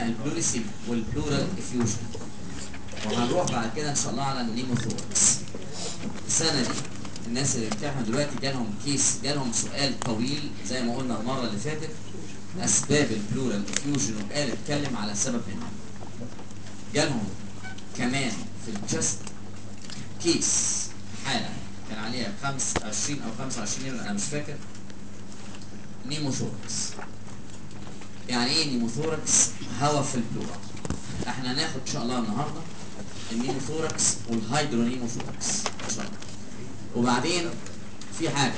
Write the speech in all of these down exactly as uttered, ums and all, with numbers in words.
البلوريسيب والبلورال افيوجن، وهنروح بعد كده ان شاء الله على النيموثوركس. السنه دي الناس اللي بتمتحن دلوقتي جالهم كيس، جالهم سؤال طويل زي ما قلنا المره اللي فاتت، اسباب البلورال افيوجن، وقال اتكلم على سبب منهم. جالهم كمان في الجست كيس حاله كان عليها خمسة وعشرين او خمسة وعشرين انا مش فاكر، نيموثوركس. يعني ايه نيموثوركس؟ هوا في البلورا. احنا هناخد ان شاء الله النهارده النيموثوركس والهيدرونيموثوركس ان شاء الله. وبعدين في حاجه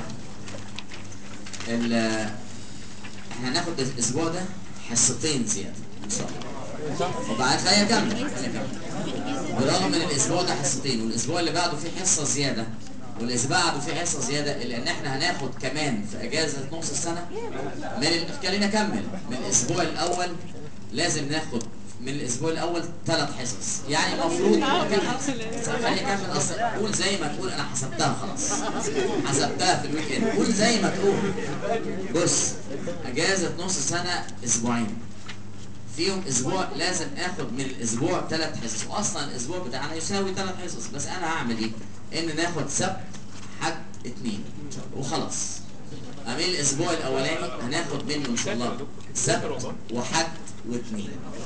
احنا هناخد الاسبوع ده حصتين زياده ان شاء الله، وبعد خلينا نكمل خلينا نكمل برغم ان الاسبوع ده حصتين والاسبوع اللي بعده فيه حصه زياده والاسبوع اللي بعده فيه حصه زياده، الا ان احنا هناخد كمان في اجازه نص السنه من ال... خلينا نكمل من الاسبوع الاول. لازم ناخد من الاسبوع الاول ثلاث حصص، يعني المفروض خلينا نكمل. اصلا قول زي ما تقول، انا حسبتها خلاص، حسبتها في الويك اند. قول زي ما تقول. بص، اجازه نص سنه اسبوعين، فيهم اسبوع لازم اخد من الاسبوع ثلاث حصص، واصلا الاسبوع بتاعنا يساوي ثلاث حصص، بس انا هعمل ايه؟ ان ناخد سبت حد اثنين وخلاص. امين الاسبوع الاولاني هناخد منه ان شاء الله سبت وحد واثنين.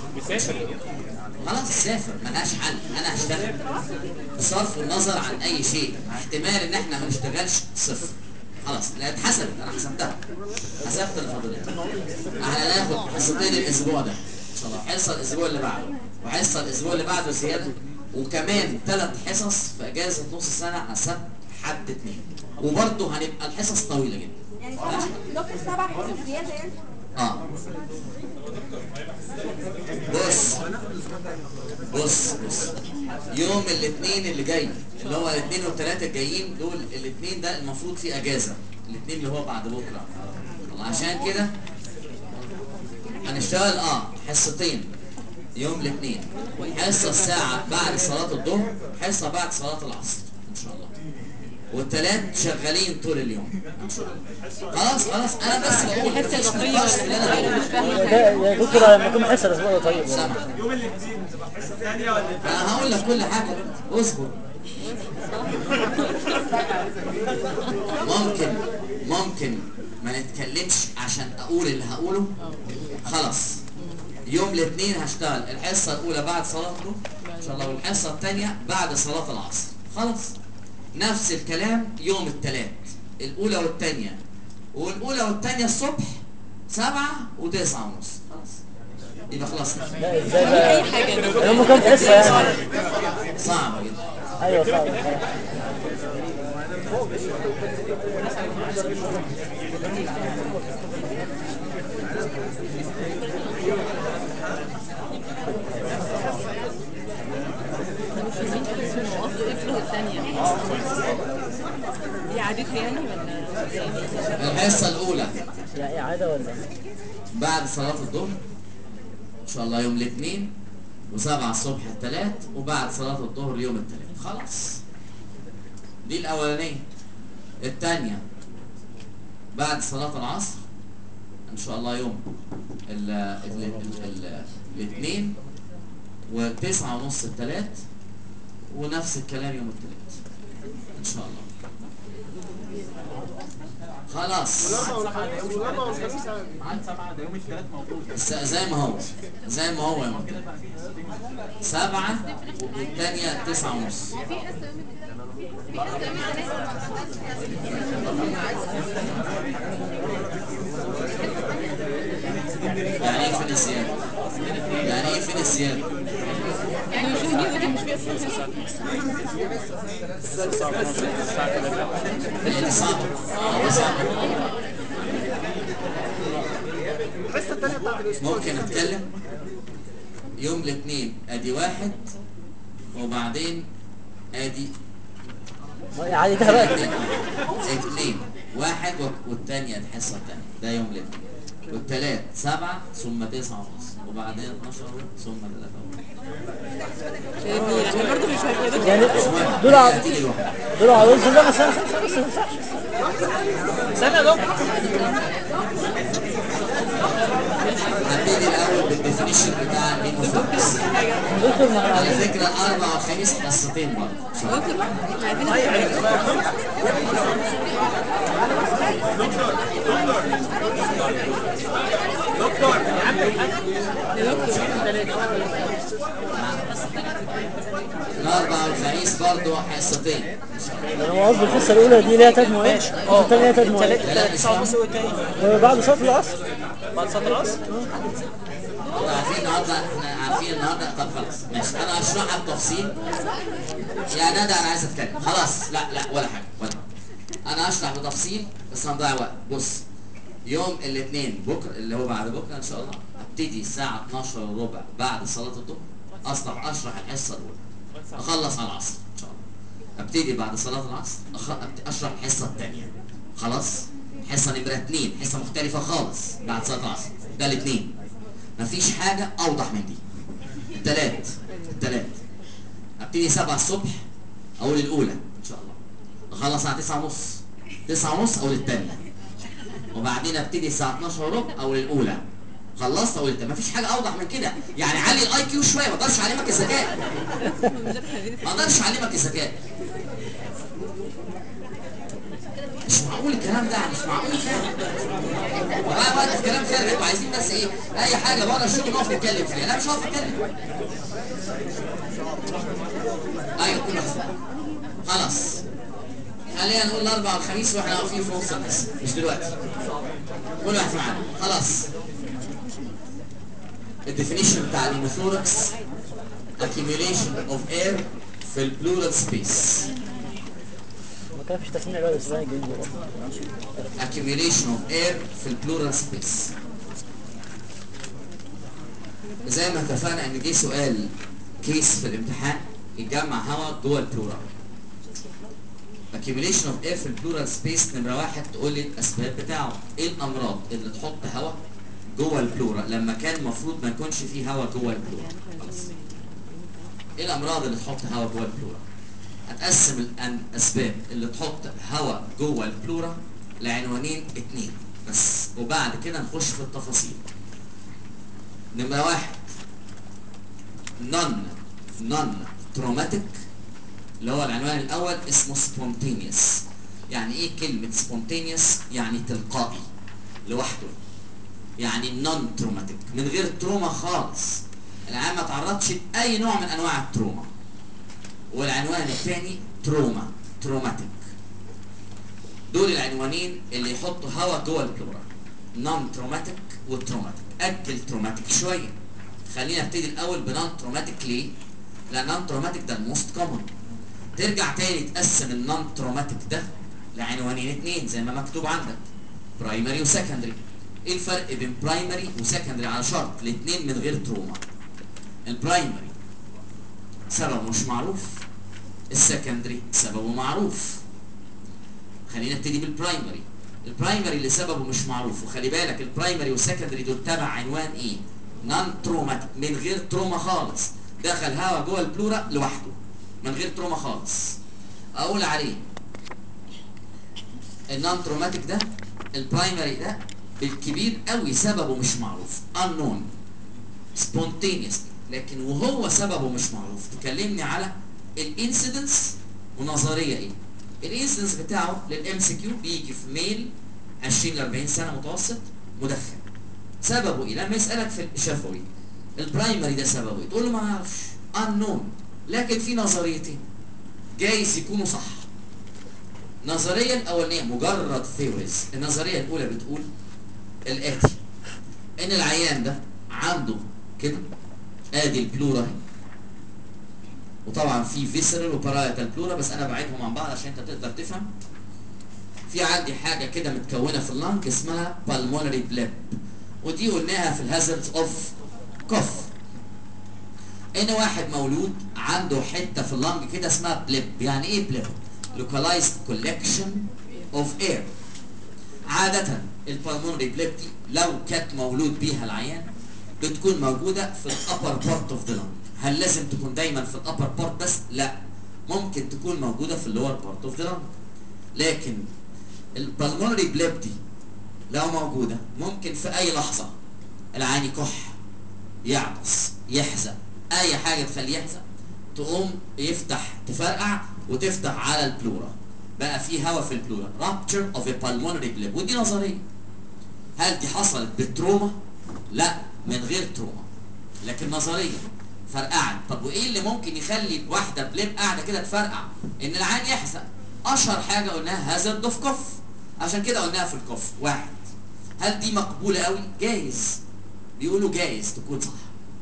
خلاص سافر، ملهاش حل، انا هشتغل بصرف النظر عن اي شيء. احتمال ان احنا ما نشتغلش صفر، خلاص لا اتحسبت، انا حسبتها، حسبت اللي فاضلت. احنا هناخد حصتين الاسبوع ده ان شاء الله، حصه الاسبوع اللي بعده وحصه الاسبوع اللي بعده زياده، وكمان ثلاث حصص في اجازه نص السنه على سبت حد اثنين، وبرضه هنبقى الحصص طويله جدا. يعني دكتور سبع حصص زياده يعني؟ اه بص بص بص يوم الاثنين اللي جاي، اللي هو الاثنين والثلاثه الجايين دول، الاثنين ده المفروض فيه اجازه، الاثنين اللي هو بعد بكره. عشان كده هنشتغل اه حصتين يوم الاثنين، حصه الساعه بعد صلاه الظهر، حصه بعد صلاه العصر ان شاء الله، والثلاث شغالين طول اليوم ان شاء الله. خلاص خلاص انا بس بقول مفيش نقاش في اللي انا بقوله. يا دكتور لما يكون حصه الاسبوع ده طيب سامع؟ يوم الاثنين تبقى حصه ثانيه ولا؟ انا هقول لك كل حاجه، اصبر. ممكن ممكن ما نتكلمش عشان اقول اللي هقوله. خلاص يوم الاثنين هشتغل الحصه الاولى بعد صلاه الظهر ان شاء الله، والحصه الثانيه بعد صلاه العصر. خلاص نفس الكلام يوم الثلاث، الاولى والثانيه، والاولى والثانيه الصبح سبعة وتسعة ونص. خلاص يبقى خلصنا. لا ازاي بقى؟ هم كام حصه يعني؟ صعبه جدا. ايوه صعب. دي عادتها يعني ولا؟ الحصه الاولى يعني اعاده ولا؟ بعد صلاه الظهر ان شاء الله يوم الاثنين، وسبعة الصبح الثلاث، وبعد صلاه الظهر يوم الثلاث. خلاص دي الاولانيه. الثانيه بعد صلاه العصر ان شاء الله يوم الاثنين، وتسعة ونص الثلاث، ونفس الكلام يوم الثلاث ان شاء الله. خلاص والاربع والخميس معاد سبعة ده يوم الثلاث موجود زي ما هو زي ما هو يوم الثلاث سبعة، والثانية تسعة ونص. يعني ايه فين الزيادة؟ يعني ايه فين الزيادة؟ يعني مش دي ودي مش بيحصل. هي دي صعبة. اه دي صعبة. الحصه الثانيه بتاعت الاسبوع ممكن اتكلم يوم الاثنين ادي واحد، وبعدين ادي عادتها بقى. اثنين واحد، والثانية الحصة الثانية ده يوم الاثنين، والثلاث سبعة ثم تسعة ونص، وبعدين اتناشر ثم ثلاثة ونص. يعني برضه مش هيبقى يعني دول هي ع- هتيجي لوحدها. دول عروض سنه سنه سنه سنه سنه يا دكتور. هبتدي الاول بالديفينيشن بتاع النيموثوركس. دكتور ما على احنا فكره الاربع والخميس حصتين برضه. دكتور احنا عايزين دكتور يا عم الاربع والخميس برضه حصتين. هو قصدي الحصه الاولى دي ليها ثلاث مواعيد، الحصه الثانيه ليها ثلاث مواعيد. لا تسعة ونص بعد صلاه العصر. بعد صلاه العصر عارفين النهارده احنا عارفين النهارده. طب خلاص ماشي انا هشرحها بتفصيل. يا ندى انا عايز اتكلم خلاص. لا لا ولا حاجه ولا حاجه. انا هشرح بتفصيل بس هنضيع وقت. بص يوم الاثنين بكره اللي هو بعد بكره ان شاء الله ابتدي الساعه اتناشر وربع بعد صلاه الظهر. اصلح اشرح الحصه الاولى اخلص على العصر ان شاء الله. ابتدي بعد صلاه العصر أخ... اشرح الحصه الثانيه. خلاص حصه نمره اثنين حصه مختلفه خالص بعد صلاه العصر. ده الاثنين مفيش حاجه اوضح من دي. الثلاث الثلاث ابتدي سبعة الصبح اقول الاولى ان شاء الله. اخلص الساعه تسعة ونص تسعة ونص اقول الثانيه. وبعدين ابتدي الساعه اتناشر وربع اقول الاولى. خلصت اقول الثانيه. مفيش حاجه اوضح من كده. يعني علي الاي كيو شويه. ما اقدرش اعلمك الذكاء. ما اقدرش اعلمك الذكاء. مش معقول الكلام ده. مش معقول فعلا. وبقى وقت الكلام فارغ. انتوا عايزين بس ايه؟ اي حاجه بره الشغل نقف نتكلم فيها. لا مش هقف اتكلم. ايوه كل واحد خلاص. خلينا نقول الاربعاء والخميس واحنا واقفين في نص الحصه مش دلوقتي. كل واحد معانا خلاص. الديفينيشن بتاع النيموثوركس accumulation of air في البلورال سبيس. ما كانش تسميع الواد الاسبوعين الجايين دول. accumulation of air في البلورال سبيس. زي ما اتفقنا ان جه سؤال كيس في الامتحان يتجمع هواء جوه البلورال. accumulation of air في البلورال سبيس نمره واحد تقول لي الاسباب بتاعه. ايه الامراض اللي تحط هواء جوه البلورال لما كان المفروض ما يكونش فيه هواء جوه البلورال؟ خلاص. ايه الامراض اللي تحط هواء جوه البلورال؟ هتقسم الاسباب اللي تحط هواء جوه البلورال لعنوانين اتنين بس وبعد كده نخش في التفاصيل. نمره واحد نون نون تروماتيك اللي هو العنوان الاول اسمه سبونتينيوس. يعني ايه كلمه سبونتينيوس؟ يعني تلقائي لوحده. يعني نون تروماتيك من غير تروما خالص. العيان ما تعرضش لاي نوع من انواع التروما. والعنوان الثاني تروما تروماتيك. دول العنوانين اللي يحطوا هواء جوه البلورال. نون تروماتيك والتروماتيك. اجل تروماتيك شويه. خلينا نبتدي الاول بنون تروماتيك. ليه؟ لان نون تروماتيك ده الموست كومن. ترجع تاني تقسم النون تروماتيك ده لعنوانين اتنين زي ما مكتوب عندك برايمري وسكندري. ايه الفرق بين برايمري وسكندري؟ على شرط الاثنين من غير تروما. البرايمري سببه مش معروف. السكندري سببه معروف. خلينا نبتدي بالبرايمري. البرايمري اللي سببه مش معروف. وخلي بالك البرايمري والسكندري دول تبع عنوان ايه؟ نون تروماتيك من غير تروما خالص. دخل هوا جوه البلورا لوحده من غير تروما خالص. اقول عليه النون تروماتيك ده البرايمري ده بالكبير قوي سببه مش معروف unknown spontaneous. لكن وهو سببه مش معروف تكلمني على الانسيدنس ونظريه ايه. الانسيدنس بتاعه للام سي كيو بيجي في ميل عشرين ل اربعين سنه متوسط مدخن. سببه ايه؟ لما يسالك في الشفوي البرايمري ده سببه ايه؟ تقول له ما اعرفش unknown. لكن في نظريتين جايز يكونوا صح. نظريه الاولانيه مجرد ثيوريز. النظريه الاولى بتقول الاتي ان العيان ده عنده كده ادي البلورا وطبعا في فيسرال وبارايتال بلورا بس انا بعيدهم عن بعض عشان انت تقدر تفهم. في عندي حاجه كده متكونه في اللنج اسمها بالمونري بليب ودي قلناها في الهازردز اوف كوف. ان واحد مولود عنده حته في اللنج كده اسمها بليب. يعني ايه بليب؟ localized collection of air. عادة البالمونري بليب دي لو كانت مولود بيها العيان بتكون موجودة في الابر بارت اوف ذا لانج. هل لازم تكون دايما في الابر بارت بس؟ لا، ممكن تكون موجودة في اللور بارت اوف ذا لانج. لكن البالمونري بليب دي لو موجودة ممكن في اي لحظة العين يكح، يعطس، يحزق، اي حاجه تخليه يحزق تقوم يفتح تفرقع وتفتح على البلورا، بقى في هواء في البلورا، rupture of a pulmonary bleb. ودي نظريه. هل دي حصلت بالتروما؟ لا، من غير تروما، لكن نظريه فرقعت. طب وايه اللي ممكن يخلي واحده بليب قاعده كده تفرقع؟ ان العين يحزق. اشهر حاجه قلناها هازارد اوف كف، عشان كده قلناها في الكف. واحد، هل دي مقبوله قوي؟ جايز، بيقولوا جايز تكون صح.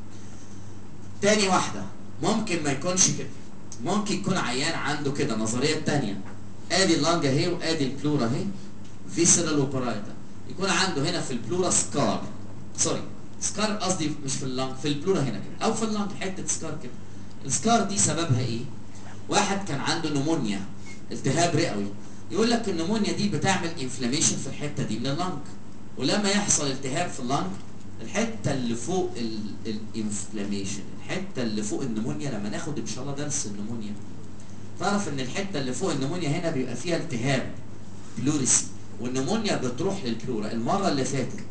تاني واحده ممكن ما يكونش كده، ممكن يكون عيان عنده كده. نظريه تانيه، ادي اللانجه اهي وادي البلورا اهي، فيسرال وبرايتا، يكون عنده هنا في البلورا سكار، سوري سكار قصدي مش في اللانج، في البلورا هنا كده، او في اللانج حته سكار كده. السكار دي سببها ايه؟ واحد كان عنده نمونيا، التهاب رئوي، يقول لك النمونيا دي بتعمل انفلاميشن في الحته دي من اللانج، ولما يحصل التهاب في اللانج الحته اللي فوق الانفلاميشن، الحته اللي فوق النمونيا، لما ناخد ان شاء الله درس النمونيا تعرف ان الحته اللي فوق النمونيا هنا بيبقى فيها التهاب بلوريسي، والنمونيا بتروح للبلورا. المره اللي فاتت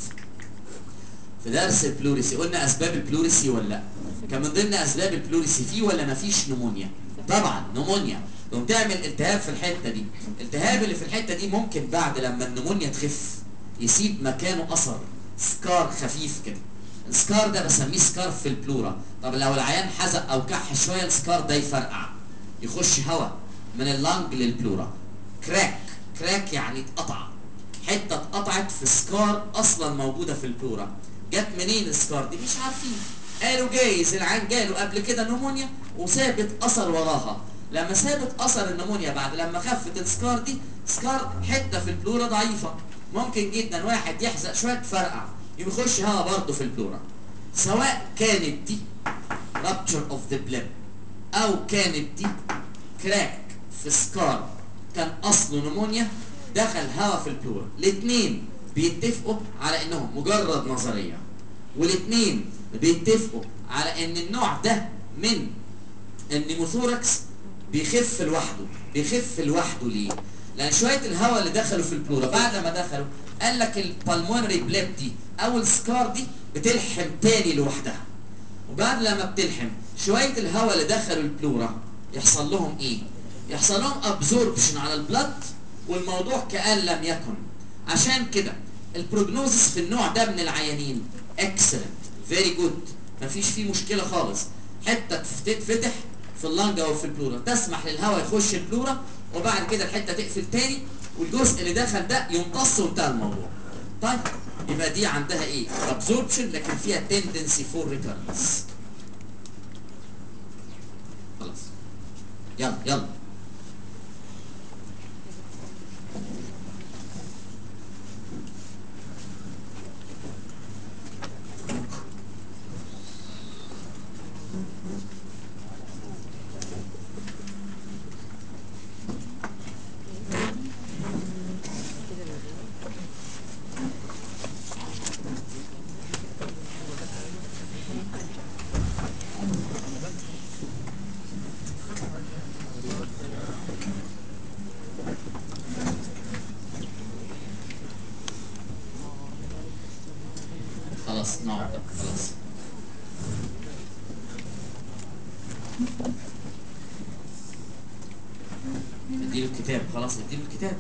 في درس البلوريسي قلنا اسباب البلوريسي ولا لا؟ كان من ضمن اسباب البلوريسي في ولا ما فيش نمونيا؟ طبعا نمونيا، تقوم تعمل التهاب في الحته دي. الالتهاب اللي في الحته دي ممكن بعد لما النمونيا تخف يسيب مكانه اثر سكار خفيف كده. السكار ده بسميه سكار في البلورا. طب لو العيان حزق او كح شويه السكار ده يفرقع، يخش هواء من اللنج للبلورا. كراك، كراك يعني اتقطع، حته اتقطعت في سكار اصلا موجوده في البلورا. جت منين السكار دي؟ مش عارفين. قالوا جايز العين جاله قبل كده نمونيا وسابت اثر وراها. لما سابت اثر النمونيا بعد لما خفت السكار دي، سكار حته في البلورا ضعيفه، ممكن جدا واحد يحزق شويه تفرقع، يخش هوا برضه في البلورا. سواء كانت دي rupture of the bleb او كانت دي كراك في سكار كان اصله نمونيا دخل هوا في البلورا، الاثنين بيتفقوا على انهم مجرد نظريه، والاثنين بيتفقوا على ان النوع ده من النيموثوركس بيخف لوحده. بيخف لوحده ليه؟ لان شويه الهواء اللي دخلوا في البلورا بعد ما دخلوا قال لك البالمونري بليب دي او السكار دي بتلحم تاني لوحدها، وبعد لما بتلحم شويه الهواء اللي دخلوا البلورا يحصل لهم ايه؟ يحصل لهم ابزوربشن على البلد، والموضوع كأن لم يكن. عشان كده البروجنوزس في النوع ده من العيانين اكسلنت، فيري جود، مفيش فيه مشكله خالص. حته تتفتح في اللنج او في البلورا تسمح للهواء يخش البلورا، وبعد كده الحته تقفل تاني والجزء اللي دخل ده يمتص وانتهى الموضوع. طيب يبقى دي عندها ايه؟ ابزوربشن لكن فيها تندنسي فور ريكارنس. خلاص يلا يلا خلاص نقعد خلاص. اديله الكتاب، خلاص اديله الكتاب.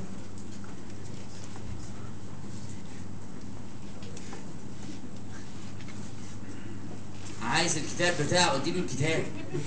عايز الكتاب بتاعه اديله الكتاب.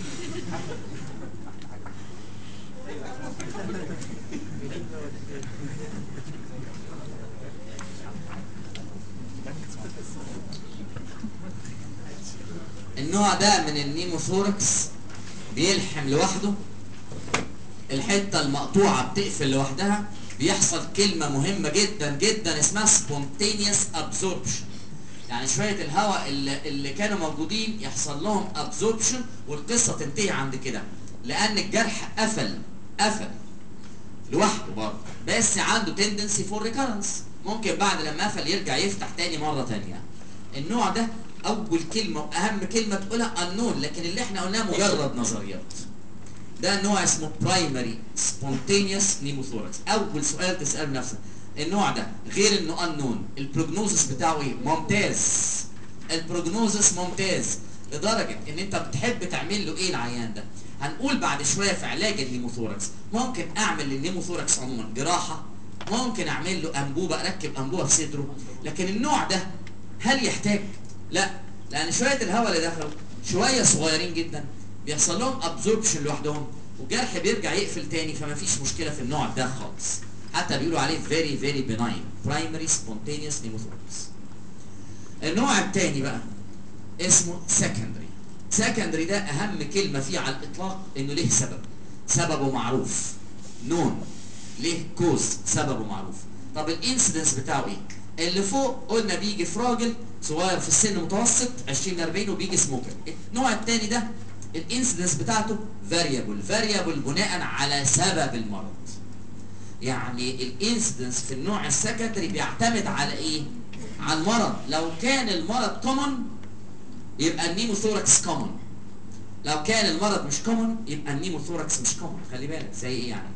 النوع ده من النيموثوركس بيلحم لوحده، الحته المقطوعه بتقفل لوحدها، بيحصل كلمه مهمه جدا جدا اسمها spontaneous absorption. يعني شويه الهواء اللي, اللي كانوا موجودين يحصل لهم absorption والقصه تنتهي عند كده، لان الجرح قفل قفل لوحده برضه، بس عنده تندنسي فور ريكارنس، ممكن بعد لما قفل يرجع يفتح تاني مره تانيه. النوع ده اول كلمه واهم كلمه تقولها unknown، لكن اللي احنا قلناه مجرد نظريات. ده نوع اسمه برايمري سبونتينيوس نيموثوركس. اول سؤال تساله نفسك، النوع ده غير انه unknown البروجنوزس بتاعه ايه؟ ممتاز. البروجنوزس ممتاز لدرجه ان انت بتحب تعمل له ايه العيان ده. هنقول بعد شويه في علاج النيموثوركس ممكن اعمل للنيموثوركس عموما جراحه، ممكن اعمل له انبوبه، اركب انبوبه في صدره، لكن النوع ده هل يحتاج؟ لا، لان شويه الهواء اللي دخلوا شويه صغيرين جدا بيحصل لهم ابزوربشن لوحدهم والجرح بيرجع يقفل تاني، فما فيش مشكله في النوع ده خالص. حتى بيقولوا عليه very very benign primary spontaneous pneumothorax. النوع الثاني بقى اسمه secondary. secondary ده اهم كلمه فيه على الاطلاق انه ليه سبب، سببه معروف، نون، ليه كوز، سببه معروف. طب الانسيدنس بتاعه ايه؟ اللي فوق قلنا بيجي في راجل صغير في السن متوسط عشرين ل أربعين وبيجي سموكر. النوع الثاني ده الانسيدنس بتاعته فاريبل، فاريبل بناء على سبب المرض. يعني الانسيدنس في النوع السكندري بيعتمد على ايه؟ على المرض. لو كان المرض كومن يبقى النيموثوركس كومن، لو كان المرض مش كومن يبقى النيموثوركس مش كومن. خلي بالك زي ايه يعني؟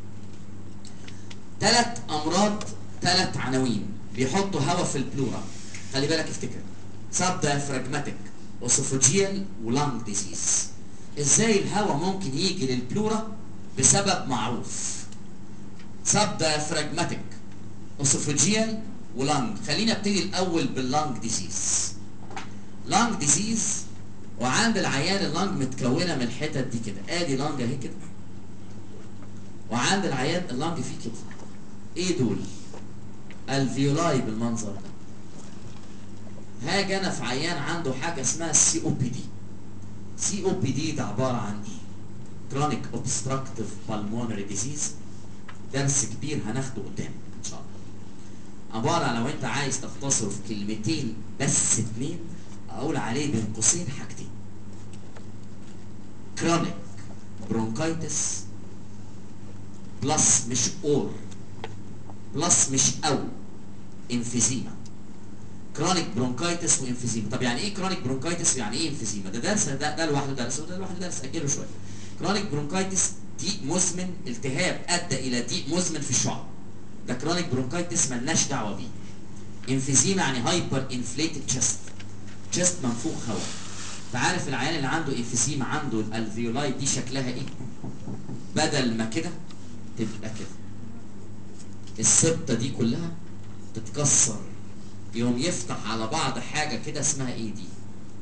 ثلاث امراض، ثلاث عناوين بيحطوا هواء في البلورا. خلي بالك افتكر، سب دايفراجماتيك، اوسوفوجيال، ولانج ديزيز. ازاي الهواء ممكن يجي للبلورا؟ بسبب معروف، سب دايفراجماتيك، اوسوفوجيال، ولانج. خلينا ابتدي الاول باللانج ديزيز. لانج ديزيز وعند العيان اللانج متكونه من الحتت دي كده، ادي لانج اهي كده، وعند العيان اللانج فيه كده. ايه دول؟ الفيولاي بالمنظر ده. هاجي انا في عيان عنده حاجه اسمها سي او بي دي. سي او بي دي ده عباره عن ايه؟ كرونيك اوبستراكتيف بالمونري ديزيز. درس كبير هناخده قدام ان شاء الله. عباره عن، لو انت عايز تختصره في كلمتين بس اتنين، اقول عليه بين قوسين حاجتين: كرونيك برونكايتس بلس مش اور، بلس مش او انفيزيما. كرونيك برونكايتس وانفيزيما. طب يعني ايه كرونيك برونكايتس ويعني ايه انفيزيما؟ ده درس، ده ده لوحده درس وده لوحده درس، اجله شويه. كرونيك برونكايتس ضيق مزمن، التهاب ادى الى ضيق مزمن في الشعب، ده كرونيك برونكايتس ملناش دعوه بيه. انفيزيما يعني هايبر انفليتد تشست، تشست منفوخ هواء. فعارف العيان اللي عنده انفيزيما عنده الالفيولاي دي شكلها ايه؟ بدل ما كده تبقى كده، السبطه دي كلها تتكسر، يوم يفتح على بعض حاجه كده اسمها ايه دي؟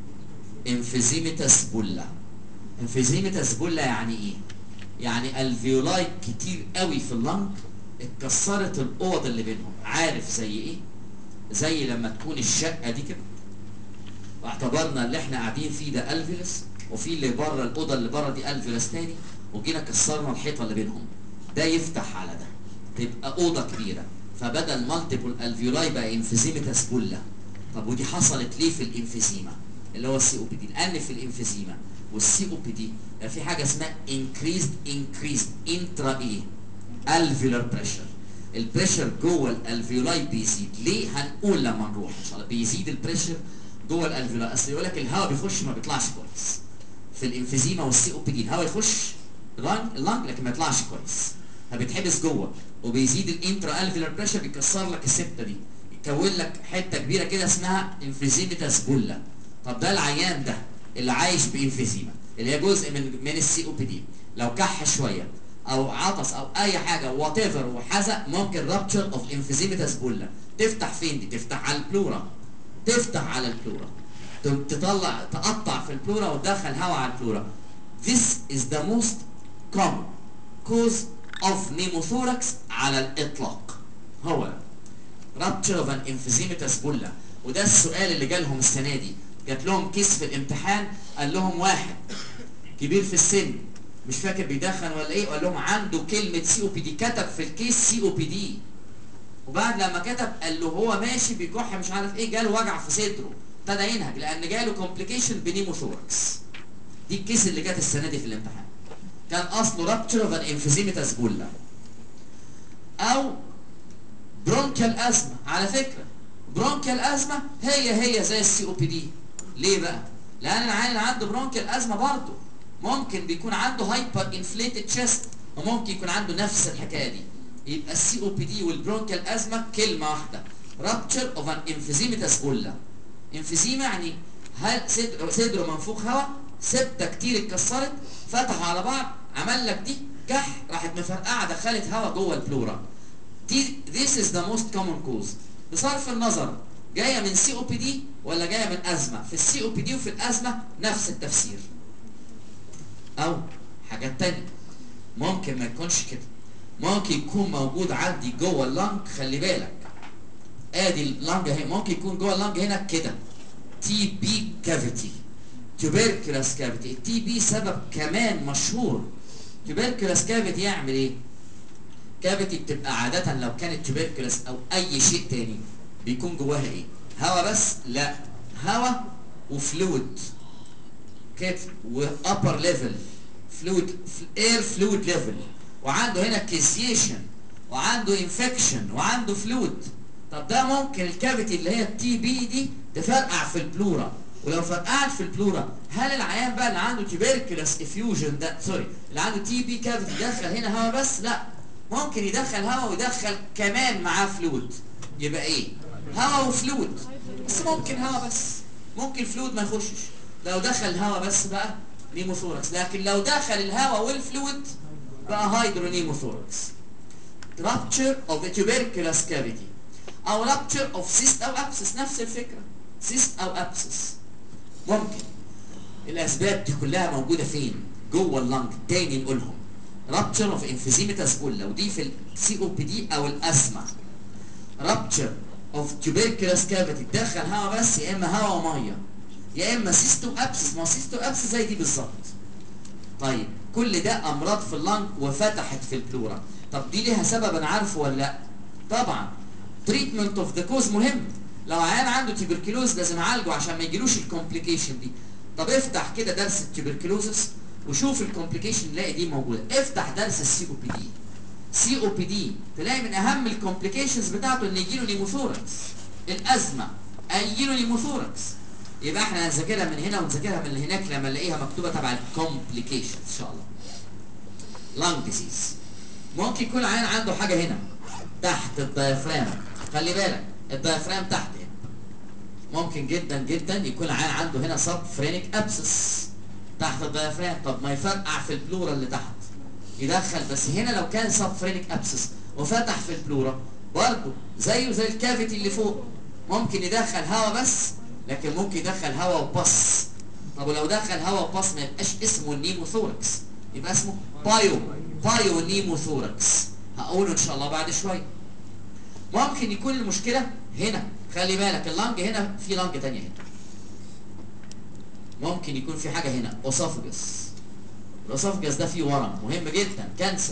انفيزيميتاس بولا. انفيزيميتاس بولا يعني ايه؟ يعني الفيولاي كتير قوي في اللنج اتكسرت الاوض اللي بينهم. عارف زي ايه؟ زي لما تكون الشقه دي كده واعتبرنا اللي احنا قاعدين فيه ده الفيلس، وفي اللي بره الاوضه اللي بره دي الفيلس تاني، وجينا كسرنا الحيطه اللي بينهم، ده يفتح على ده تبقى اوضه كبيره، فبدل مالتيبل الفيولاي بقى انفيزيميتاس بولا. طب ودي حصلت ليه في الانفيزيما اللي هو السي او بي دي؟ لان في الانفيزيما والسي او بي دي في حاجه اسمها انكريزد انكريزد انترا ايه؟ الفيولار بريشر. البريشر جوه الالفيولاي بيزيد. ليه؟ هنقول لما نروح ان شاء الله. بيزيد البريشر جوه الالفيولاي، اصل يقول لك الهواء بيخش ما بيطلعش كويس. في الانفيزيما والسي او بي دي الهواء يخش اللنج اللنج لكن ما يطلعش كويس، فبيتحبس جوه، وبيزيد الانترا الفيولار بريشر، بيكسر لك السبته دي، يكون لك حته كبيره كده اسمها انفيزيميتاس بولا. طب ده العيان ده اللي عايش بانفيزيما اللي هي جزء من من السي او بي دي، لو كح شويه او عطس او اي حاجه وات ايفر وحزق، ممكن رابتشر اوف انفيزيميتاس بولا. تفتح فين دي؟ تفتح على البلورا، تفتح على البلورا، تطلع تقطع في البلورا وتدخل هواء على البلورا. This is the most common cause of pneumothorax على الاطلاق، هو rupture of an emphysematous bulla. وده السؤال اللي جالهم السنه دي، جات لهم كيس في الامتحان قال لهم واحد كبير في السن مش فاكر بيدخن ولا ايه، وقال لهم عنده كلمه سي او بي دي، كتب في الكيس سي او بي دي، وبعد لما كتب قال له هو ماشي بيكح مش عارف ايه، جاله وجع في صدره ابتدى ينهج لان جاله كومبليكيشن بنيموثوركس. دي الكيس اللي جت السنه دي في الامتحان، كان اصله رابتشر اوف ان انفيزيميتاس بولا او برونكيال ازمه. على فكره برونكيال ازمه هي هي زي السي او بي دي. ليه بقى؟ لان العيان اللي عنده برونكيال ازمه برضه ممكن بيكون عنده هايبر انفليتد تشست، وممكن يكون عنده نفس الحكايه دي. يبقى السي او بي دي والبرونكيال ازمه كلمه واحده، رابتشر اوف ان انفيزيميتاس بولا. انفيزيما يعني هل صدره صدره منفوخ هواء، سبته كتير اتكسرت، فتحوا على بعض، عمل لك دي كح، راحت مفرقعه دخلت هواء جوه البلورا. دي this is the most common cause. بصرف النظر جايه من سي او بي دي ولا جايه من ازمه، في السي او بي دي وفي الازمه نفس التفسير. او حاجات تانية ممكن ما يكونش كده، ممكن يكون موجود عندي جوه اللنج. خلي بالك ادي اللنج اهي، ممكن يكون جوه اللنج هنا كده تي بي كافيتي، تيوبركلوس كافيتي. التي بي سبب كمان مشهور. تيوبركلوس كافيتي يعمل ايه؟ كافيتي بتبقى عادة لو كانت تيوبركلوس او اي شيء تاني بيكون جواها ايه؟ هوا بس؟ لا، هوا وفلويد كده، وابر ليفل فلويد، اير فلويد ليفل، وعنده هنا كيزيشن، وعنده انفكشن، وعنده فلويد. طب ده ممكن الكافيتي اللي هي التي بي دي تفرقع في البلورا، ولو فرقعت في البلورا هل العيان بقى اللي عنده تيوبركلوس افيوجن ده سوري اللي عنده تي بي كافيتي يدخل هنا هوا بس؟ لا، ممكن يدخل هوا ويدخل كمان معاه فلويد. يبقى ايه؟ هوا وفلويد، بس ممكن هوا بس، ممكن فلويد ما يخشش. لو دخل هوا بس بقى نيموثوركس، لكن لو دخل الهوا والفلويد بقى هايدرونيموثوركس. rupture of the tuberculous cavity او rupture of cyst او abscess، نفس الفكره، cyst او abscess. ممكن الاسباب دي كلها موجوده فين؟ جوه اللنج. تاني نقولهم: rupture of emphysematous bulla، ودي في السي او بي دي او الاسما. rupture of tuberculous cavity تدخل هوا بس، يا اما هوا وميه، يا اما سيستو ابسس. ما سيستو ابسس زي دي بالظبط. طيب كل ده امراض في اللنج وفتحت في البلورا. طب دي ليها سبب انا عارفه ولا لا؟ طبعا. تريتمنت اوف ذا كوز مهم. لو عيان عنده تيبركلوز لازم اعالجه عشان ما يجيلوش الكومبليكيشن دي. طب افتح كده درس التيبركلوزس وشوف الكومبليكيشن، لاقي دي موجوده. افتح درس السي او بي دي. سي او بي دي تلاقي من اهم الكومبليكيشنز بتاعته ان يجيله نيموثوركس. الازمه يجيله نيموثوركس. يبقى احنا هنذاكرها من هنا ونذاكرها من هناك لما نلاقيها مكتوبه تبع الكومبليكيشن ان شاء الله. لانج ديزيز ممكن يكون عيان عنده حاجه هنا تحت الدايفرام. خلي بالك الدايفرام تحت هنا. ممكن جدا جدا يكون عيان عنده هنا سب فرينيك ابسس تحت الدايفرام. طب ما يفرقع في البلورا اللي تحت يدخل، بس هنا لو كان سب فرينيك ابسس وفتح في البلورا برضه زيه زي الكافيتي اللي فوق، ممكن يدخل هوا بس، لكن ممكن يدخل هوا وباص. طب ولو دخل هوا وباص ما يبقاش اسمه النيموثوركس، يبقى اسمه بايو بايو نيموثوركس. هقوله ان شاء الله بعد شويه. ممكن يكون المشكله هنا. خلي بالك اللنج هنا في لنج تانية هنا. ممكن يكون في حاجه هنا اوسوفجس. الاسوفجس ده فيه ورم مهم جدا، كانسر.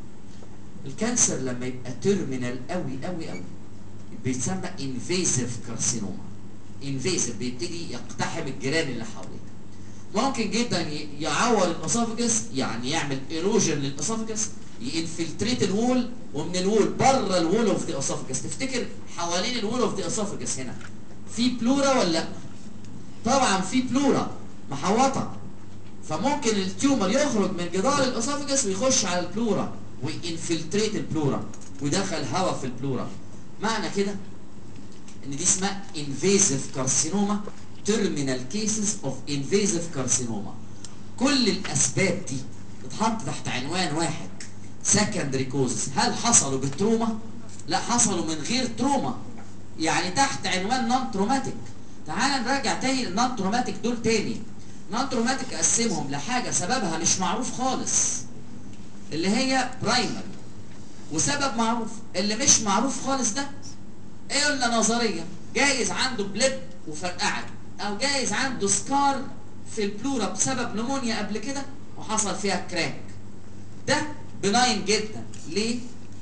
الكانسر لما يبقى تيرمينال قوي قوي قوي بيتسمى انفيزيف كارسينوما. انفيزيف بيبتدي يقتحم الجيران اللي حواليه. ممكن جدا يعور الاسوفجس، يعني يعمل ايروجن للاسوفجس، ينفلتريت الوول، ومن الوول بره الوول اوف ذا اسوفجس. تفتكر حوالين الوول اوف ذا اسوفجس هنا في بلورا ولا لا؟ طبعا في بلورا محوطه، فممكن التيومر يخرج من جدار الاسوفجس ويخش على البلورا وينفلتريت البلورا ويدخل هواء في البلورا. معنى كده ان دي اسمها invasive carcinoma، terminal cases of invasive carcinoma. كل الاسباب دي تتحط تحت عنوان واحد secondary causes. هل حصلوا بالتروما؟ لا، حصلوا من غير تروما، يعني تحت عنوان نون تروماتيك. تعال نراجع تاني النون تروماتيك دول تاني. نون تروماتيك اقسمهم لحاجه سببها مش معروف خالص اللي هي برايمر، وسبب معروف اللي مش معروف خالص ده ايه قلنا نظريا جايز عنده بلب وفرقعت، او جايز عنده سكار في البلورا بسبب نمونيا قبل كده وحصل فيها كراك. ده بناين جدا. ليه؟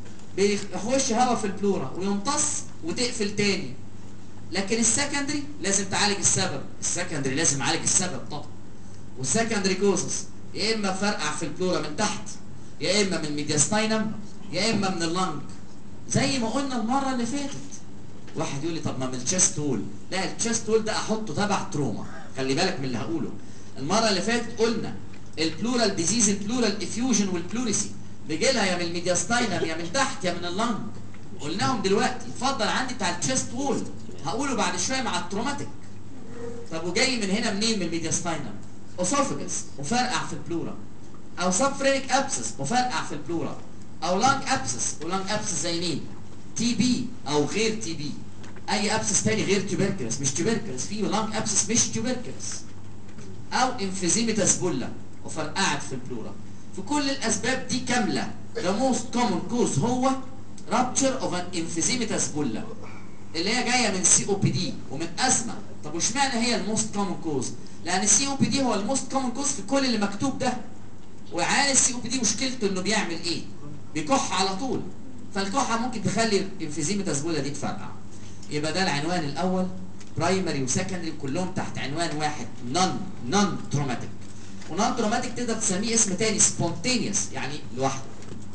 بيخش هوا في البلورا ويمتص وتقفل تاني. لكن السكندري لازم تعالج السبب، السكندري لازم اعالج السبب طبعا. والسكندري كوزس يا اما فرقع في البلورا من تحت، يا اما من الميدياستاينم، يا اما من اللنج. زي ما قلنا المره اللي فاتت. واحد يقول لي طب ما من التشست وول. لا، التشست وول ده احطه تبع تروما. خلي بالك من اللي هقوله. المره اللي فاتت قلنا البلورال ديزيز، البلورال افيوجن والبلوريسي بيجي لها يا من الميدياستاينم يا من تحت يا من اللنج. قلناهم دلوقتي. اتفضل عندي بتاع التشست وول هقوله بعد شويه مع التروماتيك. طب وجاي من هنا منين؟ من الميدياستاينم. اسوفجس وفرقع في البلورا، او سبفرينيك ابسس وفرقع في البلورا، او لانج ابسس. ولانج ابسس زي مين؟ تي بي او غير تي بي. اي ابسس تاني غير تيوبركلس، مش تيوبركلس، في لانج ابسس مش تيوبركلس. او انفيزيميتاس بولا وفرقعت في البلورا. في كل الاسباب دي كامله the most common cause هو rupture of an emphysematous bulla اللي هي جايه من سي او بي دي ومن ازمه. طب واشمعنى هي الموست كومن كوز؟ لان السي او بي دي هو الموست كومن كوز في كل اللي مكتوب ده. وعيان السي او بي دي مشكلته انه بيعمل ايه؟ بيكح على طول، فالكحه ممكن تخلي الانفيزيماتاس بولا دي تفرقع. يبقى ده العنوان الاول، برايمري وسكندري كلهم تحت عنوان واحد، نون نون تروماتيك. ونون تروماتيك تقدر تسميه اسم تاني سبونتينيوس، يعني لوحده.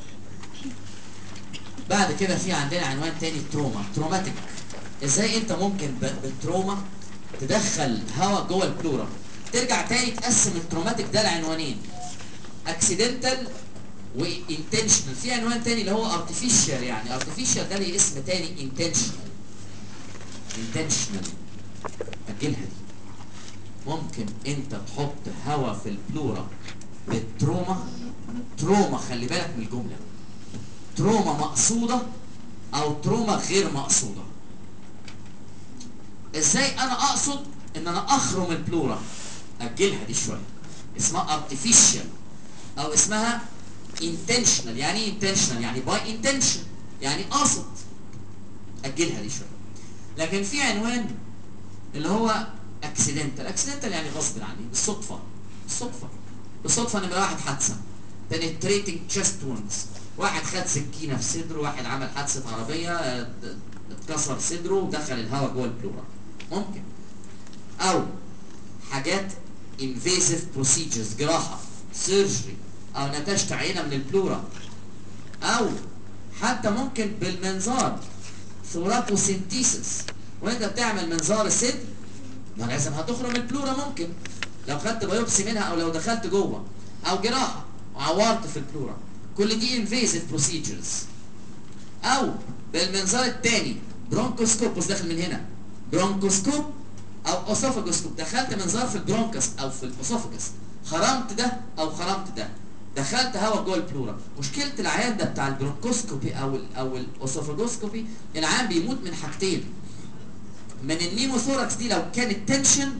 بعد كده في عندنا عنوان تاني تروما، تروماتيك. ازاي انت ممكن بالتروما تدخل هواء جوه البلورا؟ ترجع تاني تقسم التروماتيك ده لعنوانين، اكسيدنتال وانتنشنال. في عنوان تاني اللي هو ارتفيشال، يعني ارتفيشال ده ليه اسم تاني انتنشنال. انتنشنال اجلها دي. ممكن انت تحط هواء في البلورا بالتروما، تروما خلي بالك من الجمله، تروما مقصوده او تروما غير مقصوده. ازاي انا اقصد ان انا اخرم البلورا؟ اجلها دي شويه، اسمها ارتفيشال او اسمها intentional. يعني ايه intentional؟ يعني by intention، يعني قاصد. اجلها دي شويه. لكن في عنوان اللي هو accidental. accidental يعني غصب عني، بالصدفه. بالصدفه بالصدفه نمره واحد حادثه، penetrating chest wounds، واحد خد سكينه في صدره، واحد عمل حادثه عربيه اتكسر صدره ودخل الهواء جوه البلورا. ممكن. او حاجات invasive procedures، جراحه، سيرجري، او نتجت عينه من البلورا، او حتى ممكن بالمنظار ثوراتوسينتيسيس. وانت بتعمل منظار الصدر ما لازم هتخرم البلورا، ممكن لو خدت بايوبسي منها او لو دخلت جوه، او جراحه وعورت في البلورا. كل دي invasive procedures. او بالمنظار الثاني برونكوسكوب، بص داخل من هنا برونكوسكوب او اسوفاجوسكوب، دخلت منظار في البرونكس او في الاسوفاجس، خرمت ده او خرمت ده، دخلت هواء جوه البلورا. مشكله العيان ده بتاع البرونكوسكوبي او ال او الاسوفاجوسكوبي، العيان بيموت من حاجتين، من النيموثوركس دي لو كانت تنشن،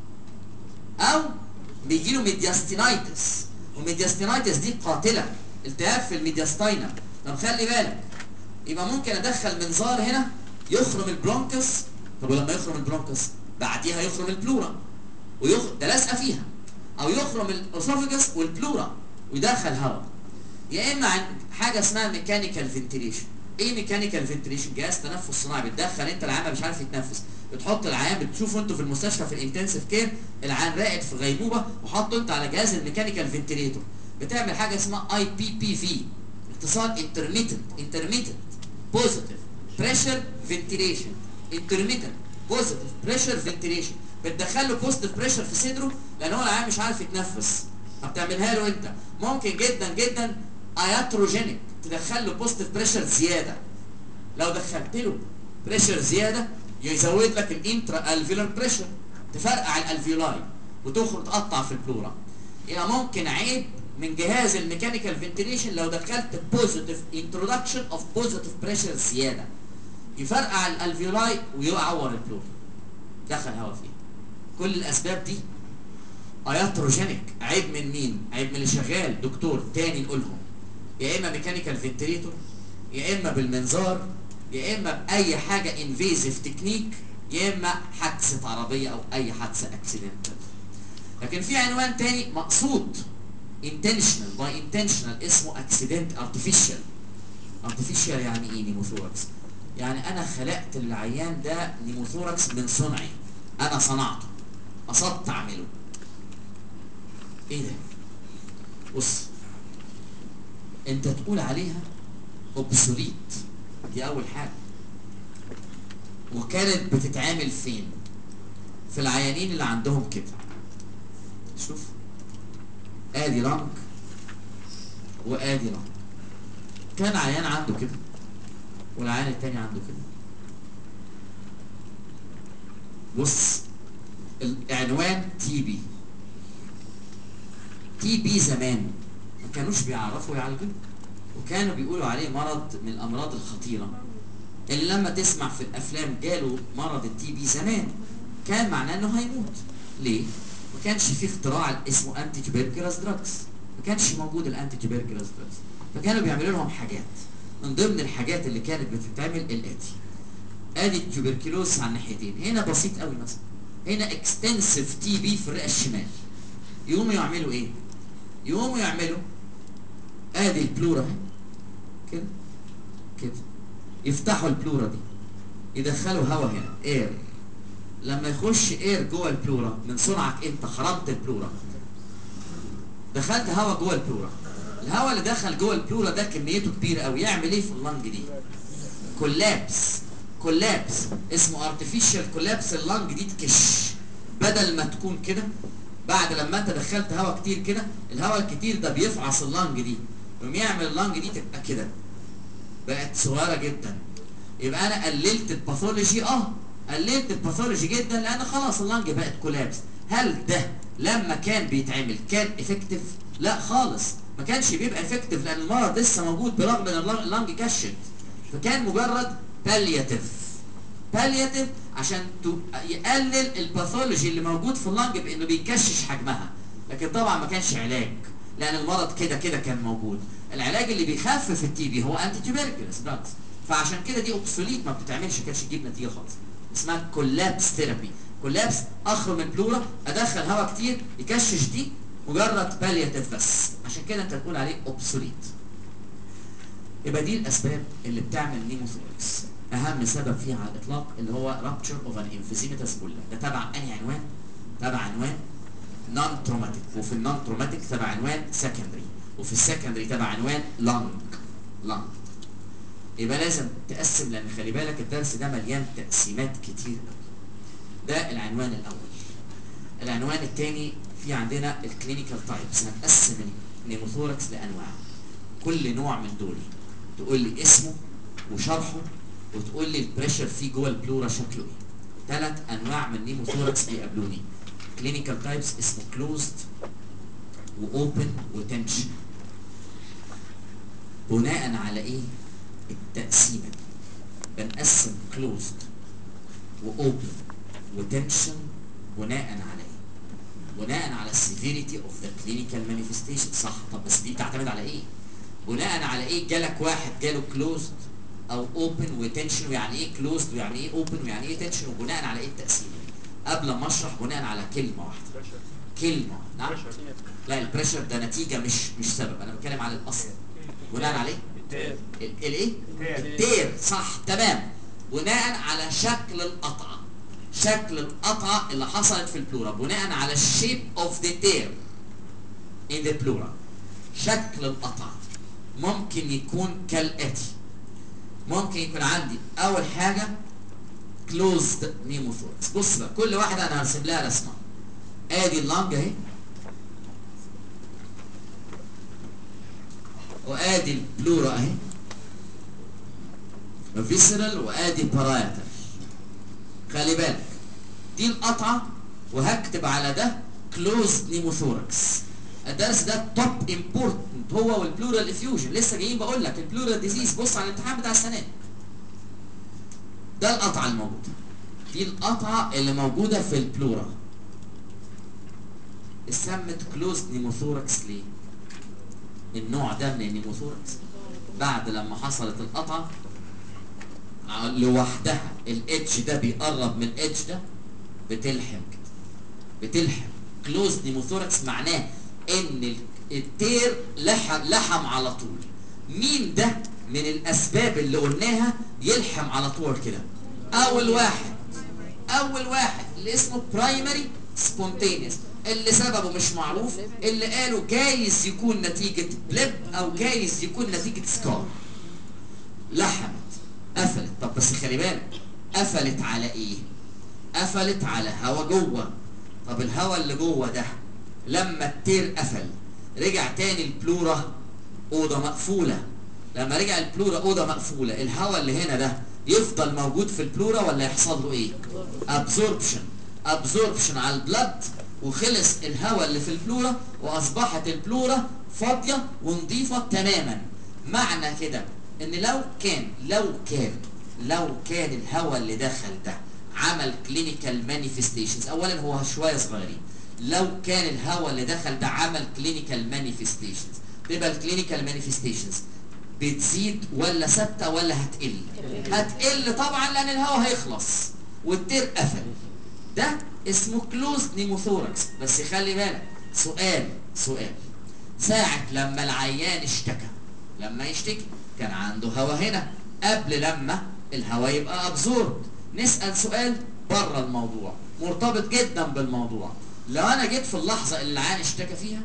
او بيجيله ميدياستينايتس، وميدياستينايتس دي قاتله، التهاب في الميدياستاينا. طب خلي بالك، يبقى ممكن ادخل منظار هنا يخرم البرونكس. طب ولما يخرم البرونكس بعديها يخرم البلورا ويخرم ده لازقه فيها، او يخرم الاسوفاجس والبلورا ويدخل هواء. يا اما عن حاجه اسمها ميكانيكال فنتيليشن. ايه ميكانيكال فنتيليشن؟ جهاز تنفس صناعي، بتدخل انت العيان مش عارف يتنفس، بتحط العيان، بتشوفوا انتوا في المستشفى في الانتنسيف كير العيان راقد في غيبوبه وحطه انت على جهاز الميكانيكال فنتيليتور، بتعمل حاجه اسمها اي بي بي في، اختصار انترميتنت انترميتنت بوزيتيف بريشر فنتيليشن. انترميتنت بوزيتيف بريشر فنتيليشن، بتدخل له بوزيتيف بريشر في صدره لان هو العيان مش عارف يتنفس، فبتعملها له انت. ممكن جدا جدا اياتروجينيك، تدخل له بوزيتيف بريشر زياده. لو دخلت له بريشر زياده يزود لك الانترا الفيولار بريشر، تفرقع الالفيولاي وتخرج تقطع في البلورا. يبقى ممكن عيب من جهاز الميكانيكال فنتيليشن لو دخلت بوزيتيف انترودكشن اوف بوزيتيف بريشر زياده، يفرقع الالفيولاي ويعور البلورا، دخل هواء فيها. كل الاسباب دي اياتروجينيك. عيب من مين؟ عيب من اللي شغال دكتور تاني نقولهم، يا اما ميكانيكال فنتيليتور، يا اما بالمنظار، يا اما باي حاجه انفيزيف تكنيك، يا اما حادثه عربيه او اي حادثه اكسيدنتال. لكن في عنوان تاني مقصود intentional by intentional اسمه accident artificial. artificial يعني ايه؟ نيموثوركس. يعني انا خلقت العيان ده نيموثوركس من صنعي، انا صنعته، قصدت اعمله. ايه ده؟ بص، انت تقول عليها اوبسوليت، دي اول حاجه. وكانت بتتعامل فين؟ في العيانين اللي عندهم كده. شوف، ادي لانج وادي لانج، كان عيان عنده كده والعيان التاني عنده كده. بص، العنوان تي بي. تي بي زمان ما كانوش بيعرفوا يعالجوه، وكانوا بيقولوا عليه مرض من الامراض الخطيره اللي لما تسمع في الافلام جاله مرض التي بي زمان كان معناه انه هيموت. ليه؟ ما كانش في اختراع اسمه انتي تيوبركلوز دراجز، ما كانش موجود الانتي تيوبركلوز دراجز، فكانوا بيعملوا لهم حاجات. من ضمن الحاجات اللي كانت بتتعمل الاتي: ادي التيوبركلوز على الناحيتين، هنا بسيط قوي مثلا، هنا اكستنسيف تي بي في الرئه الشمال، يقوموا يعملوا ايه؟ يقوموا يعملوا ادي البلورا اهي كده كده، يفتحوا البلورا دي، يدخلوا هواء هنا اير. لما يخش اير جوه البلورا من صنعك انت خرمت البلورا، دخلت هواء جوه البلورا، الهواء اللي دخل جوه البلورا ده كميته كبيره قوي، يعمل ايه في اللنج دي؟ كولابس. كولابس اسمه ارتفيشال كولابس، اللنج دي تكش، بدل ما تكون كده بعد لما انت دخلت هواء كتير كده، الهواء الكتير ده بيفعص اللنج دي، يقوم يعمل اللنج دي تبقى كده، بقت صغيره جدا. يبقى انا قللت الباثولوجي، اه قللت الباثولوجي جدا، لان خلاص اللنج بقت كولابس. هل ده لما كان بيتعمل كان افكتيف؟ لا خالص، ما كانش بيبقى افكتيف، لان المرض لسه موجود برغم ان اللنج كشت، فكان مجرد بالياتيف. بالياتيف عشان يقلل الباثولوجي اللي موجود في اللنج بانه بيكشش حجمها، لكن طبعا ما كانش علاج، لان المرض كده كده كان موجود. العلاج اللي بيخفف التي بي هو انتي تيوبركلوز دراجز، فعشان كده دي اوبسوليت، ما بتتعملش، كانتش تجيب نتيجه خالص. اسمها كولابس ثيرابي. كولابس اخرج من البلورا، ادخل هواء كتير يكشش دي، مجرد بالياتيف بس، عشان كده انت تقول عليه اوبسوليت. يبقى دي الاسباب اللي بتعمل نيموثوركس. اهم سبب فيها على الاطلاق اللي هو رابتشر اوف ان انفيزيماتس بولا. ده تبع انهي عنوان؟ تبع عنوان نون تروماتيك، وفي النون تروماتيك تبع عنوان سكندري، وفي السكندري تبع عنوان لانج. لانج. يبقى لازم تقسم، لان خلي بالك الدرس ده مليان تقسيمات كتير قوي. ده العنوان الاول. العنوان الثاني في عندنا الكلينيكال تايبس. هنقسم النيموثوركس لانواع، كل نوع من دول تقول لي اسمه وشرحه، وتقول لي البريشر فيه جوه البلورا شكله ايه. ثلاث انواع من النيموثوركس بيقابلوني. كلينيكال تايبس اسمه كلوزد واوبن وتنشن. بناء على ايه التقسيمه دي؟ بنقسم كلوزد واوبن وتنشن بناء على ايه؟ بناء على السيفيريتي اوف ذا كلينيكال مانيفستيشن، صح؟ طب بس دي بتعتمد على ايه؟ بناء على ايه جالك واحد جاله كلوزد او اوبن وتنشن، ويعني ايه كلوزد ويعني ايه اوبن ويعني ايه تنشن، وبناء على ايه التقسيم؟ قبل ما اشرح بناء على كلمه واحده. كلمه. نعم؟ لا البريشر ده نتيجه مش مش سبب، انا بتكلم على الاصل. بناء عليه الايه؟ التير، صح تمام. بناء على شكل القطعه، شكل القطعه اللي حصلت في البلورا، بناء على الشيب اوف ذا تير ان ذا بلورا. شكل القطعه ممكن يكون كالاتي. ممكن يكون عندي اول حاجه كلوزد نيموثوركس. بص بقى كل واحده انا هرسم لها رسمه. ادي اللنج اهي، وادي البلورا اهي فيسرال، وادي بارايتال. خلي بالك دي القطعه، وهكتب على ده كلوزد نيموثوركس. الدرس ده توب امبورتنت، هو والبلورال افيوجن، لسه جايين بقول لك البلورال ديزيز. بص على الامتحان بتاع السنه دي. ده القطعه الموجوده، دي القطعه اللي موجوده في البلورا. اتسمت كلوزد نيموثوركس ليه؟ النوع ده من النيموثوركس بعد لما حصلت القطعه لوحدها، الاتش ده بيقرب من الاتش ده، بتلحم كده، بتلحم. كلوزد نيموثوركس معناه ان التير لحم لحم على طول. مين ده من الاسباب اللي قلناها يلحم على طول كده؟ اول واحد اول واحد اللي اسمه برايمري سبونتينيوس، اللي سببه مش معروف، اللي قالوا جايز يكون نتيجة بليب او جايز يكون نتيجة سكار. لحمت قفلت. طب بس خلي بالك قفلت على ايه؟ قفلت على هوا جوه. طب الهوا اللي جوه ده لما التير قفل رجع تاني البلورا اوضه مقفوله. لما رجع البلورا اوضه مقفوله، الهوا اللي هنا ده يفضل موجود في البلورا ولا يحصل له ايه؟ ابزوربشن. ابزوربشن على البلد وخلص الهواء اللي في البلورا واصبحت البلورا فاضيه ونظيفه تماما. معنى كده ان لو كان لو كان لو كان الهواء اللي دخل ده عمل كلينيكال مانيفستيشنز، اولا هو شويه صغيرين، لو كان الهواء اللي دخل ده عمل كلينيكال مانيفستيشنز، تبقى الكلينيكال مانيفستيشنز بتزيد ولا ثابته ولا هتقل؟ هتقل طبعا لان الهواء هيخلص والتير قفل. ده اسمه كلوزد نيموثوركس. بس خلي بالك، سؤال سؤال ساعة لما العيان اشتكى، لما يشتكي كان عنده هواء هنا قبل لما الهواء يبقى ابزورد. نسأل سؤال بره الموضوع مرتبط جدا بالموضوع. لو انا جيت في اللحظة اللي العيان اشتكى فيها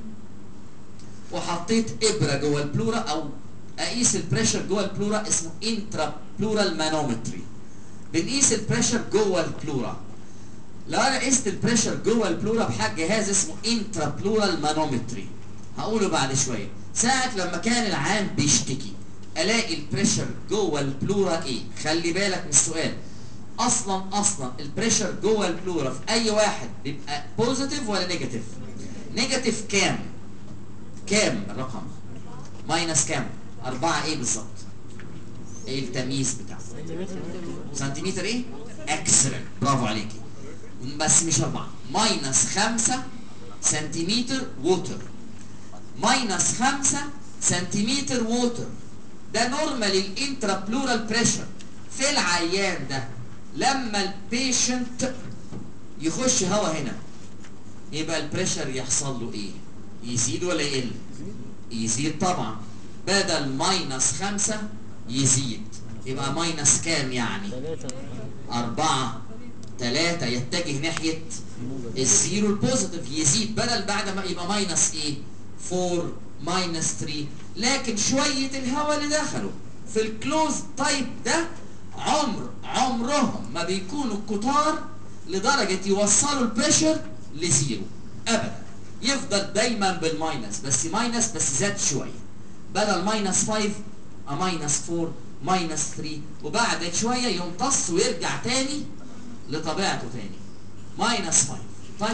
وحطيت ابرة جوه البلورا او اقيس البريشر جوه البلورا، اسمه انترا بلورال مانومتري، بنقيس البريشر جوه البلورا. لو انا قست البريشر جوه البلورا بحاجه جهاز اسمه انترا بلورال مانومتري، هقوله بعد شويه. ساعه لما كان العيان بيشتكي الاقي البريشر جوه البلورا ايه؟ خلي بالك من السؤال. اصلا اصلا البريشر جوه البلورا في اي واحد بيبقى بوزيتيف ولا نيجاتيف؟ نيجاتيف كام؟ كام الرقم؟ ماينس كام؟ أربعة ايه بالظبط؟ ايه التمييز بتاعه؟ سنتيمتر ايه؟ اكسلنت، برافو عليكي. بس مش أربعة، ماينس خمسة سنتيمتر ووتر. ماينس خمسة سنتيمتر ووتر ده نورمال الانترا بلورال بريشر في العيان ده. لما البيشنت يخش هوا هنا يبقى البريشر يحصل له ايه؟ يزيد ولا يقل؟ يزيد طبعا. بدل ماينس خمسة يزيد، يبقى ماينس كام يعني؟ أربعة. تلاتة يتجه ناحية الزيرو البوزيتيف، يزيد بدل بعد ما يبقى ماينس ايه؟ فور ماينس ثري. لكن شوية الهواء اللي دخلوا في الكلوز تايب ده عمر عمرهم ما بيكونوا كتار لدرجة يوصلوا البريشر لزيرو ابدا. يفضل دايما بالماينس، بس ماينس بس زاد شوية، بدل ماينس خمسة ماينس أربعة ماينس ثري، وبعد شوية يمتص ويرجع تاني لطبيعته تاني ماينس خمسة. طيب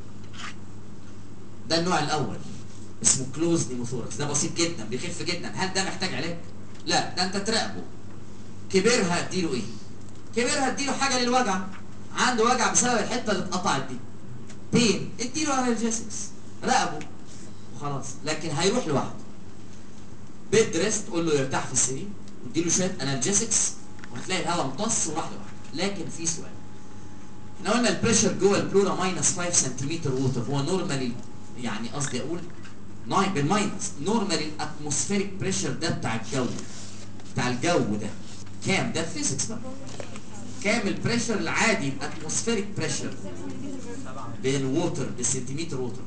ده النوع الاول اسمه كلوز نيموثوركس، ده بسيط جدا بيخف جدا. هل ده محتاج علاج؟ لا، ده انت تراقبه. كبرها اديله ايه؟ كبرها اديله حاجه للوجع، عنده وجع بسبب الحته اللي اتقطعت دي، بين، اديله انالجيسكس، راقبه وخلاص. لكن هيروح لوحده. بيد ريست، تقول له يرتاح في السرير واديله شويه انالجيسكس وهتلاقي الهواء امتص وراح لوحده. لكن في سؤال، احنا قلنا البريشر جوه البلورا ماينس خمسة سنتيمتر ووتر، هو نورمالي يعني قصدي اقول ناين بالماينس نورمالي الاتموسفيريك بريشر ده بتاع الجو، بتاع الجو ده كام؟ ده فيزيكس بقى. كام البريشر العادي الاتموسفيريك بريشر بالووتر بالسنتيمتر ووتر؟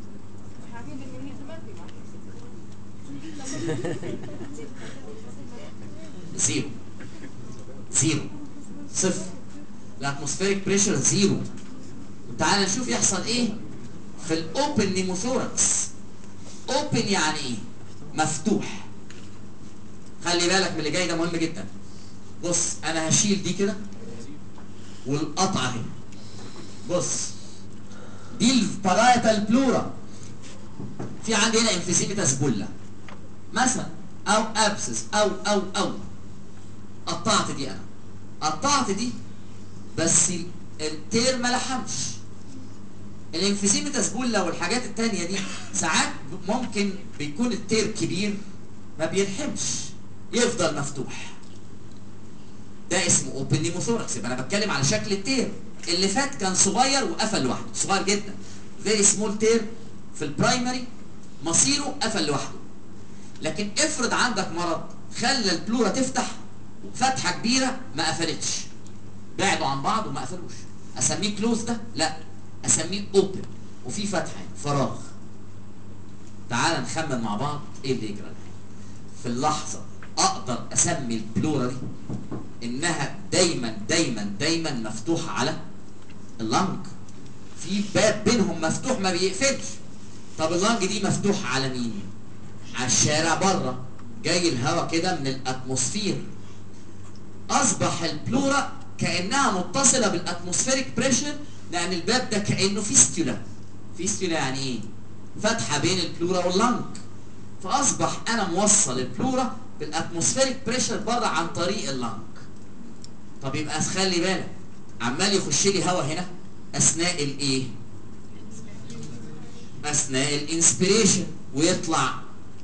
زيرو زيرو صفر. الاتموسفيريك بريشر زيرو. تعال نشوف يحصل ايه في الاوبن نيموثوركس. اوبن يعني ايه؟ مفتوح. خلي بالك من اللي جاي ده مهم جدا. بص انا هشيل دي كده والقطعه اهي. بص دي البارايتال بلورا، في عندي هنا انفيزيميتاس بولا مثلا او ابسس او او او قطعت دي، انا قطعت دي بس التير ما لحمش. الانفيزيميتاس بولا والحاجات التانية دي ساعات ممكن بيكون التير كبير ما بيلحمش يفضل مفتوح، ده اسمه اوبن نيموثوركس. يبقى انا بتكلم على شكل التير. اللي فات كان صغير وقفل لوحده، صغير جدا، فيري سمول تير في البرايمري مصيره قفل لوحده. لكن افرض عندك مرض خلى البلورا تفتح فتحه كبيره ما قفلتش، بعدوا عن بعض وما قفلوش، اسميه كلوز ده؟ لا، اسميه اوبن وفي فتحه فراغ. تعال نخمن مع بعض ايه اللي يجرى. في اللحظه اقدر اسمي البلورا دي انها دايما دايما دايما مفتوحه على اللنج، في باب بينهم مفتوح ما بيقفلش. طب اللنج دي مفتوحه على مين؟ على الشارع بره، جاي الهواء كده من الاتموسفير. اصبح البلورا كانها متصله بالاتموسفيريك بريشر لان الباب ده كانه فيستولا. فيستولا يعني ايه؟ فتحه بين البلورا واللنج، فاصبح انا موصل البلورا بالاتموسفيريك بريشر بره عن طريق اللنج. طب يبقى خلي بالك عمال يخش لي هواء هنا اثناء الايه؟ اثناء الانسبيريشن، ويطلع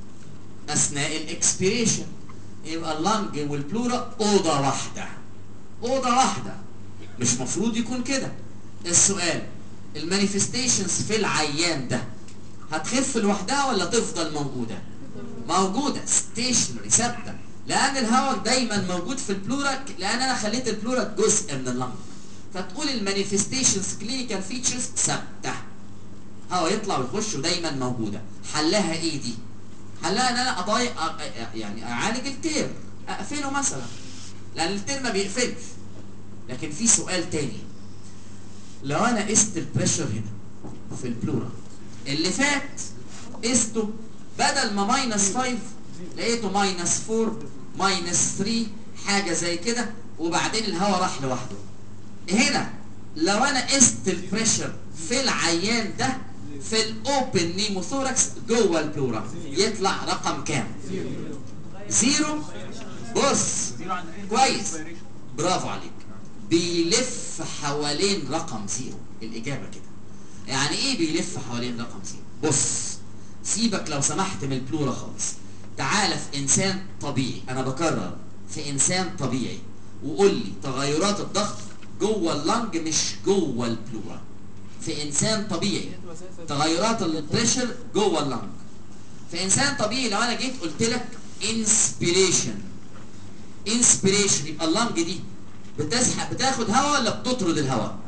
اثناء الاكسبيريشن. يبقى اللنج والبلورا اوضه واحده، اوضه واحده. مش مفروض يكون كده. السؤال، المانيفستيشنز في العيان ده هتخف لوحدها ولا تفضل موجوده؟ موجوده، ستيشنري، ثابته، لان الهواء دايما موجود في البلورا، لان انا خليت البلورا جزء من اللنج. فتقول المانيفستيشنز كلينيكال فيتشرز ثابته، هواء يطلع ويخش ودايما موجوده. حلها ايه دي؟ حلها ان انا اضايق يعني اعالج التير، اقفله مثلا، لان التير ما بيقفلش. لكن في سؤال تاني، لو انا قست البريشر هنا في البلورا اللي فات، قسته بدل ما ماينس خمسة لقيته ماينس أربعة، ماينس ثلاثة، حاجه زي كده، وبعدين الهواء راح لوحده. هنا لو انا قست البريشر في العيان ده في الاوبن نيموثوركس جوه البلورا، يطلع رقم كام؟ زيرو. بص كويس، برافو عليك، بيلف حوالين رقم زيرو. الاجابه كده. يعني ايه بيلف حوالين رقم زيرو؟ بص، سيبك لو سمحت من البلورا خالص، تعال في انسان طبيعي، انا بكرر، في انسان طبيعي، وقول لي تغيرات الضغط جوه اللنج مش جوه البلورا. في انسان طبيعي تغيرات البريشر جوه اللنج. في انسان طبيعي لو انا جيت قلت لك انسبيريشن، انسبيريشن يبقى اللنج دي بتسحب، بتاخد هواء ولا بتطرد الهواء؟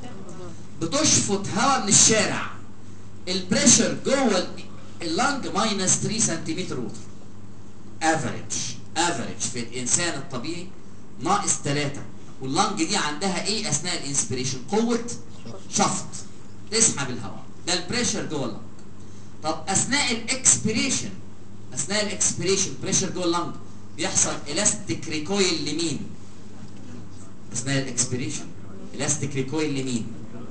بتشفط هواء من الشارع. البريشر جوه اللنج ماينس ثلاثة سنتيمتر ووتر افريج. افريج في الانسان الطبيعي ناقص ثلاثة. واللنج دي عندها ايه اثناء الانسبيريشن؟ قوه شفط، تسحب الهواء، ده البريشر جوه اللنج. طب اثناء الاكسبيريشن، اثناء الاكسبيريشن بريشر جوه اللنج بيحصل الاستيك ريكويل لمين؟ اثناء الاكسبيريشن الاستيك ريكويل لمين؟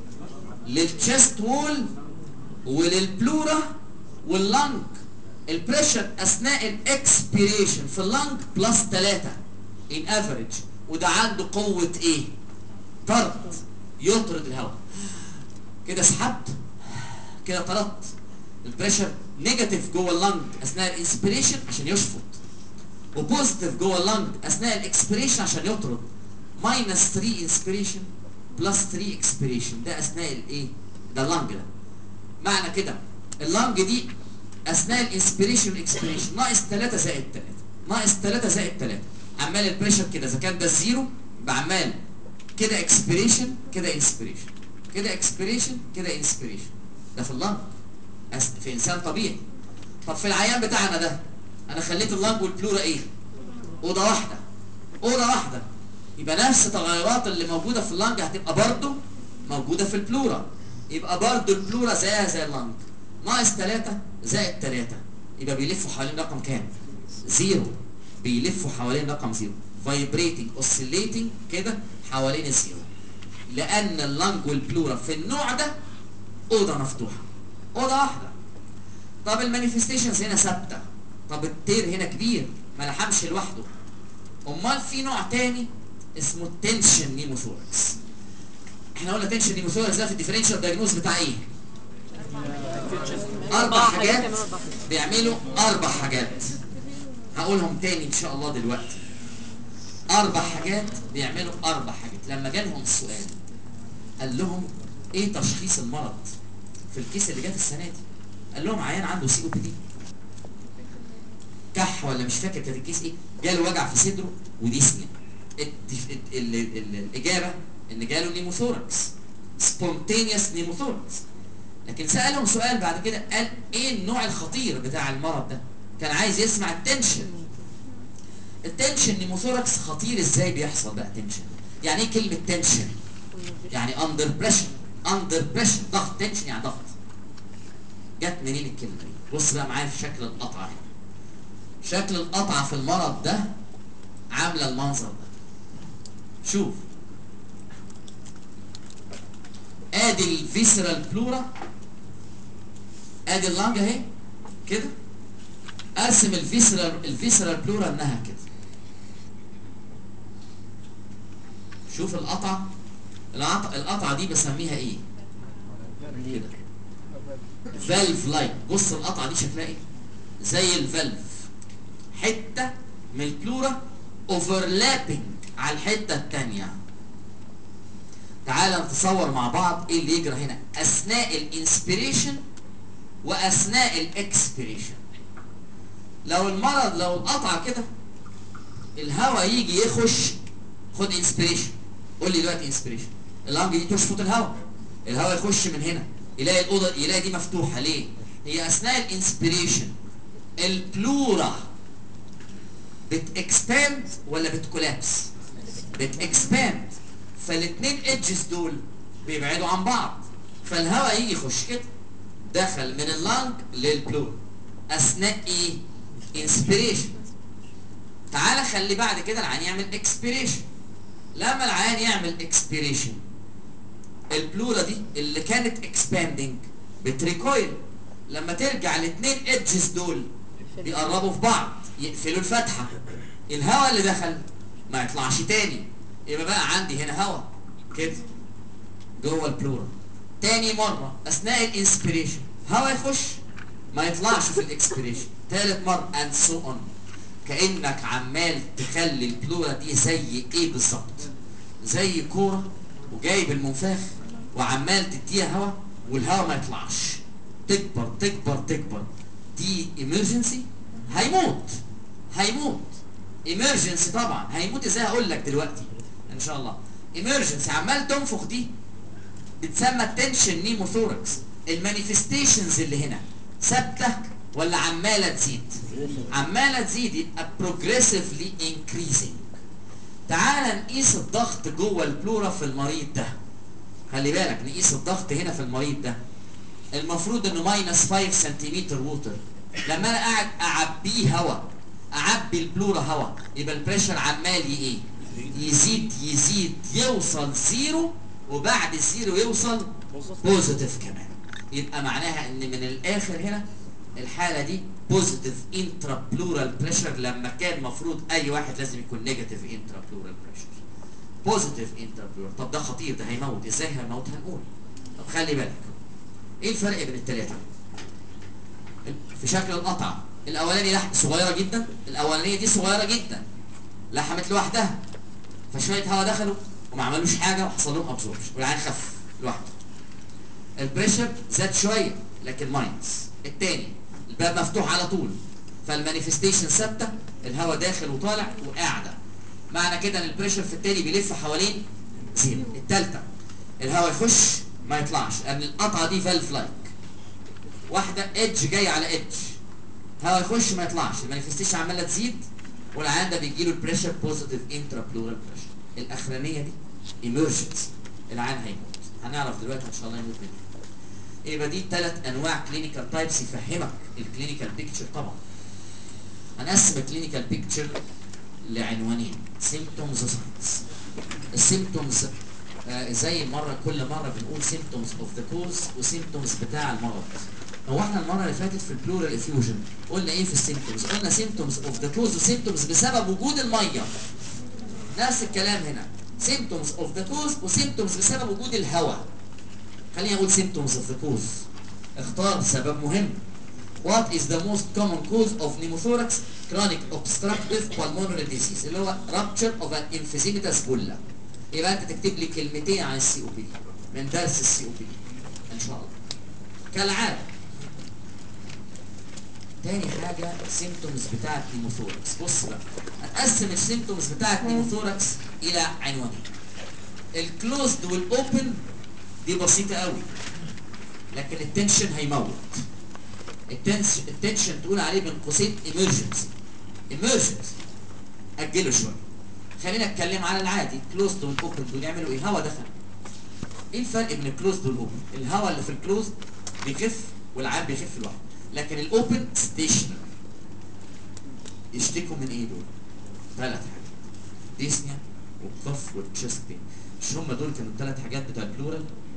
للتشست وول وللبلورا واللنج. البريشر اثناء الاكسبيريشن في اللنج بلس ثلاثة ان افريج، وده عنده قوه ايه؟ طرد، يطرد الهواء. كده سحبت، كده طردت. البريشر نيجاتيف جوه اللنج اثناء الانسبيريشن عشان يشفط، وبوزيتيف جوه اللنج اثناء الاكسبيريشن عشان يطرد. ماينس ثلاثة انسبيريشن بلس ثلاثة اكسبيريشن، ده اثناء الايه؟ ده اللنج ده. معنى كده اللنج دي اثناء الانسبيريشن والاكسبيريشن ناقص ثلاثة زائد ثلاثة، ناقص ثلاثة زائد ثلاثة، عمال البريشر كده. اذا كان ده الزيرو يبقى عمال كده اكسبيريشن كده انسبيريشن كده اكسبيريشن كده انسبيريشن. ده في اللنج في انسان طبيعي. طب في العيان بتاعنا ده انا خليت اللنج والبلورا ايه؟ اوضه واحده، اوضه واحده. يبقى نفس التغيرات اللي موجوده في اللنج هتبقى برضه موجوده في البلورا. يبقى برضه البلورا زيها زي اللنج، ناقص ثلاثة زائد ثلاثة، يبقى بيلفوا حوالين رقم كام؟ زيرو. بيلفوا حوالين رقم زيرو، فايبريتنج اوسيليتنج كده حوالين الزيرو، لان اللنج والبلورا في النوع ده اوضه مفتوحه، اوضه واحده. طب المانيفستيشنز هنا ثابته، طب التير هنا كبير ما لحمش لوحده. امال في نوع تاني اسمه التنشن نيموثوركس. احنا قلنا تنشن نيموثوركس ده في الديفرنشال دايجنوز بتاع ايه؟ اربع حاجات بيعملوا، اربع حاجات هقولهم تاني ان شاء الله دلوقتي. اربع حاجات بيعملوا، اربع حاجات. لما جالهم السؤال قال لهم ايه تشخيص المرض في الكيس اللي جه في السنه دي؟ قال لهم عيان عنده سي او بي دي، كح ولا مش فاكر كانت الكيس ايه، جاله وجع في صدره وديسنيا. الاجابه ان جاله نيموثوركس، سبونتينيوس نيموثوركس. لكن سالهم سؤال بعد كده، قال ايه النوع الخطير بتاع المرض ده؟ كان عايز يسمع التنشن. التنشن نيموثوركس خطير ازاي بيحصل بقى تنشن؟ يعني ايه كلمه تنشن؟ يعني اندر بريشر، اندر بريشر، ضغط. تنشن يعني ضغط. جت منين الكلمه دي؟ بص بقى معايا في شكل القطعه هنا. شكل القطعه في المرض ده عامله المنظر ده. شوف، ادي الفيسرال بلورا، ادي اللنج اهي كده، ارسم الفيسرال الفيسرال بلورا انها كده. شوف القطعه، القطعه القطعه دي بسميها ايه؟ كده فالف لايك. بص القطعه دي شكلها ايه؟ زي الفالف، حته من البلورا اوفرلابنج على الحته الثانيه. تعال نتصور مع بعض ايه اللي يجرى هنا اثناء الانسبيريشن واثناء الاكسبيريشن. لو المرض لو القطعه كده، الهواء يجي يخش، خد انسبيريشن، قول لي دلوقتي انسبيريشن، اللنج دي تشفط الهواء، الهواء يخش من هنا، يلاقي الاوضه، يلاقي دي مفتوحه. ليه؟ هي اثناء الانسبيريشن البلورا بتكسباند ولا بتكولابس؟ بتكسباند، فالاثنين ايدجز دول بيبعدوا عن بعض، فالهواء يجي يخش كده، دخل من اللنج للبلورا اثناء ايه؟ انسبيريشن. تعالى خلي بعد كده العيان يعمل اكسبيريشن. لما العيان يعمل اكسبيريشن، البلورا دي اللي كانت اكسباندنج بتريكويل، لما ترجع الاثنين ايدجز دول بيقربوا في بعض، يقفلوا الفتحه، الهواء اللي دخل ما يطلعش تاني، يبقى بقى عندي هنا هواء كده جوه البلورا. تاني مره اثناء الانسبيريشن هواء يخش ما يطلعش في الاكسبيريشن. تالت مره اند سو اون. كانك عمال تخلي البلورا دي زي ايه بالظبط؟ زي كوره وجايب المنفاخ وعمال تديها هواء والهواء ما يطلعش، تكبر تكبر تكبر. دي ايمرجنسي، هيموت هيموت ايمرجنسي طبعا. هيموت ازاي؟ هقول لك دلوقتي ان شاء الله. ايمرجنسي عمال تنفخ، دي بتسمى تنشن نيموثوركس. المانيفستيشنز اللي هنا ثابته ولا عماله تزيد؟ عماله تزيد، يبقى بروجريسيفلي انكريزنج. تعال نقيس الضغط جوه البلورا في المريض ده. خلي بالك نقيس الضغط هنا في المريض ده، المفروض انه ماينس خمسة سنتيمتر ووتر. لما انا قاعد اعبيه هواء، اعبي البلورا هواء، يبقى البريشر عمال ايه؟ يزيد يزيد يوصل زيرو، وبعد الزيرو يوصل بوزيتيف كمان. يبقى معناها ان من الاخر هنا الحاله دي بوزيتيف انترا بلورال بريشر، لما كان المفروض اي واحد لازم يكون نيجاتيف انترا بلورال بريشر. بوزيتيف انترا بلورال. طب ده خطير، ده هيموت. ازاي هيموت؟ هنقول. طب خلي بالك ايه الفرق بين الثلاثه في شكل القطعه. الاولاني لحم صغيره جدا، الاولانيه دي صغيره جدا لحمت لوحدها، فشويه هواء دخلوا وما عملوش حاجه وحصل لهم ابزوربشن والعين خف لوحده. البريشر زاد شويه لكن ماينس. الثاني الباب مفتوح على طول، فالمانيفستيشن ثابته، الهواء داخل وطالع وقاعده، معنى كده ان البريشر في التاني بيلف حوالين زيرو. الثالثه الهواء يخش ما يطلعش، لان القطعه دي فالف لايك، واحده ايدج جاي على ايدج، هواء يخش ما يطلعش، المانيفستيشن عماله تزيد، والعيان ده بيجي له البريشر بوزيتيف انترا بلورال بريشر. الاخرانيه دي ايمرجنسي، العيان هيموت. هنعرف دلوقتي ان شاء الله يموت منين. يبقى دي ثلاث انواع كلينيكال تايبس يفهمك الكلينيكال بيكتشر. طبعا هنقسم الكلينيكال بيكتشر لعنوانين، سيمبتومز وساينز. السيمبتومز آه زي المره كل مره بنقول سيمبتومز اوف ذا كوز وسيمبتومز بتاع المرض. هو احنا المره اللي فاتت في البلورال افيوجن قلنا ايه في السيمبتومز؟ قلنا سيمبتومز اوف ذا كوز وسيمبتومز بسبب وجود الميه. نفس الكلام هنا، سيمبتومز اوف ذا كوز وسيمبتومز بسبب وجود الهواء. خليني اقول سيمبتومز اوف ذا كوز. اختار سبب مهم. What is the most common cause of pneumothorax chronic obstructive pulmonary disease؟ اللي هو rupture of an emphysematous bulla. يبقى انت تكتب لي كلمتين عن السي او بي دي من درس السي او بي دي ان شاء الله كالعاده. تاني حاجه السيمتومز بتاعت نيموثوركس. بص بقى، هنقسم السيمتومز بتاعت نيموثوركس الى عنوانين، الكلوزد والاوبن دي بسيطه قوي، لكن التنشن هيموت. التنشن التنشن تقول عليه بين قوسين ايمرجنسي. ايمرجنسي اجله شويه. خلينا نتكلم على العادي، كلوزد والاوبن دول يعملوا ايه؟ هوا دخل. ايه الفرق بين الكلوزد والاوبن؟ الهواء اللي في الكلوزد بيخف والعام بيخف لوحده، لكن الاوبن ستيشنري. يشتكوا من ايه دول؟ ثلاث حاجات، ديسنيا والكف والتشست بين. مش هم دول كانوا الثلاث حاجات بتوع البلورال؟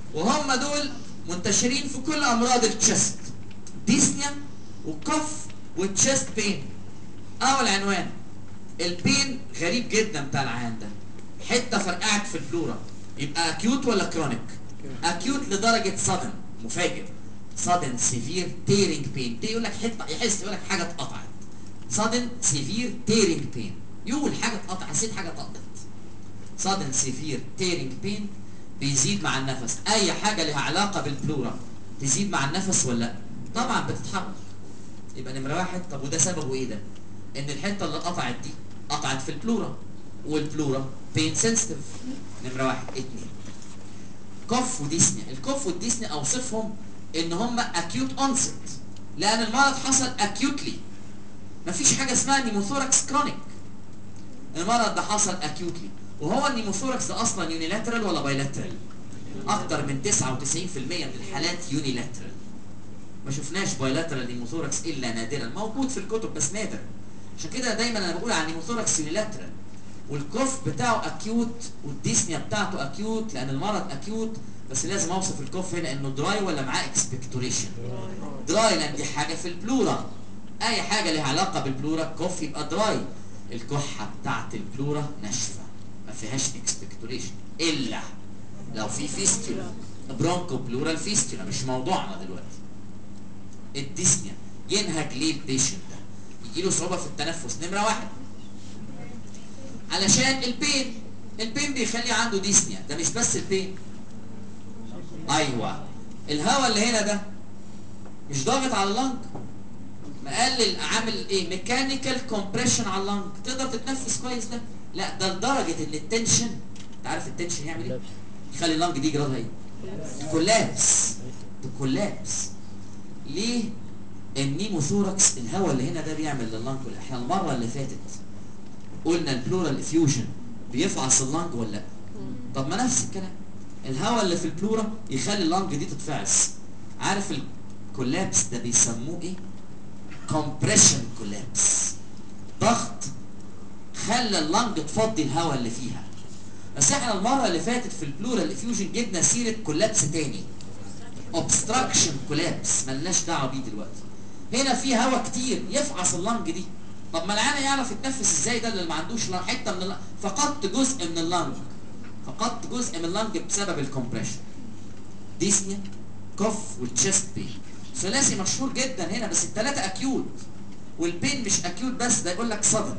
وهم دول منتشرين في كل امراض التشست، ديسنيا والكف والتشست بين. اول عنوان البين غريب جدا بتاع العيان ده، حته فرقعت في البلورا، يبقى اكيوت ولا كرونيك؟ اكيوت لدرجه صدم مفاجئ، صدم سيفير تيرنج بين، يقول لك حته يحس يقول لك حاجه اتقطعت، صدم سيفير تيرنج بين، يقول حاجه اتقطعت، حسيت حاجه اتقطعت. صدم سيفير تيرنج بين بيزيد مع النفس، اي حاجه لها علاقه بالبلورا تزيد مع النفس ولا لا؟ طبعا بتتحرك. يبقى نمره واحد. طب وده سببه ايه ده؟ ان الحته اللي قطعت دي قطعت في البلورا، والبلورا بين سنسيتيف. نمره واحد. اتنين، كف وديسنيا. الكف والديسنيا اوصفهم ان هم اكيوت اونست، لان المرض حصل اكيوتلي، مفيش حاجه اسمها نيموثوركس كرونيك، المرض ده حصل اكيوتلي. وهو النيموثوركس ده اصلا يونيلاترال ولا بايلاترال؟ اكتر من تسعة وتسعين في المية من الحالات يونيلاترال، ما شفناش بايلاترال نيموثوركس الا نادرا، موجود في الكتب بس نادر. عشان كده دايما انا بقول عن نيموثوركس يونيلاترال، والكف بتاعه اكيوت والديسنيا بتاعته اكيوت لان المرض اكيوت. بس لازم اوصف الكف هنا انه دراي ولا معاه اكسبكتوريشن؟ دراي، لان دي حاجه في البلورا، اي حاجه لها علاقه بالبلورا الكف يبقى دراي. الكحه بتاعت البلورا ناشفه ما فيهاش اكسبكتوريشن، الا لو في فيستولا، برونكو بلورال فيستولا، مش موضوعنا دلوقتي. الديسنيا ينهج ليه البيشنت ده؟ يجي له صعوبه في التنفس. نمره واحد علشان البين، البين بيخلي عنده ديسنيا. ده مش بس البين، ايوه الهواء اللي هنا ده مش ضاغط على اللنج، مقلل، عامل ايه؟ ميكانيكال كومبريشن على اللنج، تقدر تتنفس كويس ده؟ لا، ده لدرجه ان التنشن، انت عارف التنشن يعمل ايه؟ يخلي اللنج دي جرادها ايه؟ كولابس، كولابس. ليه؟ النيموثوركس الهواء اللي هنا ده بيعمل لللنج. احنا المره اللي فاتت قلنا البلورال افيوجن بيفعص اللنج ولا لا؟ طب ما نفس الكلام، الهواء اللي في البلورا يخلي اللنج دي تتفعص. عارف الكولابس ده بيسموه ايه؟ كومبريشن كولابس، ضغط خلى اللنج تفضي الهواء اللي فيها. بس احنا المره اللي فاتت في البلورال افيوجن جبنا سيره كولابس تاني، اوبستراكشن كولابس، ملناش دعوه بيه دلوقتي. هنا في هواء كتير يفعص اللنج دي. طب ما العيان يعرف يتنفس ازاي ده اللي ما عندوش حته من اللنج؟ فقدت جزء من اللنج، فقدت جزء من اللنج بسبب الكومبريشن. ديسنيا، كف، والتشست بين. ثلاثي مشهور جدا هنا، بس الثلاثه اكيوت، والبين مش اكيوت بس، ده يقول لك صدم.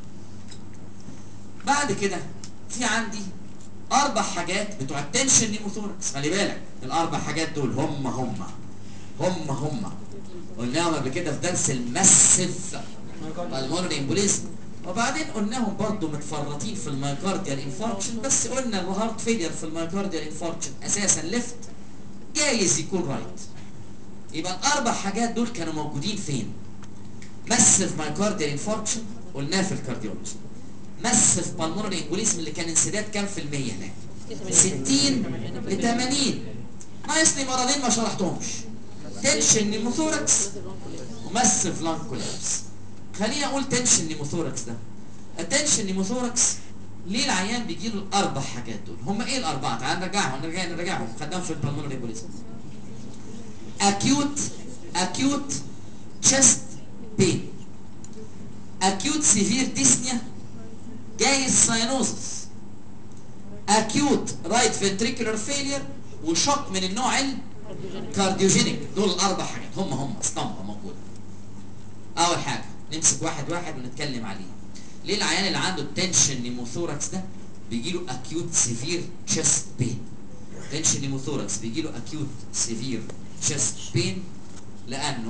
بعد كده في عندي اربع حاجات بتوع التنشن نيموثوركس، خلي بالك الاربع حاجات دول هم هم هم هم قلناهم قبل كده في درس المسف بالمونري امبوليزم، وبعدين قلناهم برضو متفرطين في المايكارديال انفاركشن، بس قلنا الهارت فيلير في المايكارديال انفاركشن اساسا ليفت، جايز يكون رايت. يبقى الاربع حاجات دول كانوا موجودين فين؟ مسف مايكارديال انفاركشن قلناه في الكارديولوجي، مسف بالمونري امبوليزم اللي كان انسداد كام في المية هناك؟ ستين ل ثمانين. ناقص لي مرضين ما شرحتهمش، تنشن نيموثوركس ومسف لانج كولابس. خليني اقول تنشن نيموثوركس ده. التنشن نيموثوركس ليه العيان بيجي له الاربع حاجات دول؟ هم ايه الاربعه؟ تعال نرجعهم نرجع نرجعهم خدناهم في البالمونري امبوليزم. acute acute chest pain، acute severe dyspnea جايز ساينوزس، acute right ventricular failure، وشوك من النوع الكارديوجينيك. دول الاربع حاجات هم هم اسطمبه موجوده. اول حاجه نمسك واحد واحد ونتكلم عليه. ليه العيان اللي عنده التنشن نيموثوركس ده بيجي له acute severe chest pain؟ تنشن نيموثوركس بيجي له acute severe chest pain لانه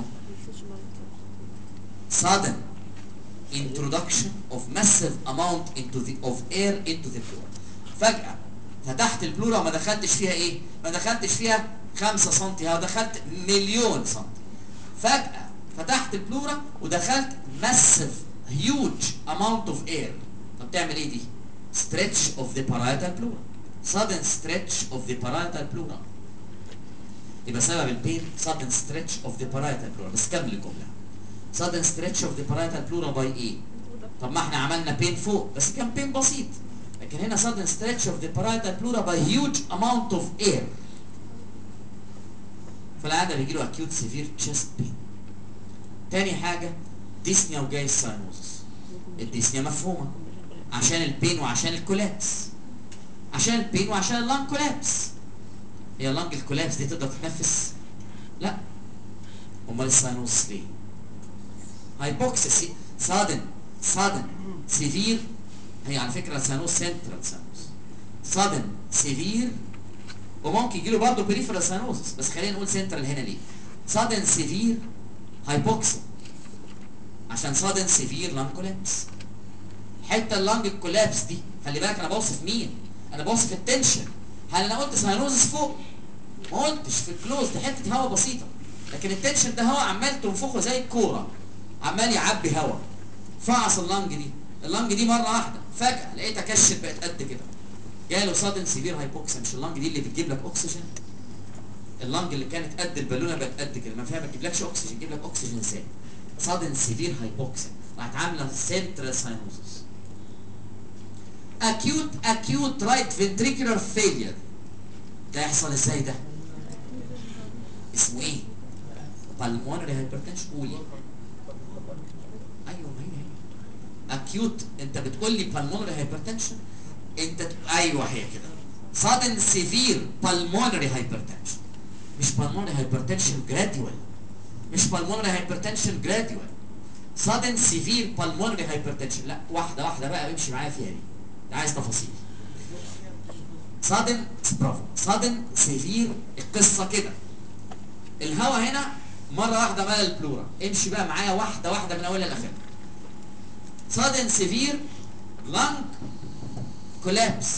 sudden introduction of massive amount into the of air into the pleura. فجأة فتحت البلورا وما دخلتش فيها ايه؟ ما دخلتش فيها خمسة سنتي، ها دخلت مليون سنتي. فجأة فتحت البلورا ودخلت massive huge amount of air. طب تعمل ايه دي؟ stretch of the parietal pleura. sudden stretch of the parietal pleura. يبقى سبب البين sudden stretch of the parietal pleura. بس كمل الجملة. sudden stretch of the parietal pleura by ايه؟ طب ما احنا عملنا بين فوق بس كان بين بسيط، لكن هنا sudden stretch of the parietal pleura by huge amount of air. فالعاده بيجي له اكيوت سيفير تشيست بين. تاني حاجه ديسنيا وجاي ساينوزس. الديسنيا مفهومه عشان البين وعشان الكولابس، عشان البين وعشان اللانج كولابس. هي اللانج الكولابس دي تقدر تتنفس؟ لا. امال الساينوزس ليه؟ هايبوكسيس سادن سادن سيفير. هي على فكره سانوس سنترال سانوس سادن سيفير، وممكن يجي له برضه بريفرال سانوس، بس خلينا نقول سنترال هنا ليه؟ سادن سيفير هايبوكسيا عشان سادن سيفير لانج كولابس. حته اللانج الكولابس دي خلي بالك انا بوصف مين؟ انا بوصف التنشن. هل انا قلت ساينوزس فوق؟ ما قلتش. في الكلوز دي حته هواء بسيطه، لكن التنشن ده هواء عمال تنفخه زي الكوره، عمال يعبي هواء. فعص اللنج دي، اللنج دي مره واحده فجاه لقيتها كشت بقت قد كده، جاله سادن سيفير هايبوكسيا. مش اللنج دي اللي بتجيب لك اكسجين؟ اللنج اللي كانت قد البالونه بقت قد كده، ما فيها ما تجيبلكش اكسجين، تجيب لك اكسجين ازاي؟ سادن سيفير هايبوكسيا راحت عامله سنترال ساينوزس. اكيوت اكيوت رايت فنتريكولار فيلير ده يحصل ازاي ده؟ اسمه ايه؟ بالمونري هايبرتنشن. قولي. ايوه ما هي هي اكيوت. انت بتقول لي بالمونري هايبرتنشن، انت ت... ايوه هي كده. sudden severe pulmonary hypertension. مش pulmonary hypertension gradual، مش pulmonary hypertension gradual. sudden severe pulmonary hypertension. لا واحده واحده بقى بيمشي معايا فيها دي، ده عايز تفاصيل. sudden برافو sudden severe. القصه كده، الهواء هنا مره واحده مال البلورا. امشي بقى معايا واحده واحده من اولها لاخرها. sudden severe lung collapse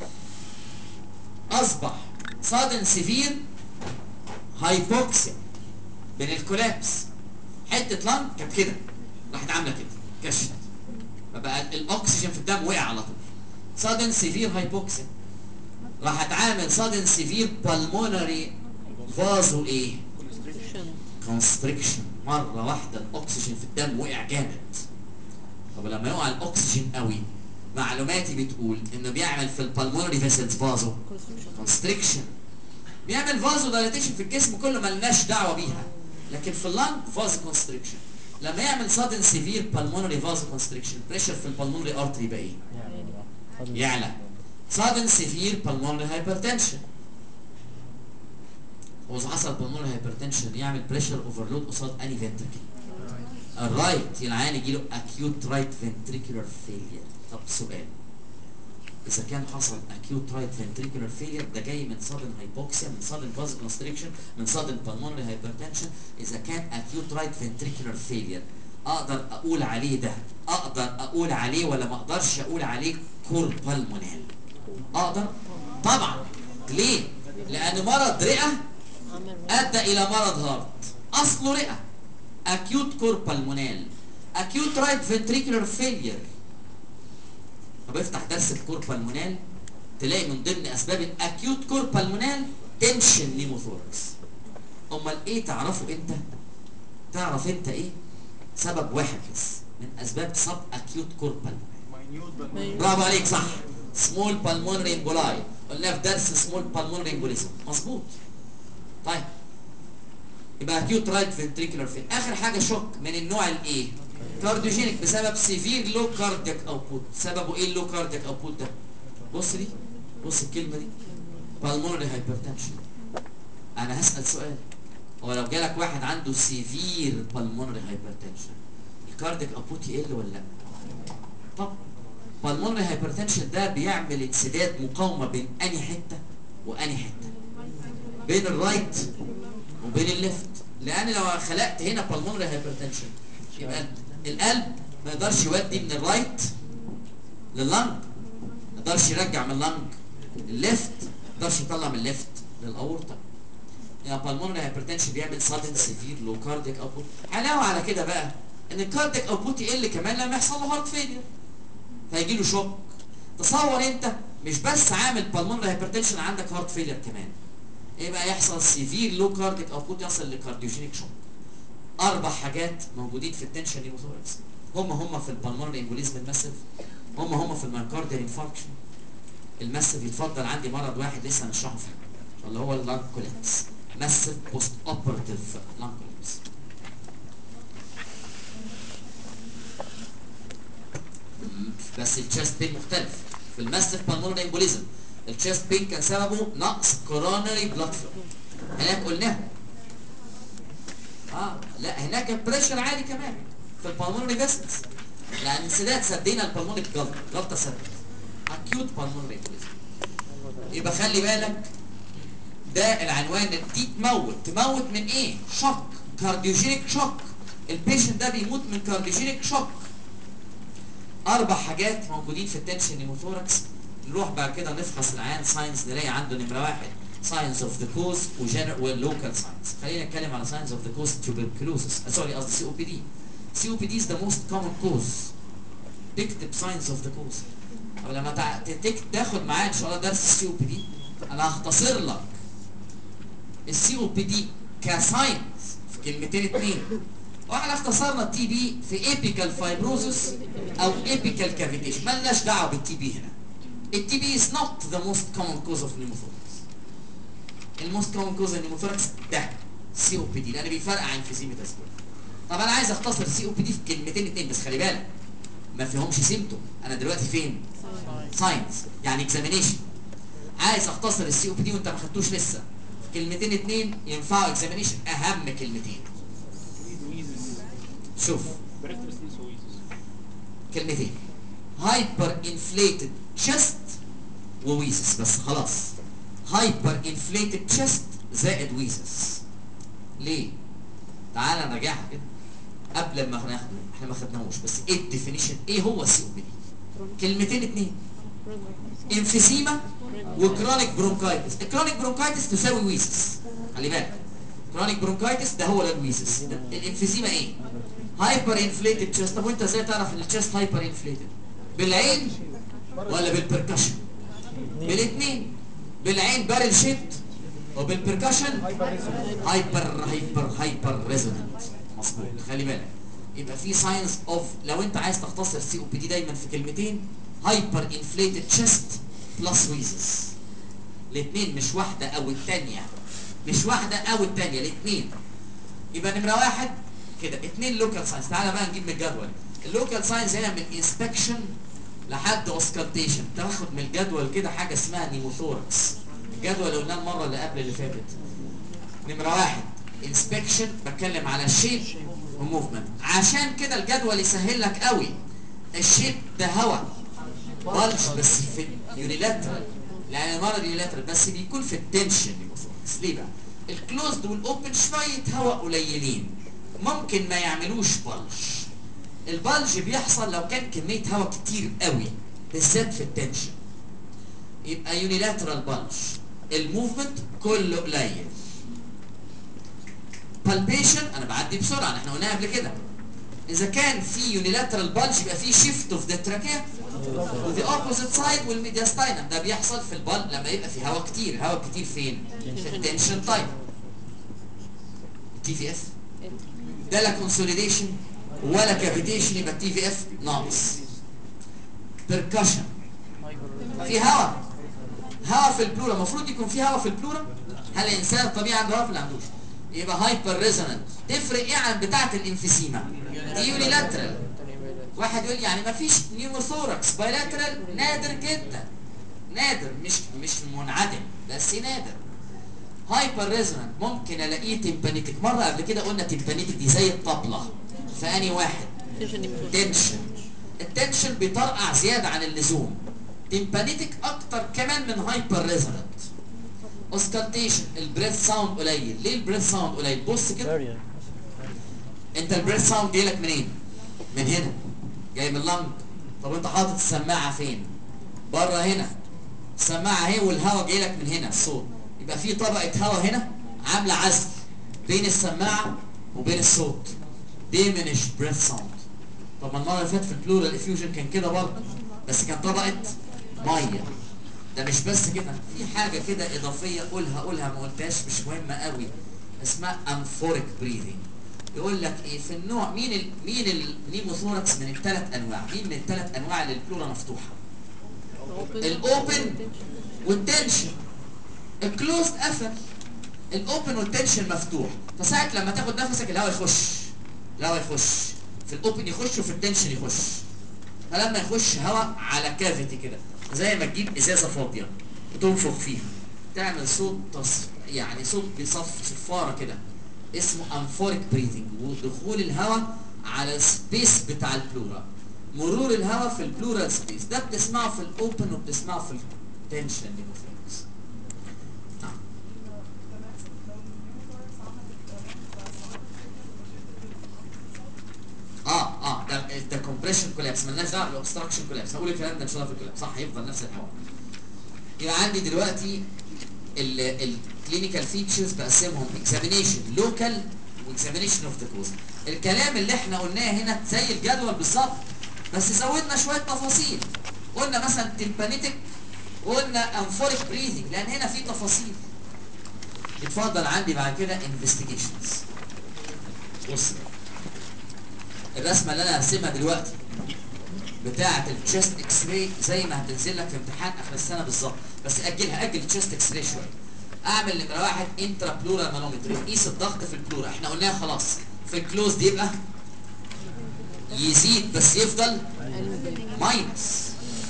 اصبح sudden severe hypoxia بين الكولابس. حته لانج كانت كده راحت عامله كده كشت، فبقى الاكسجين في الدم وقع على طول. sudden severe hypoxia راحت عامل sudden severe pulmonary vaso ايه؟ constriction. مره واحده الاكسجين في الدم وقع جامد. طب لما يقع الاكسجين قوي، معلوماتي بتقول انه بيعمل في البلمونري فيسلز فازو كونستريكشن، بيعمل فازو دايليتيشن في الجسم كله مالناش دعوه بيها، لكن في اللنج فازو كونستريكشن. لما يعمل sudden severe pulmonary vaso constriction بريشر في البلمونري ارتري يبقى ايه؟ يعلى. sudden severe pulmonary hypertension. واذا حصل pulmonary hypertension يعمل بريشر اوفرلود قصاد اني فنتركل؟ الرايت. العيان يجي له acute right ventricular failure. طب سؤال، إذا كان حصل acute right ventricular failure ده جاي من sudden hypoxia، من sudden vasoconstriction، من sudden pulmonary hypertension. إذا كان acute right ventricular failure أقدر أقول عليه ده، أقدر أقول عليه ولا ما أقدرش أقول عليه كور بالمونال؟ أقدر طبعا. ليه؟ لأن مرض رئة أدى إلى مرض هارت، أصله رئة. acute كور بالمونال، acute right ventricular failure. طب افتح درس الكور بالمونال تلاقي من ضمن اسباب الاكيوت كور بالمونال تنشن نيموثوركس. امال ايه تعرفه انت؟ تعرف انت ايه؟ سبب واحد بس من اسباب سب اكيوت كور بالمونال. برافو عليك صح، سمول بالمونري امبولاي. قلنا في درس سمول بالمونري امبوليزم مظبوط. طيب يبقى اكيوت رايت فنتريكولار فين. اخر حاجه شوك من النوع الايه؟ كارديوجينيك بسبب سيفير لو كاردياك اوتبوت. سببه ايه اللو كاردياك اوتبوت ده؟ بص دي، بص الكلمه دي بالمونري هايبرتنشن. انا هسال سؤال، هو لو جالك واحد عنده سيفير بالمونري هايبرتنشن الكاردياك اوتبوت يقل ولا لا؟ طب بالمونري هايبرتنشن ده بيعمل انسداد مقاومه بين اني حته واني حته، بين الرايت وبين الليفت. لان لو خلقت هنا بالمونري هايبرتنشن يبقى القلب ما يقدرش يودي من الرايت لللنج، ما يقدرش يرجع من اللنج الليفت، ما يقدرش يطلع من الليفت للاورطه. يعني بالمونري هايبرتنشن بيعمل sudden severe low cardiac output. علاوه على كده بقى ان الكاردياك اوتبوت يقل كمان لما يحصل له هارت فيلير، فيجي له شوك. تصور انت مش بس عامل بالمونري هايبرتنشن، عندك هارت فيلير كمان، يبقى يحصل سيفير لو كاردياك اوتبوت، يصل لكارديوجينيك شوك. اربع حاجات موجودين في التنشن نيموثوركس، هم هم في البلمونري امبوليزم الماسيف، هم هم في المايوكارديال انفاركشن الماسيف. يتفضل عندي مرض واحد لسه هنشرحه فيه اللي هو اللانج كولابس. ماسيف بوست اوبراتيف لانج كولابس. بس التشست بين مختلف. في الماسيف بالمونري امبوليزم التشست بين كان سببه نقص كوروناري بلاد فلو، هناك قلناه. اه لا هناك بريشر عالي كمان في البالمونري فيسلز، لان انسداد سدينا البالمونري جلطه جلطه سدت اكيوت بالمونري امبوليزم. يبقى خلي بالك ده العنوان، دي تموت تموت من ايه؟ شوك، كارديوجينيك شوك. البيشنت ده بيموت من كارديوجينيك شوك. اربع حاجات موجودين في التنشن نيموثوركس. نروح بعد كده نفحص العيان ساينس، نلاقي عنده نمره واحد ساينس اوف ذا كوز واللوكال ساينس. خلينا نتكلم على ساينس اوف ذا كوز تيوبركلوزس، سوري قصدي سي او بي دي. سي او بي دي از ذا موست كومن كوز. تكتب ساينس اوف ذا كوز. طب لما تع... تك... تاخد معايا ان شاء الله درس السي او بي دي، انا هختصر لك السي او بي دي كساينس في كلمتين اتنين. واحنا اختصرنا التي بي في ايبيكال فايبروزس او ايبيكال كافيتيشن، مالناش دعوه بالتي بي هنا. التي بي از نوت ذا موست كومن كوز اوف نيموثوركس. الموست كومن كوز اوف نيموثوركس ده سي او بي دي، لان بيفرق عن انفيزيما تسبب. طب انا عايز اختصر السي او بي دي في كلمتين اتنين بس، خلي بالك ما فيهمش سيمتوم. انا دلوقتي فين؟ ساينس يعني اكزامينيشن. عايز اختصر السي او بي دي وانت ما خدتوش لسه في كلمتين اتنين ينفعوا اكزامينيشن، اهم كلمتين. شوف كلمتين، هايبر انفليتد تشست وويزس بس خلاص. هايبر انفليتد تشست زائد ويزس. ليه؟ تعال نراجعها كده قبل ما ناخده، احنا ما خدناهوش بس ايه الديفينيشن، ايه هو السي او بي دي؟ كلمتين اتنين، انفيزيما وكرونيك برونكايتس. الكرونيك برونكايتس تساوي ويزس، خلي بالك. كرونيك برونكايتس ده هو ده الويزس. الانفيزيما ايه؟ هايبر انفليتد تشست. طب وانت ازاي تعرف ان التشست هايبر انفليتد؟ بالعين ولا بالبركشن؟ بالاثنين. بالعين بارل شيبت، وبالبركشن هايبر هايبر هايبر ريزونانت. مظبوط، خلي بالك. يبقى في ساينس اوف، لو انت عايز تختصر سي او بي دي دايما في كلمتين، هايبر انفليتد تشست بلس ويزس. الاثنين مش واحده او الثانيه، مش واحده او الثانيه، الاثنين. يبقى نمره واحد كده، اثنين لوكال ساينس. تعالى بقى نجيب من الجدول. اللوكال ساينس هنا من انسبكشن لحد اوسكالتيشن. تاخد من الجدول كده حاجه اسمها نيموثوركس. الجدول اللي قلناه المره اللي قبل اللي فاتت. نمره واحد انسبكشن، بتكلم على الشيب وموفمنت. عشان كده الجدول يسهل لك قوي. الشيب ده هواء بلش بس في يونيلاترال، لان المرض يونيلاترال بس بيكون في التنشن نيموثوركس. ليه بقى؟ الكلوزد والاوبن شويه هواء قليلين ممكن ما يعملوش بلش. البلج بيحصل لو كان كميه هواء كتير قوي بالذات في التنشن، يبقى يونيلاترال بلج. الموفمنت كله قليل. بالبيشن انا بعدي بسرعه، احنا قلناها قبل كده. اذا كان في يونيلاترال بلج يبقى في شيفت اوف ذا تراكيا تو ذا اوبوزيت سايد والميدياستاينم. ده بيحصل في البلج لما يبقى في هواء كتير. هواء كتير فين؟ في التنشن تايب. تي في اف ده لا كونسوليديشن ولا كافيتيشن، يبقى تي في اف ناقص. بيركشن في هواء، هواء في البلورا، المفروض يكون في هواء في البلورا. هل الانسان الطبيعي عنده هواء ولا عندوش؟ يبقى هايبر ريزونانت. تفرق ايه عن بتاعه الانفيزيما؟ دي يونيلاترال. واحد يقول يعني ما فيش نيموثوركس بايلاترال؟ نادر جدا، نادر، مش مش منعدم بس نادر. هايبر ريزونانت ممكن الاقيه تمبانيتك. مره قبل كده قلنا تمبانيتك دي زي الطبله. فاني واحد تنشن، التنشن بيطرقع زياده عن اللزوم. تمبانيتك اكتر كمان من هايبر ريزونانت. اوسكالتيشن البريث ساوند قليل. ليه البريث ساوند قليل؟ بص كده، انت البريث ساوند جاي لك منين؟ من هنا، جاي من اللنج. طب انت حاطط السماعه فين؟ بره هنا. السماعه اهي والهواء جاي لك من هنا الصوت. يبقى في طبقه هواء هنا عامله عزل بين السماعه وبين الصوت. ديمينش بريث ساوند. طب ما المره اللي فاتت في البلورال افيوجن كان كده برضه، بس كان طبقه ميه. ده مش بس كده، في حاجه كده اضافيه قولها قولها ما قلتهاش مش مهمه قوي، اسمها امفوريك بريذنج. يقول لك ايه في النوع مين ال مين النيموثوركس من الثلاث انواع؟ مين من الثلاث انواع اللي البلورا مفتوحه؟ الاوبن والتنشن. الكلوزد قفل، الاوبن والتنشن مفتوح، فساعة لما تاخد نفسك الهواء يخش، الهواء يخش في الاوبن يخش وفي التنشن يخش. فلما يخش هواء على كافيتي كده زي ما تجيب ازازه فاضيه وتنفخ فيها تعمل صوت تصف يعني صوت بيصف صفاره كده اسمه انفوريك بريثنج، ودخول الهواء على السبيس بتاع البلورا، مرور الهواء في البلورال سبيس، ده بتسمعه في الاوبن وبتسمعه في التنشن نيموثوركس. نعم. اه اه ده ده كومبريشن كولابس، مالناش دعوه بالاوبستراكشن كولابس، هقول الكلام ده ان شاء الله في الكولابس صح، هيفضل نفس الحوار. يبقى عندي دلوقتي الكلينيكال فيتشرز بقسمهم اكزامينيشن لوكال واكزامينيشن اوف ذا كوز. الكلام اللي احنا قلناه هنا زي الجدول بالظبط، بس زودنا شويه تفاصيل. قلنا مثلا تمبانيتك وقلنا انفوريك بريذنج لان هنا في تفاصيل. اتفضل عندي بعد كده انفستيجيشنز. بص الرسمه اللي انا هرسمها دلوقتي بتاعه التشست اكس راي زي ما هتنزل لك في امتحان اخر السنه بالظبط، بس اجلها اجل التشست اكس راي شويه. اعمل نمره واحد انترا بلورال مانومتر، قيس الضغط في البلورا، احنا قلناها خلاص. في الكلوز دي يبقى يزيد بس يفضل ماينس.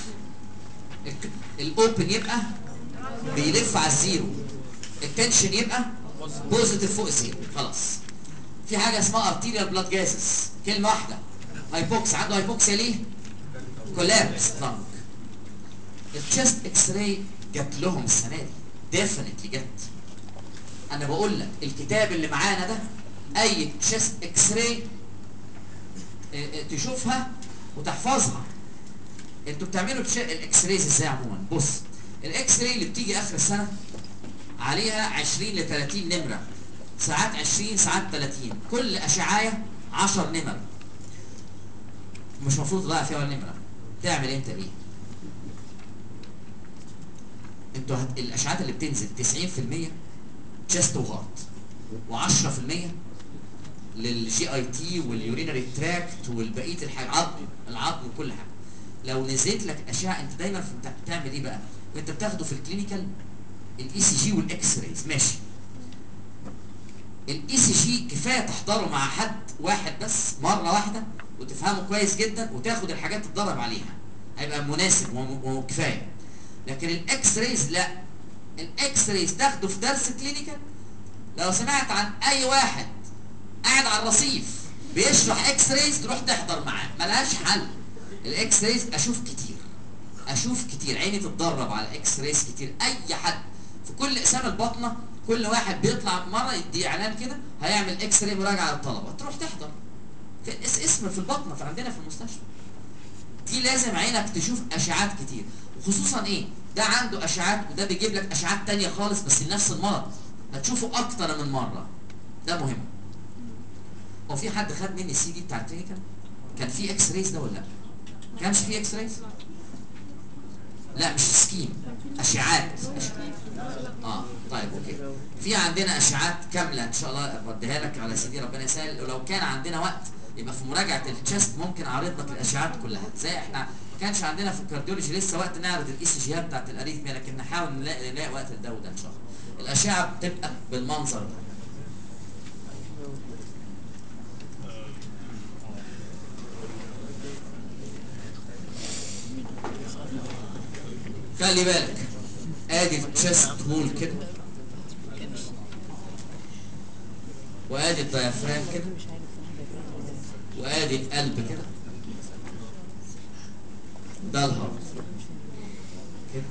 الاوبن يبقى بيلف على الزيرو. التنشن يبقى بوزيتيف فوق الزيرو. خلاص. في حاجه اسمها ارتيريال بلاد جازز، كلمه واحده هايبوكس، عنده هايبوكسيا ليه؟ كولابس لانج. التشست اكس راي جات لهم السنه دي ديفينتلي جت. انا بقول لك الكتاب اللي معانا ده اي تشست اكس راي تشوفها وتحفظها. انتوا بتعملوا الاكس رايز ازاي عموما؟ بص الاكس راي اللي بتيجي اخر السنه عليها عشرين ل ثلاثين نمره، ساعات عشرين ساعات ثلاثين، كل اشعاعيه عشر نمر. مش المفروض تضيع فيها ولا نمره. تعمل انت ايه؟ انتوا هت... الاشعاعات اللي بتنزل تسعين في المية تشست وهارت و10% للجي اي تي واليورينري تراكت والبقيه الحاجات، عظم العظم وكل حاجه. لو نزلت لك اشعه انت دايما في بتعمل ايه بقى؟ انت بتاخده في الكلينيكال الاي سي جي والاكس رايز ماشي. الاي سي جي كفايه تحضره مع حد واحد بس مره واحده وتفهمه كويس جدا وتاخد الحاجات تتدرب عليها، هيبقى مناسب وكفايه. لكن الاكس رايز لا، الاكس رايز تاخده في درس كلينيكال. لو سمعت عن اي واحد قاعد على الرصيف بيشرح اكس رايز تروح تحضر معاه، ملهاش حل. الاكس رايز اشوف كتير، اشوف كتير، عيني تتدرب على اكس رايز كتير. اي حد في كل اقسام الباطنه كل واحد بيطلع مره يدي اعلان كده هيعمل اكس راي مراجعه للطلبه، تروح تحضر في اسم في الباطنه في عندنا في المستشفى. دي لازم عينك تشوف اشعات كتير، وخصوصا ايه ده عنده اشعات وده بيجيب لك اشعات تانية خالص بس لنفس المرض، هتشوفه اكتر من مره. ده مهم. هو في حد خد مني السي دي بتاع الكلينيكال؟ كان في اكس رايز ده ولا لا؟ ما كانش في اكس رايز؟ لا مش سكيم، اشعات. اه طيب اوكي. في عندنا اشعات كامله ان شاء الله بديها لك على سي دي ربنا يسهل، ولو كان عندنا وقت يبقى في مراجعه التشست ممكن اعرض لك الاشعات كلها. زي احنا ما كانش عندنا في الكارديولوجي لسه وقت نعرض الاي سي جيات بتاعت الاريثميا، لكن نحاول نلاقي, نلاقي وقت لده وده ان شاء الله. الاشعه بتبقى بالمنظر ده. خلي بالك ادي التشست هول كده، وادي الديافرام كده، وادي القلب كده، ده الهارت كده.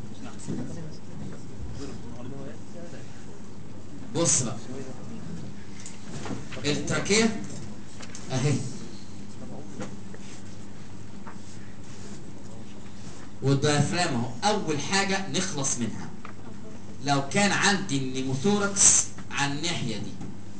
بص بقى التراكيه اهي، والديافرام اهو. اول حاجه نخلص منها لو كان عندي النيموثوركس على الناحيه دي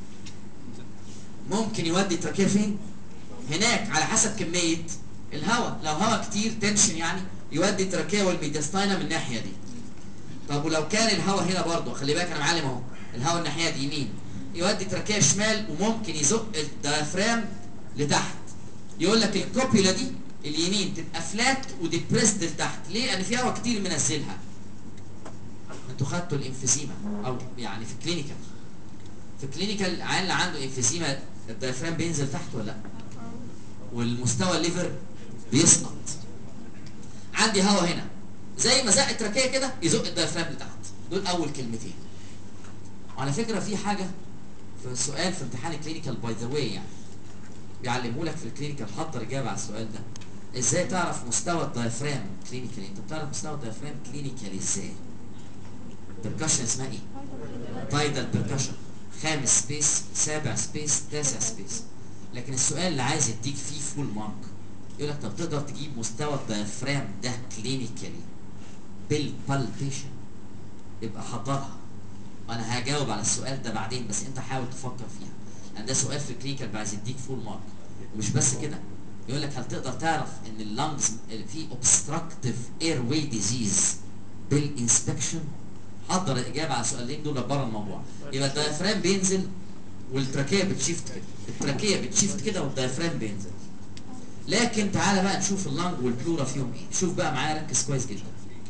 ممكن يودي التراكيه فين؟ هناك على حسب كميه الهواء. لو هواء كتير تنشن يعني يودي التراكيه والميدياستاينا من الناحيه دي. طب ولو كان الهواء هنا برضه، خلي بالك انا معلم اهو، الهواء الناحيه دي يمين، يودي التراكيه شمال وممكن يزق الديافرام لتحت. يقول لك الكوبيولا دي اليمين تبقى فلات وديبريسد لتحت، ليه؟ لان في هواء كتير منزلها. انتوا خدتوا الانفيزيما او يعني في الكلينيكال في الكلينيكال العيان اللي عنده انفيزيما الدايفرام بينزل تحت ولا لا؟ والمستوى الليفر بيسقط. عندي هوا هنا زي ما زق التراكيه كده يزق الدايفرام لتحت. دول اول كلمتين. وعلى فكره في حاجه في سؤال في امتحان الكلينيكال باي ذا واي يعني بيعلمه لك في الكلينيكال، حضر اجابه على السؤال ده. ازاي تعرف مستوى الدايفرام كلينيكالي؟ انت بتعرف مستوى الدايفرام كلينيكالي ازاي؟ بركشن اسمها ايه؟ تايدال بركشن، خامس سبيس، سابع سبيس، تاسع سبيس. لكن السؤال اللي عايز يديك فيه فول مارك يقول لك طب تقدر تجيب مستوى الدايفرام ده كلينيكالي بالبالبيشن؟ يبقى حضرها. انا هجاوب على السؤال ده بعدين، بس انت حاول تفكر فيها لان ده سؤال في الكلينيكال عايز يديك فول مارك. ومش بس كده، يقول لك هل تقدر تعرف ان اللنجز في اوبستراكتيف اير واي ديزيز بالانسبكشن؟ حضر الاجابه على السؤالين دول بره الموضوع. يبقى الدايفرام بينزل والتراكيه بتشيفت كده، التراكيه بتشيفت كده والدايفرام بينزل. لكن تعالى بقى نشوف اللنج والبلورا فيهم ايه. شوف بقى معايا، ركز كويس جدا.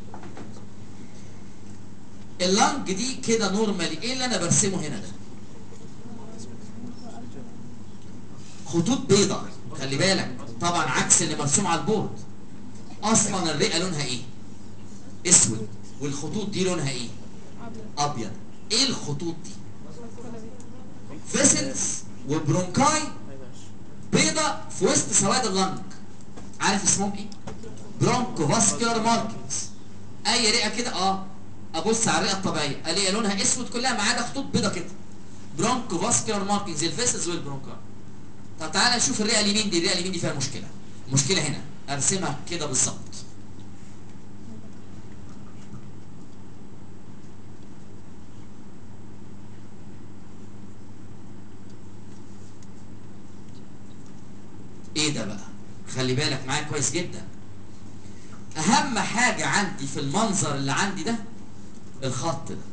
اللنج دي كده نورمالي ايه اللي انا برسمه هنا ده؟ خطوط بيضاء، خلي بالك طبعا عكس اللي مرسوم على البورد. اصلا الرئه لونها ايه؟ اسود، والخطوط دي لونها ايه؟ ابيض. ايه الخطوط دي؟ فيسلز وبرونكاي بيضاء في وسط سواد اللنج. عارف اسمهم ايه؟ برونكو فاسكولار ماركينجز. اي رئه كده اه ابص على الرئه الطبيعيه الاقي لونها اسود كلها ما عدا خطوط بيضاء كده. برونكو فاسكولار ماركينجز، الفيسلز والبرونكاي. طب تعالى نشوف الرئه اليمين دي. الرئه اليمين دي فيها مشكله. المشكله هنا ارسمها كده بالظبط. ايه ده بقى؟ خلي بالك معايا كويس جدا. اهم حاجه عندي في المنظر اللي عندي ده الخط ده.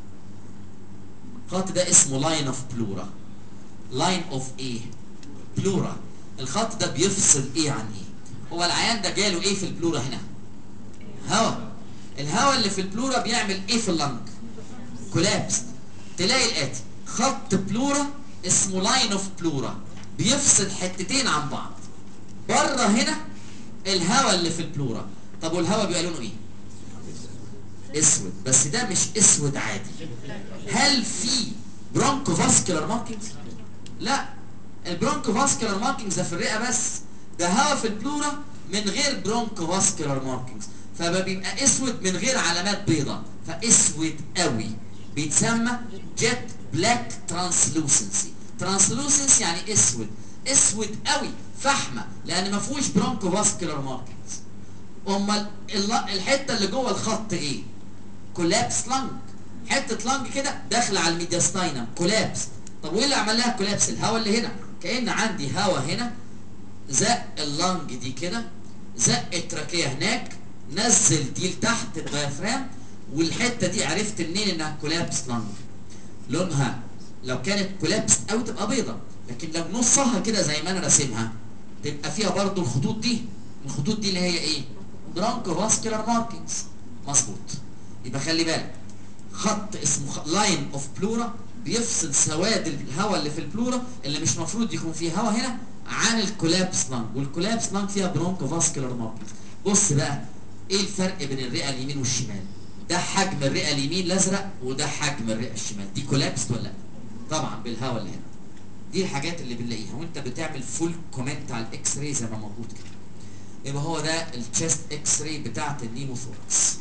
الخط ده اسمه لاين اوف بلورا. لاين اوف ايه؟ بلورا. الخط ده بيفصل ايه عن ايه؟ هو العيان ده جاله ايه في البلورا هنا؟ هواء. الهواء اللي في البلورا بيعمل ايه في اللنج؟ كولابس. تلاقي الاتي خط بلورا اسمه لاين اوف بلورا بيفصل حتتين عن بعض. بره هنا الهواء اللي في البلورا. طب والهواء بيبقى لونه ايه؟ اسود. بس ده مش اسود عادي. هل في برونكو فاسكولار ماركينجز؟ لا، البرونكو فاسكولار ماركينجز ده في الرئه بس. ده هواء في البلورا من غير برونكو فاسكولار ماركينجز، فبيبقى اسود من غير علامات بيضاء، فاسود قوي. بيتسمى جيت بلاك ترانسلوسنسي. ترانسلوسنسي يعني اسود، اسود قوي فحمه لان ما فيهوش برونكو فاسكولار ماركينجز. امال الحته اللي جوه الخط ايه؟ كولابس لانج. حته لانج كده داخله على الميدياستاينم كولابس. طب وايه اللي عمل لها كولابس؟ الهواء اللي هنا. كأن عندي هواء هنا زق اللانج دي كده، زق التراكيه هناك، نزل دي لتحت الدايفرام، والحته دي عرفت منين انها كولابس لانج؟ لونها لو كانت كولابس او تبقى بيضه، لكن لو نصها كده زي ما انا راسمها تبقى فيها برضو الخطوط دي. الخطوط دي اللي هي ايه؟ برونكو فاسكولار ماركينجز. مظبوط. يبقى خلي بالك خط اسمه لاين اوف بلورا بيفصل سواد الهواء اللي في البلورا اللي مش مفروض يكون فيه هواء هنا عن الكولابس لانج، والكولابس لانج فيها برونكو فاسكولار ماركينجز. بص بقى ايه الفرق بين الرئه اليمين والشمال؟ ده حجم الرئه اليمين الازرق وده حجم الرئه الشمال. دي كولابس ولا لا؟ طبعا بالهواء اللي هنا. دي الحاجات اللي بنلاقيها وانت بتعمل فول كومنت على الاكس راي زي ما موجود كده. يبقى هو ده التشست اكس راي بتاعت النيموثوركس.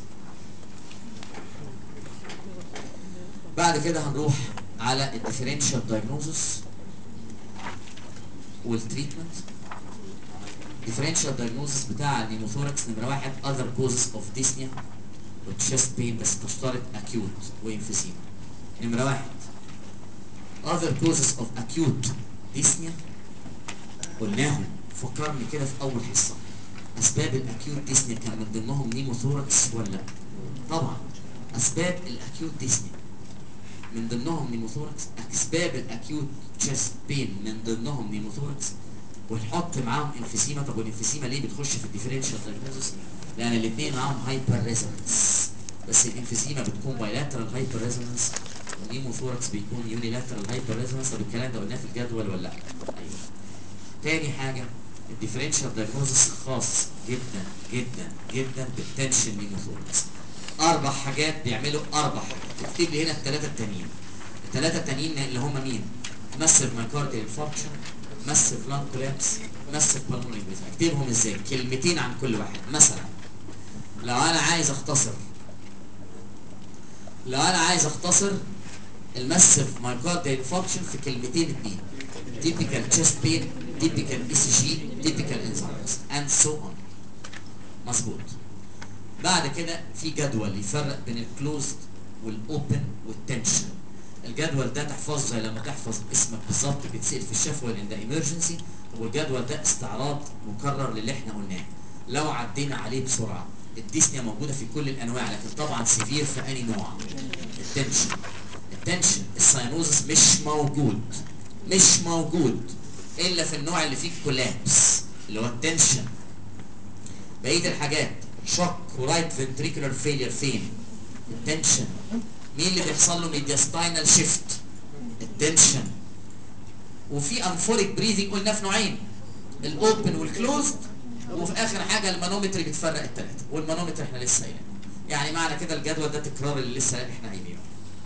بعد كده هنروح على الديفرنشال دايجنوزس والتريتمنت. ديفرنشال دايجنوزس بتاع النيموثوركس نمره واحد other causes of dyspnea والتشست بين بس تشترط acute وانفيزيما. نمره واحد other causes of acute dyspnea قلناهم، فكرني كده في اول حصه. اسباب الاكيوت ديسنيا كان من ضمنهم نيموثوركس ولا؟ طبعا. اسباب الاكيوت ديسنيا من ضمنهم نيموثوركس. اسباب الاكيوت تشست بين من ضمنهم نيموثوركس. ونحط معاهم انفيسيما. طب والانفيسيما ليه بتخش في الديفرنشال دايجنوزس؟ لان الاثنين معاهم هايبر ريزونانس. بس الانفيزيما بتكون بايلاترال هايبر ريزونانس، والنيموثوركس بيكون يونيلاترال هايبر ريزونانس. طب الكلام ده قلناه في الجدول ولا لا؟ ايوه. تاني حاجه الديفرنشال دايجنوزس خاص جدا جدا جدا بالتنشن نيموثوركس. اربع حاجات بيعملوا اربع حاجات. اكتب لي هنا الثلاثه التانيين. الثلاثه التانيين اللي هم مين؟ ماسيف مايكارديال انفاركشن، ماسيف لانج كولابس، ماسيف بالمونري امبوليزم. اكتبهم ازاي؟ كلمتين عن كل واحد. مثلا لو انا عايز اختصر لو انا عايز اختصر الماسيف مايكارديال انفاركشن في كلمتين اتنين: تيبيكال تشيست بين، تيبيكال اي سي جي، تيبيكال انزايمز اند سو اون. مظبوط. بعد كده في جدول يفرق بين الكلوزد والاوبن والتنشن. الجدول ده تحفظه زي لما تحفظ اسمك بالظبط، بيتسال في الشفوي عند ايمرجنسي. والجدول ده استعراض مكرر للي احنا قلناه. لو عدينا عليه بسرعه، الديسنيا موجوده في كل الانواع، لكن طبعا سيفير في انهي نوع؟ التنشن. التنشن الساينوزس مش موجود مش موجود الا في النوع اللي فيه كولابس اللي هو التنشن. بقيه الحاجات شوك ورايت فنتريكولار فيلير فين؟ التنشن. مين اللي بيحصل له ميدياستاينال شيفت؟ التنشن. وفي انفوريك بريذنج قلنا في نوعين: الاوبن والكلوزد. وفي اخر حاجه المانومتر بتفرق الثلاثه، والمانومتر احنا لسه قايلينه. يعني معنى كده الجدول ده تكرار اللي لسه احنا قايلينه.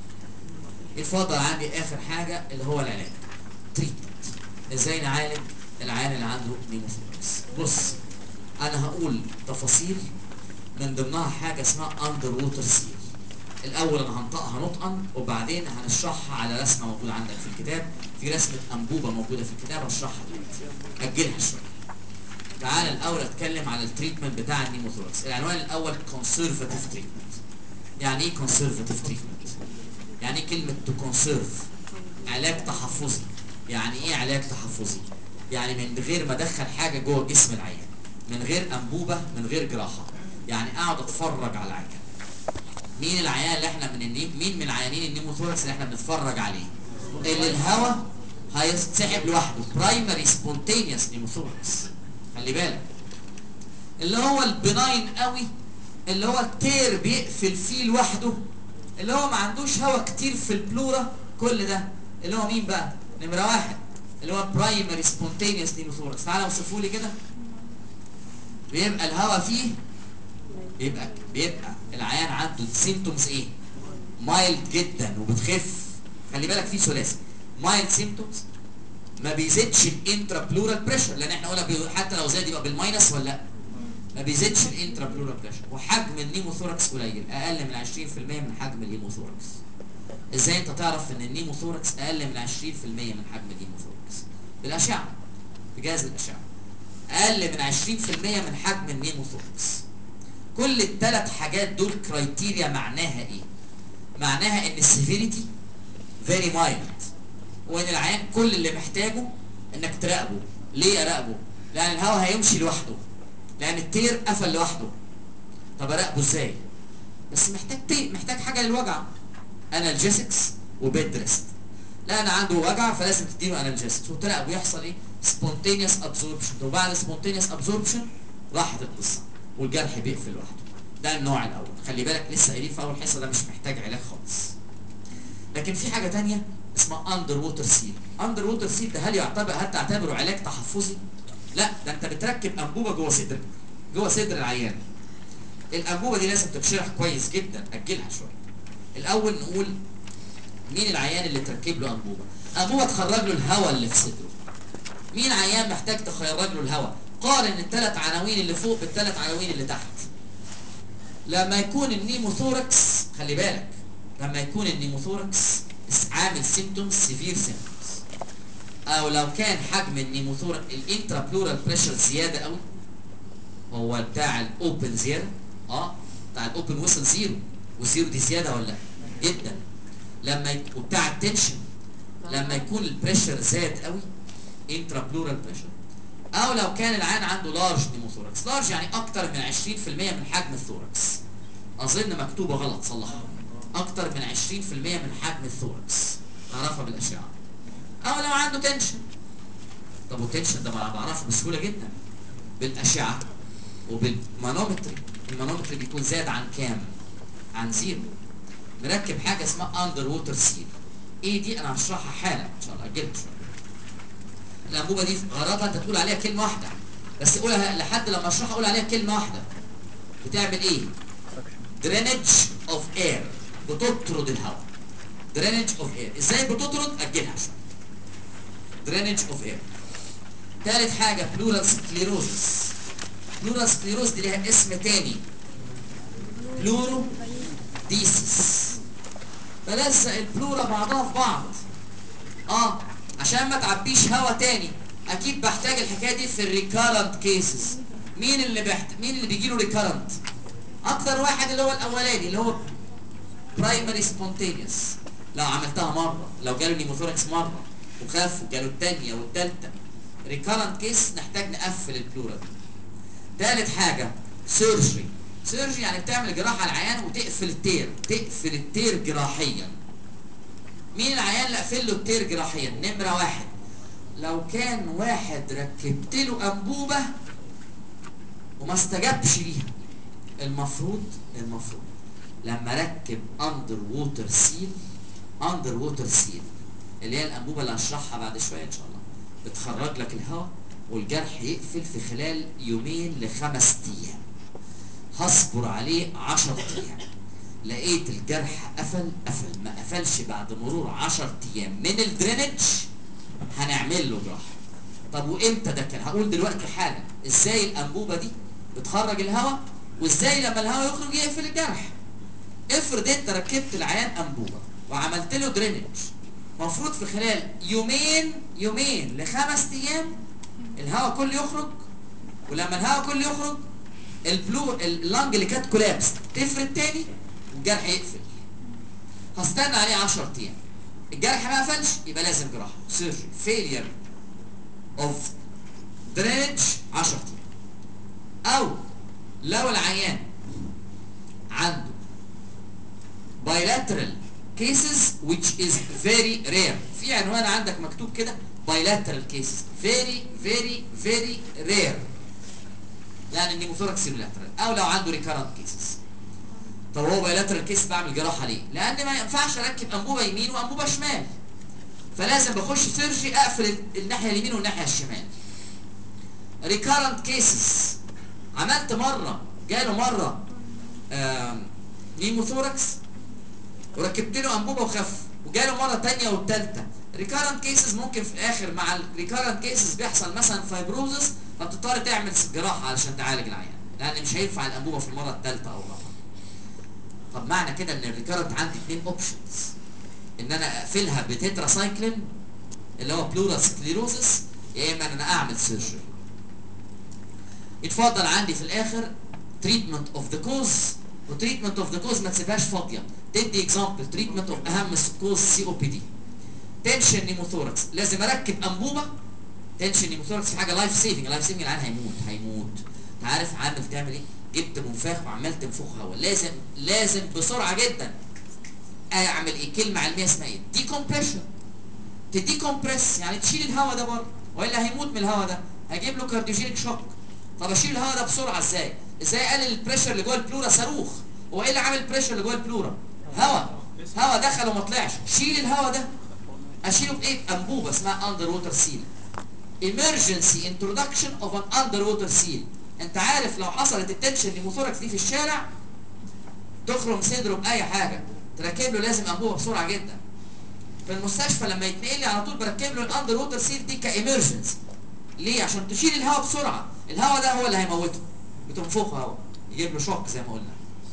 اتفضل عندي اخر حاجه اللي هو العلاج. تريتمنت. ازاي نعالج العيان اللي عنده نيموثوركس؟ بص انا هقول تفاصيل من ضمنها حاجه اسمها اندر ووتر سيل. الاول انا هنطقها نطقا وبعدين هنشرحها على رسمه موجوده عندك في الكتاب. في رسمه انبوبه موجوده في الكتاب هشرحها دلوقتي. اجلها شويه. تعال الاول اتكلم على التريتمنت بتاع النيموثوركس. العنوان الاول كونسرفاتيف تريتمنت. يعني ايه كونسرفاتيف تريتمنت؟ يعني ايه كلمه تو كونسيرف؟ علاج تحفظي. يعني ايه علاج تحفظي؟ يعني من غير ما ادخل حاجه جوه جسم العيان، من غير انبوبه، من غير جراحه. يعني اقعد اتفرج على العيان. مين العيان اللي احنا من النيم مين من عيانين النيموثوركس اللي احنا بنتفرج عليه؟ اللي الهواء هيسحب لوحده، برايمري سبونتينيوس نيموثوركس. خلي بالك اللي هو البناين قوي، اللي هو التير بيقفل فيه لوحده، اللي هو ما عندوش هواء كتير في البلورا. كل ده اللي هو مين بقى؟ نمره واحد اللي هو برايمري سبونتينيوس نيموثوركس. تعالى اوصفه لي كده. بيبقى الهواء فيه بيبقى بيبقى العيان عنده سيمتومز ايه؟ مايلد جدا وبتخف. خلي بالك في ثلاثي: مايلد سيمتومز، ما بيزيدش الانترا بلورال بريشر، لان احنا قلنا حتى لو زاد يبقى بالماينس ولا لا؟ ما بيزيدش الانترا بلورال بريشر. وحجم النيموثوركس قليل، اقل من عشرين في المية من حجم الهيموثوركس. ازاي انت تعرف ان النيموثوركس اقل من عشرين في المية من حجم الهيموثوركس؟ بالاشعه، بجهاز الاشعه. اقل من عشرين في المية من حجم النيموثوركس. كل الثلاث حاجات دول كرايتيريا معناها ايه؟ معناها ان السيفيريتي فيري مايلد، وان العيان كل اللي محتاجه انك تراقبه. ليه اراقبه؟ لان الهواء هيمشي لوحده، لان التير قفل لوحده. طب اراقبه ازاي؟ بس محتاج تي محتاج حاجه للوجع، انالجيسكس وبيد ريست. لا انا عنده وجع فلازم تديله انالجيسكس وتراقبه يحصل ايه؟ سبونتينيوس ابزوربشن. وبعد سبونتينيوس ابزوربشن راحت القصه والجرح بيقفل لوحده. ده النوع الاول. خلي بالك لسه قايلين في اول حصه ده مش محتاج علاج خالص. لكن في حاجه ثانيه اسمها اندر ووتر سيل. اندر ووتر سيل ده هل يعتبر هل تعتبره علاج تحفظي؟ لا، ده انت بتركب انبوبه جوه صدرك، جوه صدر العيان. الانبوبه دي لازم تتشرح كويس جدا. اجلها شويه. الاول نقول مين العيان اللي تركب له انبوبه؟ انبوبه تخرج له الهواء اللي في صدره. مين عيان محتاج تخرج له الهواء؟ قارن الثلاث عناوين اللي فوق بالثلاث عناوين اللي تحت. لما يكون النيموثوركس، خلي بالك، لما يكون النيموثوركس عامل سيمتومز سيفير سيمتومز، او لو كان حجم النيموثوركس الانترا بلورال بريشر زياده قوي، هو بتاع الاوبن زياده. اه بتاع الاوبن وصل زيرو، والزيرو دي زياده ولا لا؟ جدا. لما يك... وبتاع التنشن لما يكون البريشر زاد قوي، انترا بلورال بريشر، او لو كان العيان عنده لارج نيموثوركس. لارج يعني اكتر من عشرين في المية من حجم الثوركس. اظن مكتوبه غلط، صلحها. اكتر من عشرين في المية من حجم الثوركس، نعرفها بالاشعه. او لو عنده تنشن. طب والتنشن ده بعرفه بسهوله جدا بالاشعه وبالمانومتري. المانومتري بيكون زاد عن كام؟ عن زيرو. مركب حاجه اسمها اندر ووتر سيل. ايه دي؟ انا هشرحها حالا ان شاء الله، اجلها شويه. الانبوبه دي غرضها انت تقول عليها كلمه واحده بس، قولها لحد لما اشرحها قول عليها كلمه واحده. بتعمل ايه؟ درينج اوف اير، بتطرد الهواء. درينج اوف اير. ازاي بتطرد؟ اجلها شويه. درينج اوف اير. ثالث حاجه بلورال سكليروزس. بلورال سكليروز دي ليها اسم تاني، بلورو ديسيس. بلزق البلورا بعضها في بعض اه عشان ما تعبيش هوا تاني. اكيد بحتاج الحكايه دي في الريكارنت كيسز. مين اللي بحت... مين اللي بيجي له ريكارنت؟ اكتر واحد اللي هو الاولاني اللي هو برايمري سبونتينيوس. لو عملتها مره، لو جاله نيموثوركس مره وخف وجاله الثانيه والثالثه، ريكارنت كيس نحتاج نقفل البلورا دي. ثالث حاجه سيرجري. سيرجري يعني بتعمل جراحه على العيان وتقفل التير، تقفل التير جراحيا. مين العيان اللي اقفل له التير جراحيا؟ نمره واحد، لو كان واحد ركبت له انبوبه وما استجابش ليها. المفروض المفروض لما ركب اندر ووتر سيل، اندر ووتر سيل اللي هي الانبوبه اللي هشرحها بعد شويه ان شاء الله، بتخرج لك الهواء والجرح يقفل في خلال يومين لخمس ايام. هصبر عليه عشر ايام. لقيت الجرح قفل قفل، ما قفلش بعد مرور عشر ايام من الدرينج، هنعمل له جراحه. طب وامتى ده كان؟ هقول دلوقتي حالا ازاي الانبوبه دي بتخرج الهواء وازاي لما الهواء يخرج يقفل الجرح. افرض انت ركبت العيان انبوبه وعملت له درينج، المفروض في خلال يومين يومين لخمس ايام الهواء كله يخرج، ولما الهواء كله يخرج البلو اللنج اللي كانت كولابس تفرد تاني والجرح يقفل. هستنى عليه عشر ايام، الجرح ما قفلش يبقى لازم جراحه. سيرجري فيلير اوف درينج عشر ايام. او لو العيان عنده bilateral cases which is very rare، في عنوان عندك مكتوب كده bilateral cases very very very rare، يعني النيموثوركس يونيلاترال. او لو عنده recurrent cases. طب هو bilateral case بعمل جراحه ليه؟ لان ما ينفعش اركب انبوبه يمين وانبوبه شمال، فلازم بخش سيرجي اقفل الناحيه اليمين والناحيه الشمال. recurrent cases عملت مره جاله مره نيموثوركس وركبت له انبوبه وخف، وجاله مره ثانيه والثالثه. ريكارنت كيسز ممكن في الاخر مع الريكارنت كيسز بيحصل مثلا فايبروزس، فبتضطر تعمل جراحه علشان تعالج العيان، لان مش هينفع الانبوبه في المره الثالثه او الرابعه. طب معنى كده ان الريكارنت عندي اثنين اوبشنز، ان انا اقفلها بتتراسايكلين اللي هو بلورال سكليروزس، يا اما ان انا اعمل سيرجري. يتفضل عندي في الاخر تريتمنت اوف ذا كوز، وتريتمنت اوف ذا كوز ما تسيبهاش فاضيه. تدي اكزامبل تريتمنت اوف اهم كوز سي او بي دي. تنشن نيموثوركس لازم اركب انبوبه. تنشن نيموثوركس في حاجه لايف سيفنج، لايف سيفنج العيان هيموت هيموت. انت عارف عامل تعمل ايه؟ جبت منفاخ وعمال تنفخ هواء، لازم لازم بسرعه جدا اعمل ايه؟ كلمه علميه اسمها ايه؟ دي كومبريشن. تدي كومبريس يعني تشيل الهواء ده بره، والا هيموت من الهواء ده، هجيب له كارديوجينيك شوك. طب اشيل الهواء ده بسرعه ازاي؟ ازاي اقلل البريشر اللي جوه البلورا؟ صاروخ. هو ايه اللي عامل البريشر اللي جوه البلورا؟ هواء. هواء دخل وما طلعش، شيل الهواء ده. اشيله بايه؟ انبوبه اسمها اندر ووتر سيل. emergency introduction of an underwater seal. انت عارف لو حصلت التنشن نيموثوركس دي في الشارع تخرم صدره باي حاجه، تركب له لازم انبوبه بسرعه جدا. في المستشفى لما يتنقل لي على طول بركب له الاندر ووتر سيل دي كايمرجنسي. ليه؟ عشان تشيل الهواء بسرعه، الهواء ده هو اللي هيموته، بتنفخه هواء يجيب له شوك زي ما قلنا.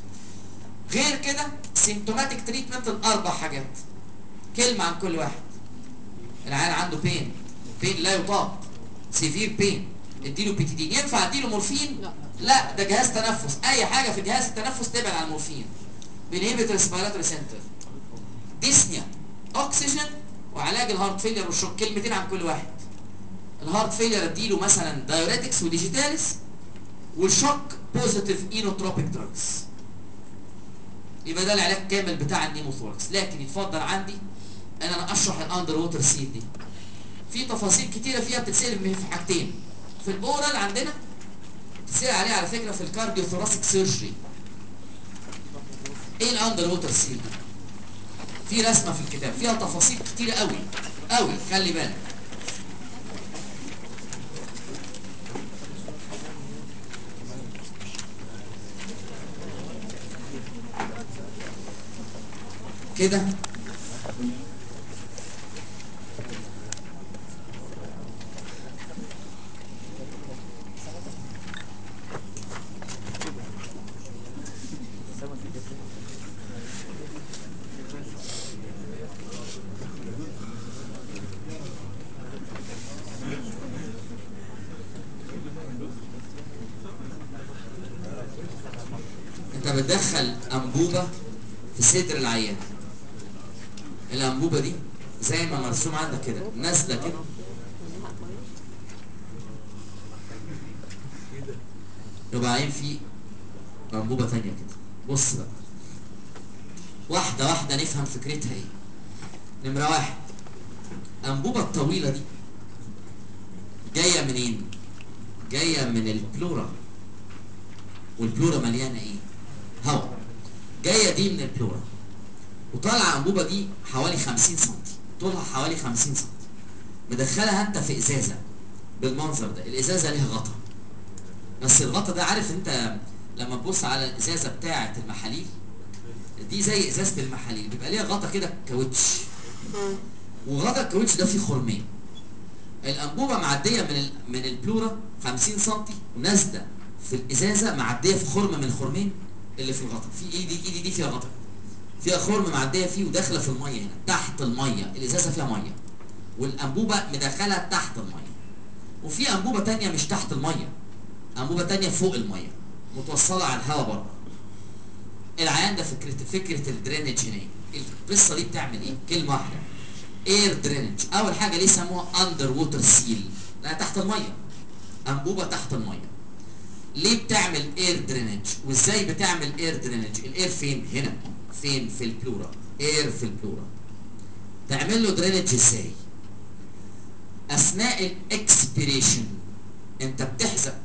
غير كده سيمتوماتيك تريتمنت الاربع حاجات، كلمه عن كل واحد. العيان عنده بين، بين لا يطاق، سيفير بين، اديله بيتيدين. ينفع اديله مورفين؟ لا, لا ده جهاز تنفس، اي حاجه في جهاز التنفس تبعد عن المورفين. بينهبت ريسبيراتوري سنتر. ديسنيا، اكسجين، وعلاج الهارت فيلير والشوك. كلمتين عن كل واحد. الهارت فيلير اديله مثلا دايوريتكس وديجيتاليس، والشوك بوزيتيف اينوتروبيك دراجز. يبقى ده العلاج الكامل بتاع النيموثوركس. لكن يتفضل عندي ان انا اشرح الاندر ووتر سيل دي. في تفاصيل كتيره فيها بتتسال في حاجتين. في الاورال عندنا بتتسال عليها على فكره في الكارديو ثوراسيك سيرجري. ايه الاندر ووتر سيل؟ في رسمه في الكتاب فيها تفاصيل كتيره قوي قوي، خلي بالك. كده انت بتدخل انبوبه في صدر العيان. الانبوبه دي زي ما مرسوم عندك كده نازله كده، وبعدين في انبوبه ثانيه كده. بص بقى واحده واحده نفهم فكرتها ايه. نمره واحد، الانبوبه الطويله دي جايه منين؟ جايه من البلورا، والبلورا مليانه ايه؟ هواء. جايه دي من البلورا وطالعه الانبوبه دي حوالي خمسين سم، طولها حوالي خمسين سم. مدخلها انت في ازازه بالمنظر ده. الازازه ليها غطا، بس الغطا ده عارف انت لما تبص على الازازه بتاعه المحاليل دي زي ازازه المحاليل بيبقى ليها غطا كده كاوتش، وغطا الكاوتش ده فيه خرمين. الانبوبه معديه من ال... من البلورا خمسين سم ونازله في الازازه معديه في خرم من الخرمين اللي في الغطا. في ايدي ايدي دي فيها غطا، فيها خرم معديه فيه وداخله في الميه هنا تحت الميه. الازازه فيها ميه والانبوبه مدخلها تحت الميه. وفي انبوبه ثانيه مش تحت الميه، انبوبه ثانيه فوق الميه متوصله على الهواء بره. العيان ده فكره فكره الدرينج هنا ايه؟ القصه دي بتعمل ايه؟ كلمه واحده، اير درينج. اول حاجه ليه سموها اندر ووتر سيل؟ لانها تحت الميه، انبوبه تحت الميه. ليه بتعمل اير درينج؟ وازاي بتعمل اير درينج؟ الاير فين؟ هنا. فين؟ في البلورا. اير في البلورا. تعمل له درينج ازاي؟ اثناء الاكسبيريشن انت بتحزق.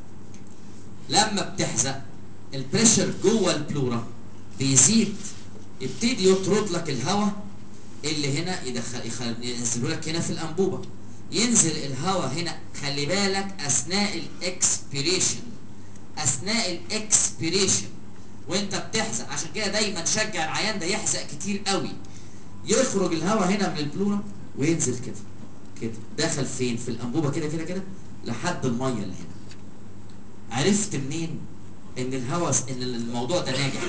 لما بتحزق البريشر جوه البلورا بيزيد، يبتدي يطرد لك الهواء اللي هنا يدخل ينزله لك هنا في الانبوبه. ينزل الهواء هنا. خلي بالك اثناء الاكسبيريشن، اثناء الاكسبيريشن وانت بتحزق. عشان كده دايما شجع العيان ده يحزق كتير قوي. يخرج الهواء هنا من البلورا وينزل كده كده داخل فين؟ في الانبوبه كده كده كده لحد الميه اللي هنا. عرفت منين ان الهواء ان الموضوع ده ناجح؟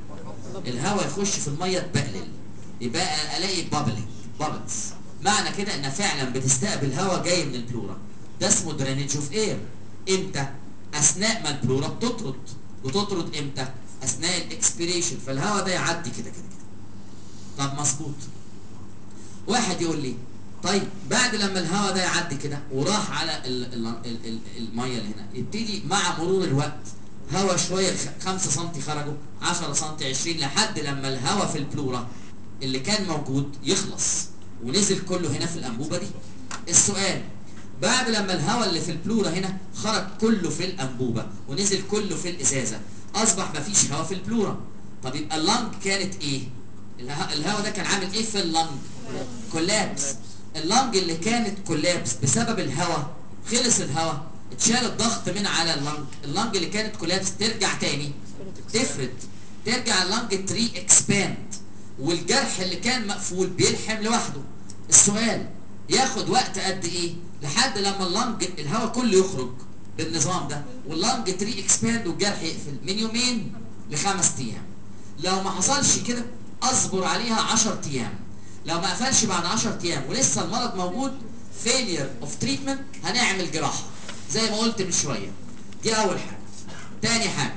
الهواء يخش في الميه تبقلل، يبقى الاقي بابلينج بابلز. معنى كده ان فعلا بتستقبل هواء جاي من البلورا. ده اسمه درينج اوف اير. امتى؟ اثناء ما البلورا بتطرد. بتطرد امتى؟ اثناء الاكسبيريشن. فالهواء ده يعدي كده كده كده. طب مظبوط. واحد يقول لي طيب بعد لما الهواء ده يعدي كده وراح على ال ال ال ال الميه اللي هنا، يبتدي مع مرور الوقت هواء شويه خمسة سم خرجوا، عشرة سم، عشرين، لحد لما الهواء في البلورا اللي كان موجود يخلص ونزل كله هنا في الانبوبه دي. السؤال، بعد لما الهواء اللي في البلورا هنا خرج كله في الانبوبه ونزل كله في الازازه، اصبح مفيش هواء في البلورا. طب يبقى اللنج كانت ايه؟ الهواء ده كان عامل ايه في اللنج؟ كولابس. اللنج اللي كانت كولابس بسبب الهواء، خلص الهواء، اتشال الضغط من على اللنج. اللنج اللي كانت كولابس ترجع تاني تفرد، ترجع اللنج تري اكسباند، والجرح اللي كان مقفول بيلحم لوحده. السؤال، ياخد وقت قد ايه لحد لما اللنج الهواء كله يخرج بالنظام ده واللنج تري اكسباند والجرح يقفل؟ من يومين لخمس ايام. لو ما حصلش كده اصبر عليها عشر ايام. لو ما قفلش بعد عشر ايام ولسه المرض موجود، failure of treatment، هنعمل جراحه زي ما قلت من شويه. دي اول حاجه. تاني حاجه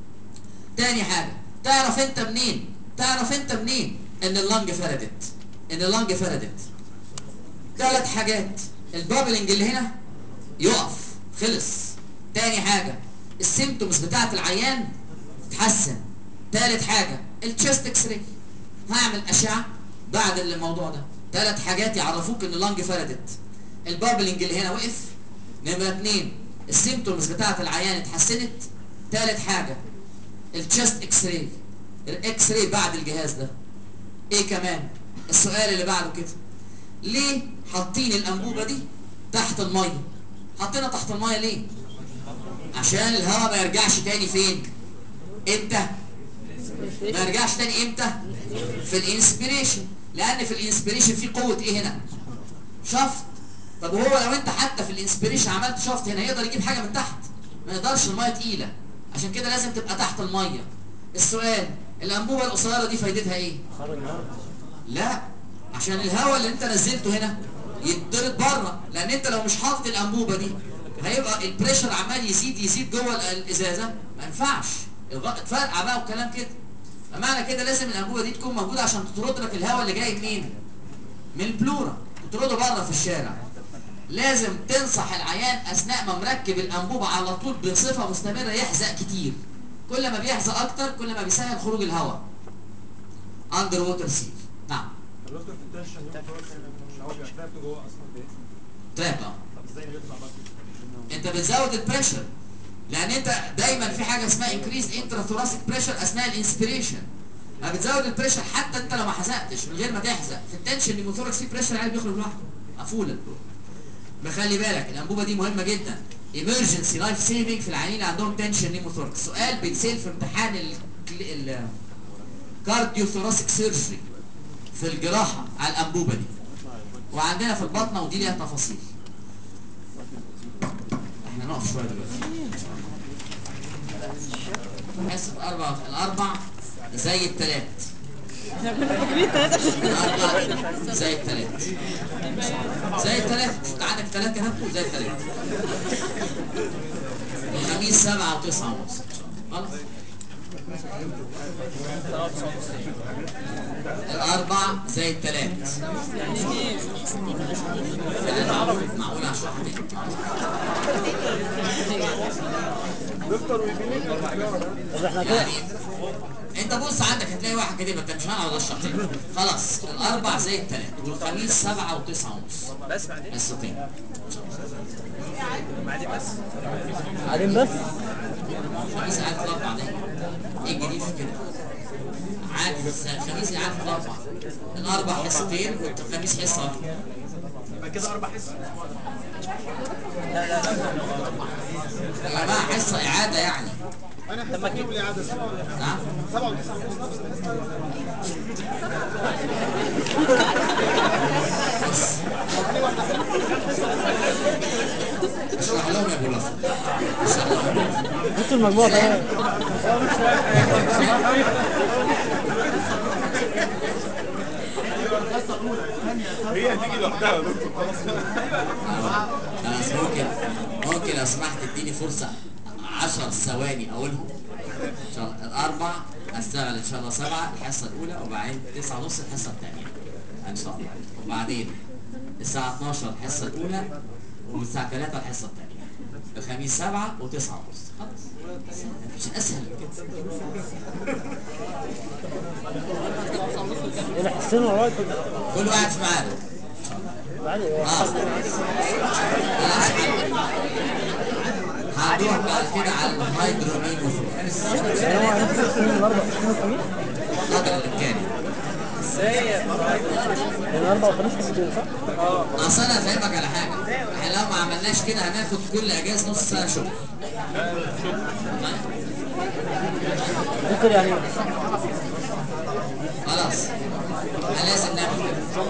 تاني حاجه تعرف انت منين؟ تعرف انت منين ان اللنج فردت؟ ان اللنج فردت ثلاث حاجات. البابلنج اللي هنا يقف، خلص. تاني حاجه السيمتومز بتاعت العيان تتحسن. تالت حاجه التشست اكس راي، هعمل اشعه بعد الموضوع ده. ثلاث حاجات يعرفوك ان اللنج فردت. البابلنج اللي هنا وقف. نمره اثنين السيمتومز بتاعت العيان اتحسنت. ثالث حاجه التشست اكس راي. الاكس راي بعد الجهاز ده. ايه كمان؟ السؤال اللي بعده كده، ليه حاطين الانبوبه دي تحت الميه؟ حاطينها تحت الميه ليه؟ عشان الهواء ما يرجعش تاني فين؟ امتى؟ ما يرجعش تاني امتى؟ في الانسبيريشن، لان في الانسبيريشن في قوه ايه هنا؟ شفط. طب وهو لو انت حتى في الانسبيريشن عملت شفط هنا يقدر يجيب حاجه من تحت؟ ما يقدرش، الميه تقيله، عشان كده لازم تبقى تحت الميه. السؤال، الانبوبه القصيره دي فايدتها ايه؟ لا، عشان الهواء اللي انت نزلته هنا يتضرب بره، لان انت لو مش حاطط الانبوبه دي هيبقى البريشر عمال يزيد يزيد جوه الازازه، ما ينفعش، اتفرقع بقى وكلام كده. فمعنى كده لازم الانبوبه دي تكون موجوده عشان تطرد لك الهواء اللي جاي منين؟ من البلورا، تطرده بره في الشارع. لازم تنصح العيان اثناء ما مركب الانبوبه على طول بصفه مستمره يحزق كتير. كل ما بيحزق اكتر كل ما بيسهل خروج الهواء. اندر ووتر سيل. نعم. الدكتور في التنشن مش هو بيبقى تراب جوه اصلا بايه؟ تراب. اه. طب ازاي بيطلع بقى؟ انت بتزود البريشر، لان انت دايما في حاجه اسمها انكريز انتراثوراسيك بريشر اثناء الانسبيريشن. ما بتزود البريشر حتى انت لو ما حزقتش من غير ما تحزق. في التنشن النيموثوركس في بريشر عالي بيخرج لوحده مقفوله. بخلي بالك الانبوبه دي مهمه جدا، ايمرجنسي لايف سيفنج في العيانين اللي عندهم تنشن نيموثوركس. سؤال بيتسال في امتحان ال كارديو ثوراسيك سيرجري في الجراحه على الانبوبه دي، وعندنا في البطنه، ودي ليها تفاصيل. احنا نقف شويه دلوقتي. حصه الاربع الاربع زي الثلاث. الاربع زي الثلاث. زي الثلاث، انت عندك ثلاثه هاتوا زي الثلاث. الخميس سبعه وتسعه ونص. خلاص. الاربع زي الثلاث. معقول اشرحها تاني؟ يعني انت بص عندك هتلاقي واحد كده، انت مش هنقعد اشرح تاني. خلاص. الاربع زي الثلاث، والخميس سبعه وتسعه ونص. بس بعدين حصتين. بعدين بس بعدين بس الخميس قاعد في الاربع ده. ايه الجديد في كده؟ عاد الخميس قاعد في الاربع. الاربع حصتين والخميس حصه واحده. يبقى كده اربع حصص. يا جماعه حصه اعاده يعني. انا حصه فيهم الاعاده سبعه ولا نعم. سبعه وتسعه ونص نفس الحصه. اشرح لهم يا ابو لفظ. اشرح لهم. بصوا المجموعة كمان. هي هتيجي لوحدها يا دكتور خلاص. خلاص. ممكن ممكن لو سمحت تديني فرصه عشر ثواني اقولهم. ان شاء الله الاربع اشتغل ان شاء الله سبعه الحصه الاولى، وبعدين تسعه ونص الحصه الثانيه ان شاء الله، وبعدين الساعه اتناشر الحصه الاولى، والساعه ثلاثه الحصه الثانيه. الخميس سبعه وتسعه ونص. خلاص. مفيش اسهل من كده. انا حسين وراك كل واحد في ميعاده. عادي. اه بلاش حل. هنروح بعد كده على الهيدرونيموثوركس انا هنفس السنين الاربع سنين الخميس. قدر الامكان. الاربع وخميس حصتين صح؟ اصل انا هفهمك على حاجه، احنا لو ما عملناش كده هناخد كل اجازه نص سنه شغل. ممكن يعني خلاص. احنا لازم نعمل كده.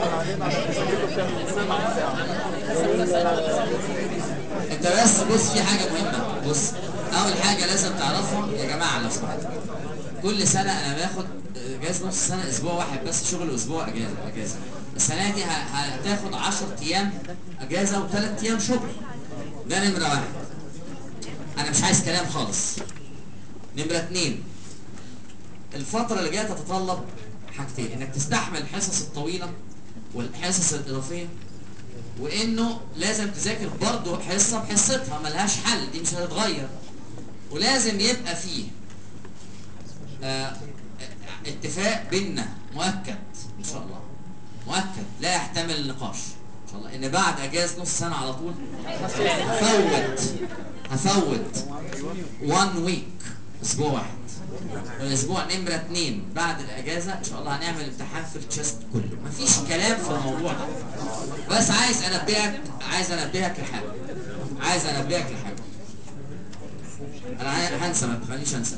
انت بس بص في حاجه مهمه. بص، اول حاجه لازم تعرفها يا جماعه لو سمحتوا، كل سنه انا باخد اجازه نص سنه، اسبوع واحد بس شغل واسبوع اجازه. اجازه السنه دي هتاخد عشرة ايام اجازه وثلاث ايام شغل. ده نمره واحد. انا مش عايز كلام خالص. نمره اتنين، الفتره اللي جايه تتطلب حاجتين، انك تستحمل الحصص الطويله والحصص الاضافيه، وانه لازم تذاكر برضه حصه بحصتها ملهاش حل، دي مش هتتغير. ولازم يبقى فيه آه اتفاق بيننا مؤكد ان شاء الله، مؤكد لا يحتمل النقاش ان شاء الله، ان بعد اجازه نص سنه على طول هفوت هفوت وان ويك، اسبوع واحد والاسبوع نمره اتنين بعد الاجازه ان شاء الله هنعمل امتحان في التشست كله، مفيش كلام في الموضوع ده. بس عايز انبهك عايز انبهك لحاجه عايز انبهك لحاجه انا هنسى، ما تخلينيش انسى.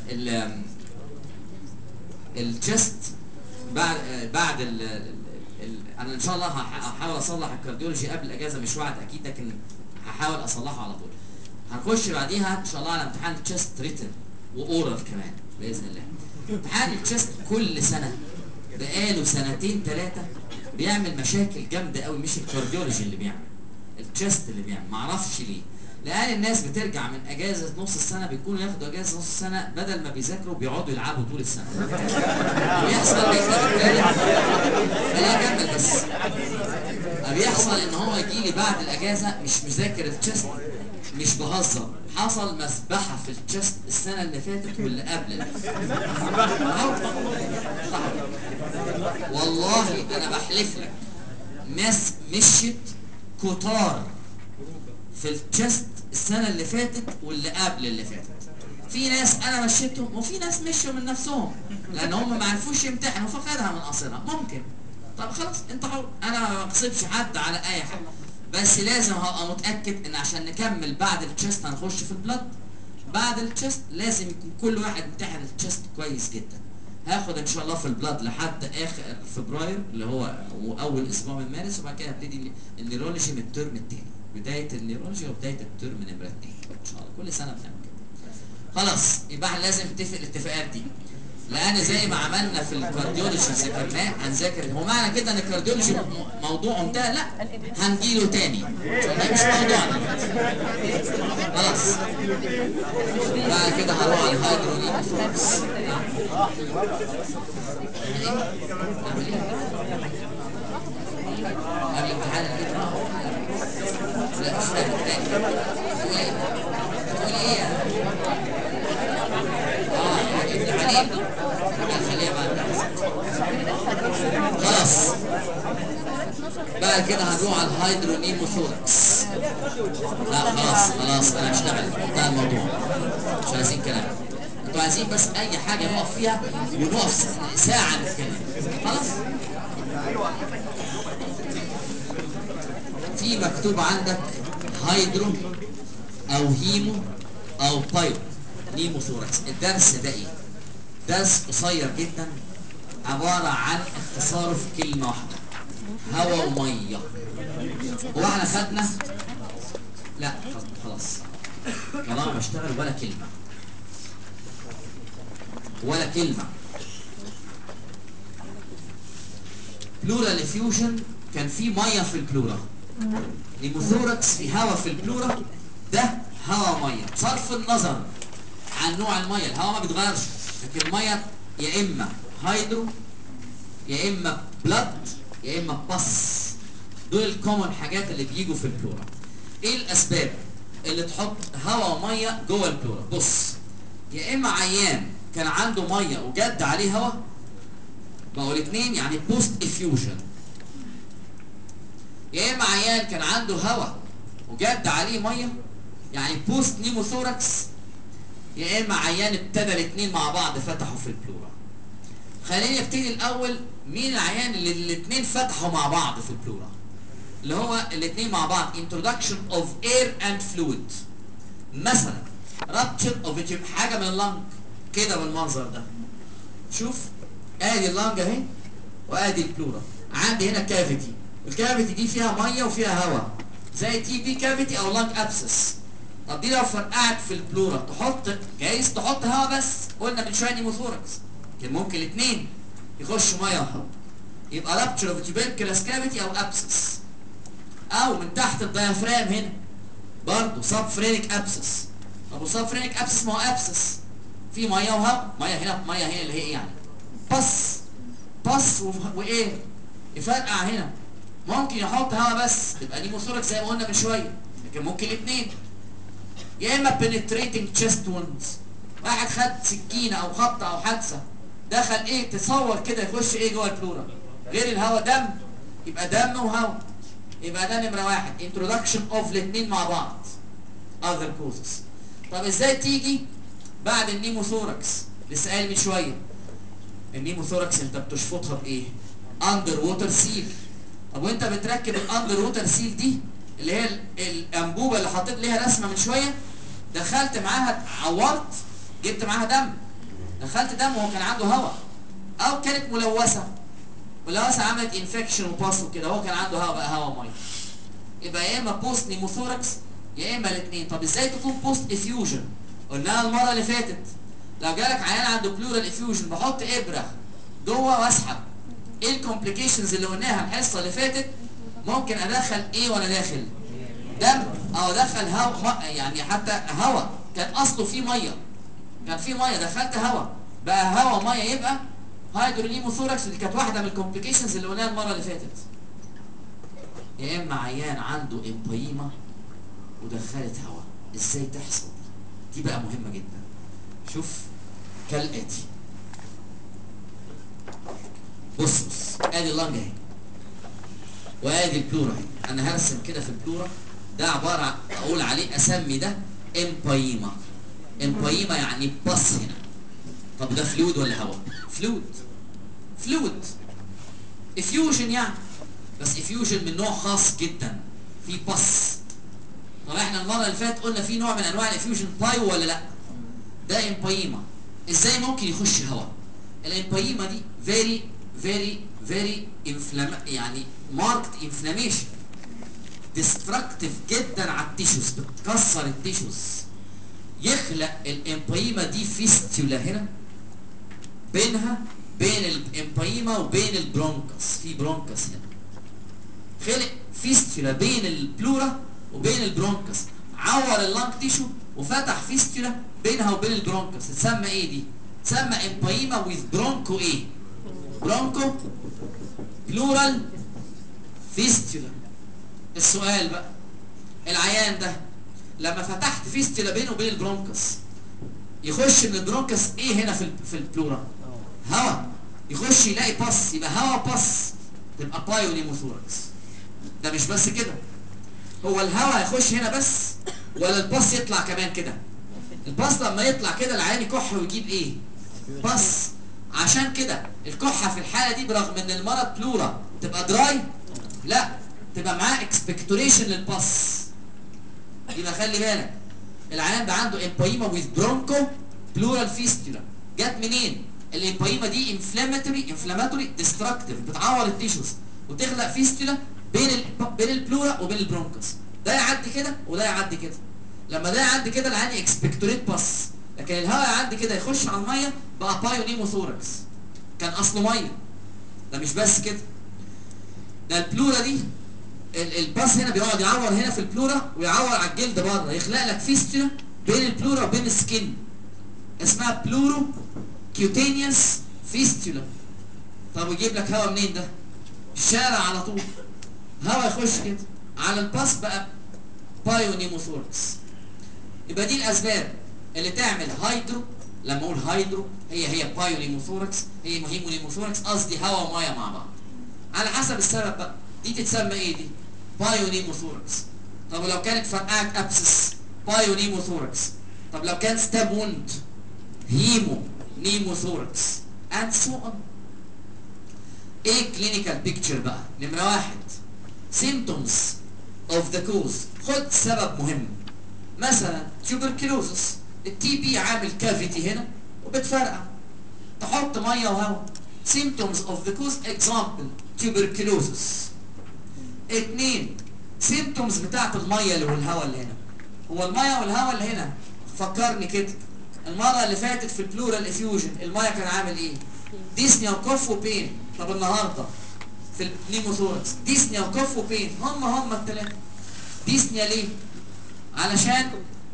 التشست بعد بعد ال ال انا ان شاء الله هحاول اصلح الكارديولوجي قبل الاجازه، مش وعد اكيد لكن هحاول اصلحه على طول. هنخش بعديها ان شاء الله على امتحان التشست ريتن واورال كمان باذن الله. امتحان التشست كل سنه بقاله سنتين ثلاثه بيعمل مشاكل جامده قوي، مش الكارديولوجي اللي بيعمل، التشست اللي بيعمل. معرفش ليه، لان الناس بترجع من اجازه نص السنه، بيكونوا ياخدوا اجازه نص السنه بدل ما بيذاكروا بيقعدوا يلعبوا طول السنه. بيحصل ايه بالتالي؟ خليني اكمل بس. بيحصل ان هو يجي لي بعد الاجازه مش مذاكر التشست، مش بهزر، حصل مسبحه في التشست السنه اللي فاتت واللي قبل اللي فاتت. والله انا بحلف لك ناس مشيت كتار في التشست السنه اللي فاتت واللي قبل اللي فاتت. في ناس انا مشيتهم وفي ناس مشوا من نفسهم لان هم ما عرفوش يمتحنوا فخدها من قصرها. ممكن، طب خلاص انت حر، انا ما بغصبش حد على اي حاجه، بس لازم هبقى متاكد ان عشان نكمل بعد التشست هنخش في البلد. بعد التشست لازم يكون كل واحد امتحن التشست كويس جدا. هاخد ان شاء الله في البلد لحد اخر فبراير اللي هو اول اسبوع من مارس، وبعد كده هبتدي النيرولوجي من الترم الثاني، بدايه النيرولوجي وبدايه الترم نمره اثنين ان شاء الله. كل سنه بنعمل كده. خلاص يبقى لازم نتفق الاتفاقات دي، لان زي ما عملنا في الكارديولوجي ذاكرناه هنذاكر. هو معنى كده ان الكارديولوجي موضوع انتهى؟ لا، هنجيله تاني، مش موضوعنا. خلاص بعد كده هروح على الهيدروليك فورس. قبل امتحان العيد. لا مش قبل تاني. تقول ايه؟ تقول ايه؟ اه الامتحانين خليها بعد. خلاص بعد كده هنروح على الهيدرونيموثوركس. لا خلاص خلاص انا هشتغل، انتهى الموضوع، مش عايزين كلام. انتوا عايزين بس اي حاجه نقف فيها ونقف ساعه نتكلم. خلاص في مكتوب عندك هيدرو او هيمو او بايو نيموثوركس. الدرس ده ايه؟ درس قصير جدا عباره عن اختصاره في كلمه واحده: هواء وميه. هو احنا خدنا؟ لا خلاص طالما بشتغل ولا كلمه ولا كلمه. بلورال افيوجن كان في ميه في البلورا، نيموثوركس في هواء في البلورا، ده هواء ميه. بصرف النظر عن نوع الميه، الهواء ما بيتغيرش، لكن الميه يا اما هيدرو يا اما بلاد يا اما باس. دول الكومن حاجات اللي بيجوا في البلورا. ايه الاسباب اللي تحط هواء وميه جوه البلورا؟ بص، يا اما عيان كان عنده ميه وجد عليه هواء، بقوا الاثنين يعني بوست افيوجن، يا اما عيان كان عنده هواء وجد عليه ميه يعني بوست نيموثوركس، يا اما عيان ابتدى الاثنين مع بعض فتحوا في البلورا. خلينا نبتدي الاول مين العيان اللي الاثنين فتحوا مع بعض في البلورا، اللي هو الاثنين مع بعض introduction of air and fluid. مثلا rupture of حاجه من اللنج كده بالمنظر ده. شوف ادي اللنج اهي وادي البلورا، عندي هنا كافيتي، الكافيتي دي فيها ميه وفيها هواء زي تي بي كافيتي او لانج ابسس. طب دي لو فرقعت في البلورا تحط، جايز تحط هواء بس، قلنا من شويه نيموثوركس كان ممكن الاثنين يخشوا ميه وهواء، يبقى رابتشر اوف تيوبركلوس كافيتي او ابسس. او من تحت الديافرام هنا برضه سب فرينيك ابسس. طب وسب فرينيك ابسس ما هو ابسس في ميه وهواء، ميه هنا ميه هنا اللي هي ايه يعني؟ بس بس وايه؟ يفرقع هنا، ممكن يحط هواء بس تبقى نيموثوركس زي ما قلنا من شويه، لكن ممكن الاثنين. يا اما penetrating chest wounds، واحد خد سكينه او خبطه او حادثه دخل ايه، تصور كده يخش ايه جوه البلورا غير الهواء؟ دم، يبقى دم وهواء، يبقى ده نمره واحد introduction of الاثنين مع بعض other causes. طب ازاي تيجي بعد النيموثوركس؟ لسه قايل من شويه النيموثوركس انت بتشفطها بايه؟ اندر ووتر سيل. طب وانت بتركب الاندر ووتر سيل دي اللي هي الانبوبه اللي حطيت ليها رسمه من شويه، دخلت معاها عورت، جبت معاها دم، دخلت دم وهو كان عنده هواء، او كانت ملوثه، ملوثه عملت انفكشن وباص وكده، هو كان عنده هواء بقى هواء ميه، يبقى يا اما بوست نيموثوركس يا اما الاثنين. طب ازاي تكون بوست افيوجن؟ قلناها المره اللي فاتت، لو جالك عيان عنده بلورال افيوجن بحط ابره جوه واسحب. ايه الكومبليكيشنز اللي قلناها الحصه اللي فاتت؟ ممكن ادخل ايه وانا داخل؟ دم، او ادخل هواء، يعني حتى هواء كان اصله فيه ميه، كان فيه ميه دخلت هواء بقى هواء ميه، يبقى هايدرونيموثوركس. اللي كانت واحده من الكومبليكيشنز اللي قلناها المره اللي فاتت. يا اما عيان عنده امبيما ودخلت هواء، ازاي تحصل دي؟ دي بقى مهمه جدا. شوف كالاتي، بص بص ادي اللنج اهي وادي البلورا اهي. انا هرسم كده في البلورا، ده عباره عن اقول عليه اسمي ده امبيما. امبيما يعني بص هنا. طب ده فلويد ولا هواء؟ فلويد. فلويد افيوجن يعني، بس افيوجن من نوع خاص جدا، في بص. طب احنا المره اللي فاتت قلنا في نوع من انواع الافيوجن بايو ولا لا؟ ده امبيما. ازاي ممكن يخش هواء؟ الامبيما دي فيري فيري فيري انفلام، يعني ماركت انفلاميشن، ديستركتيف جدا على التيشوز، بتكسر التيشوز. يخلق الامبيما دي فيستولا هنا بينها بين الامبيما وبين البرونكس، في برونكس هنا، خلق فيستولا بين البلورا وبين البرونكس، عور اللانج تيشو وفتح فيستولا بينها وبين البرونكس. تسمى ايه دي؟ تسمى امبيما ويز برونكو ايه؟ برونكو بلورال فيستولا. السؤال بقى، العيان ده لما فتحت فيستولا بينه وبين البرونكس يخش من البرونكس ايه هنا في في البلورا؟ هواء. يخش يلاقي باس، يبقى هواء باس، تبقى بايونيموثوركس. ده مش بس كده، هو الهواء يخش هنا بس ولا الباس يطلع كمان كده؟ الباس لما يطلع كده العيان يكح ويجيب ايه؟ باس. عشان كده الكحه في الحاله دي برغم ان المرض بلورا تبقى دراي، لا تبقى معاه اكسبكتوريشن للباس. يبقى خلي بالك العيان ده عنده امبيما ويز برونكو بلورال فيستولا. جت منين؟ الامبيما دي انفلاماتوري انفلاماتوري ديستركتيف، بتعور التيشوز وتخلق فيستولا بين ال... بين البلورا وبين البرونكس. ده يعدي كده وده يعدي كده. لما ده يعدي كده العيان اكسبكتوريت باس، لكن الهواء يعدي كده يخش على الميه بقى بايونيموثوركس، كان اصله ميه. ده مش بس كده، ده البلورا دي الباس هنا بيقعد يعور هنا في البلورا ويعور على الجلد بره، يخلق لك فيستولا بين البلورا وبين السكين، اسمها بلورو كيوتينيوس فيستولا. طب ويجيب لك هوا منين ده؟ الشارع على طول، هوا يخش كده على الباس بقى بايونيموثوركس. يبقى دي الاسباب اللي تعمل هايدرو. لما اقول هايدرو هي هي بايونيموثوركس، هي هيمونيموثوركس، قصدي هوا وميه مع بعض على حسب السبب بقى. دي تتسمى ايه دي؟ بايونيموثوركس. طب ولو كانت فرقعت ابسس؟ بايونيموثوركس. طب لو كان ستاب ووند؟ هيمو نيموثوركس and so on. ايه كلينيكال بيكتشر بقى؟ نمرة واحد symptoms of the cause. خد سبب مهم، مثلا tuberculosis، التي بي عامل كافيتي هنا وبتفرقع، تحط ميه وهواء. symptoms of the cause example tuberculosis. اتنين symptoms بتاعت الميه اللي والهواء اللي هنا. هو الميه والهواء اللي هنا فكرني كده المره اللي فاتت في البلورال افيوجن الميه كان عامل ايه؟ ديسنيا وكف وبين. طب النهارده في النيموثوركس ديسنيا وكف وبين، هم هم الثلاثه. ديسنيا ليه؟ علشان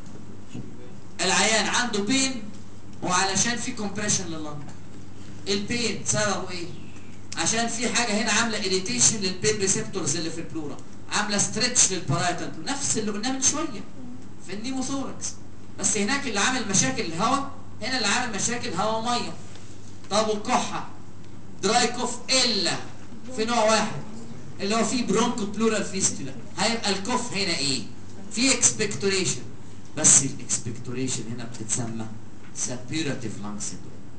العيان عنده بين وعلشان في كومبريشن لللنج. البين سببه ايه؟ عشان في حاجه هنا عامله اريتيشن للبين ريسبتورز اللي في البلورا، عامله ستريتش للبارايتال، نفس اللي قلناه من شويه في النيموثوركس، بس هناك اللي عامل مشاكل الهواء، هنا اللي عامل مشاكل هواء وميه. طب والكحه دراي كوف الا في نوع واحد اللي هو فيه برونكو بلورال فيستولا، هيبقى الكوف هنا ايه؟ في اكسبكتوريشن، بس الاكسبكتوريشن هنا بتتسمى سابيراتيف لانج سيندروم.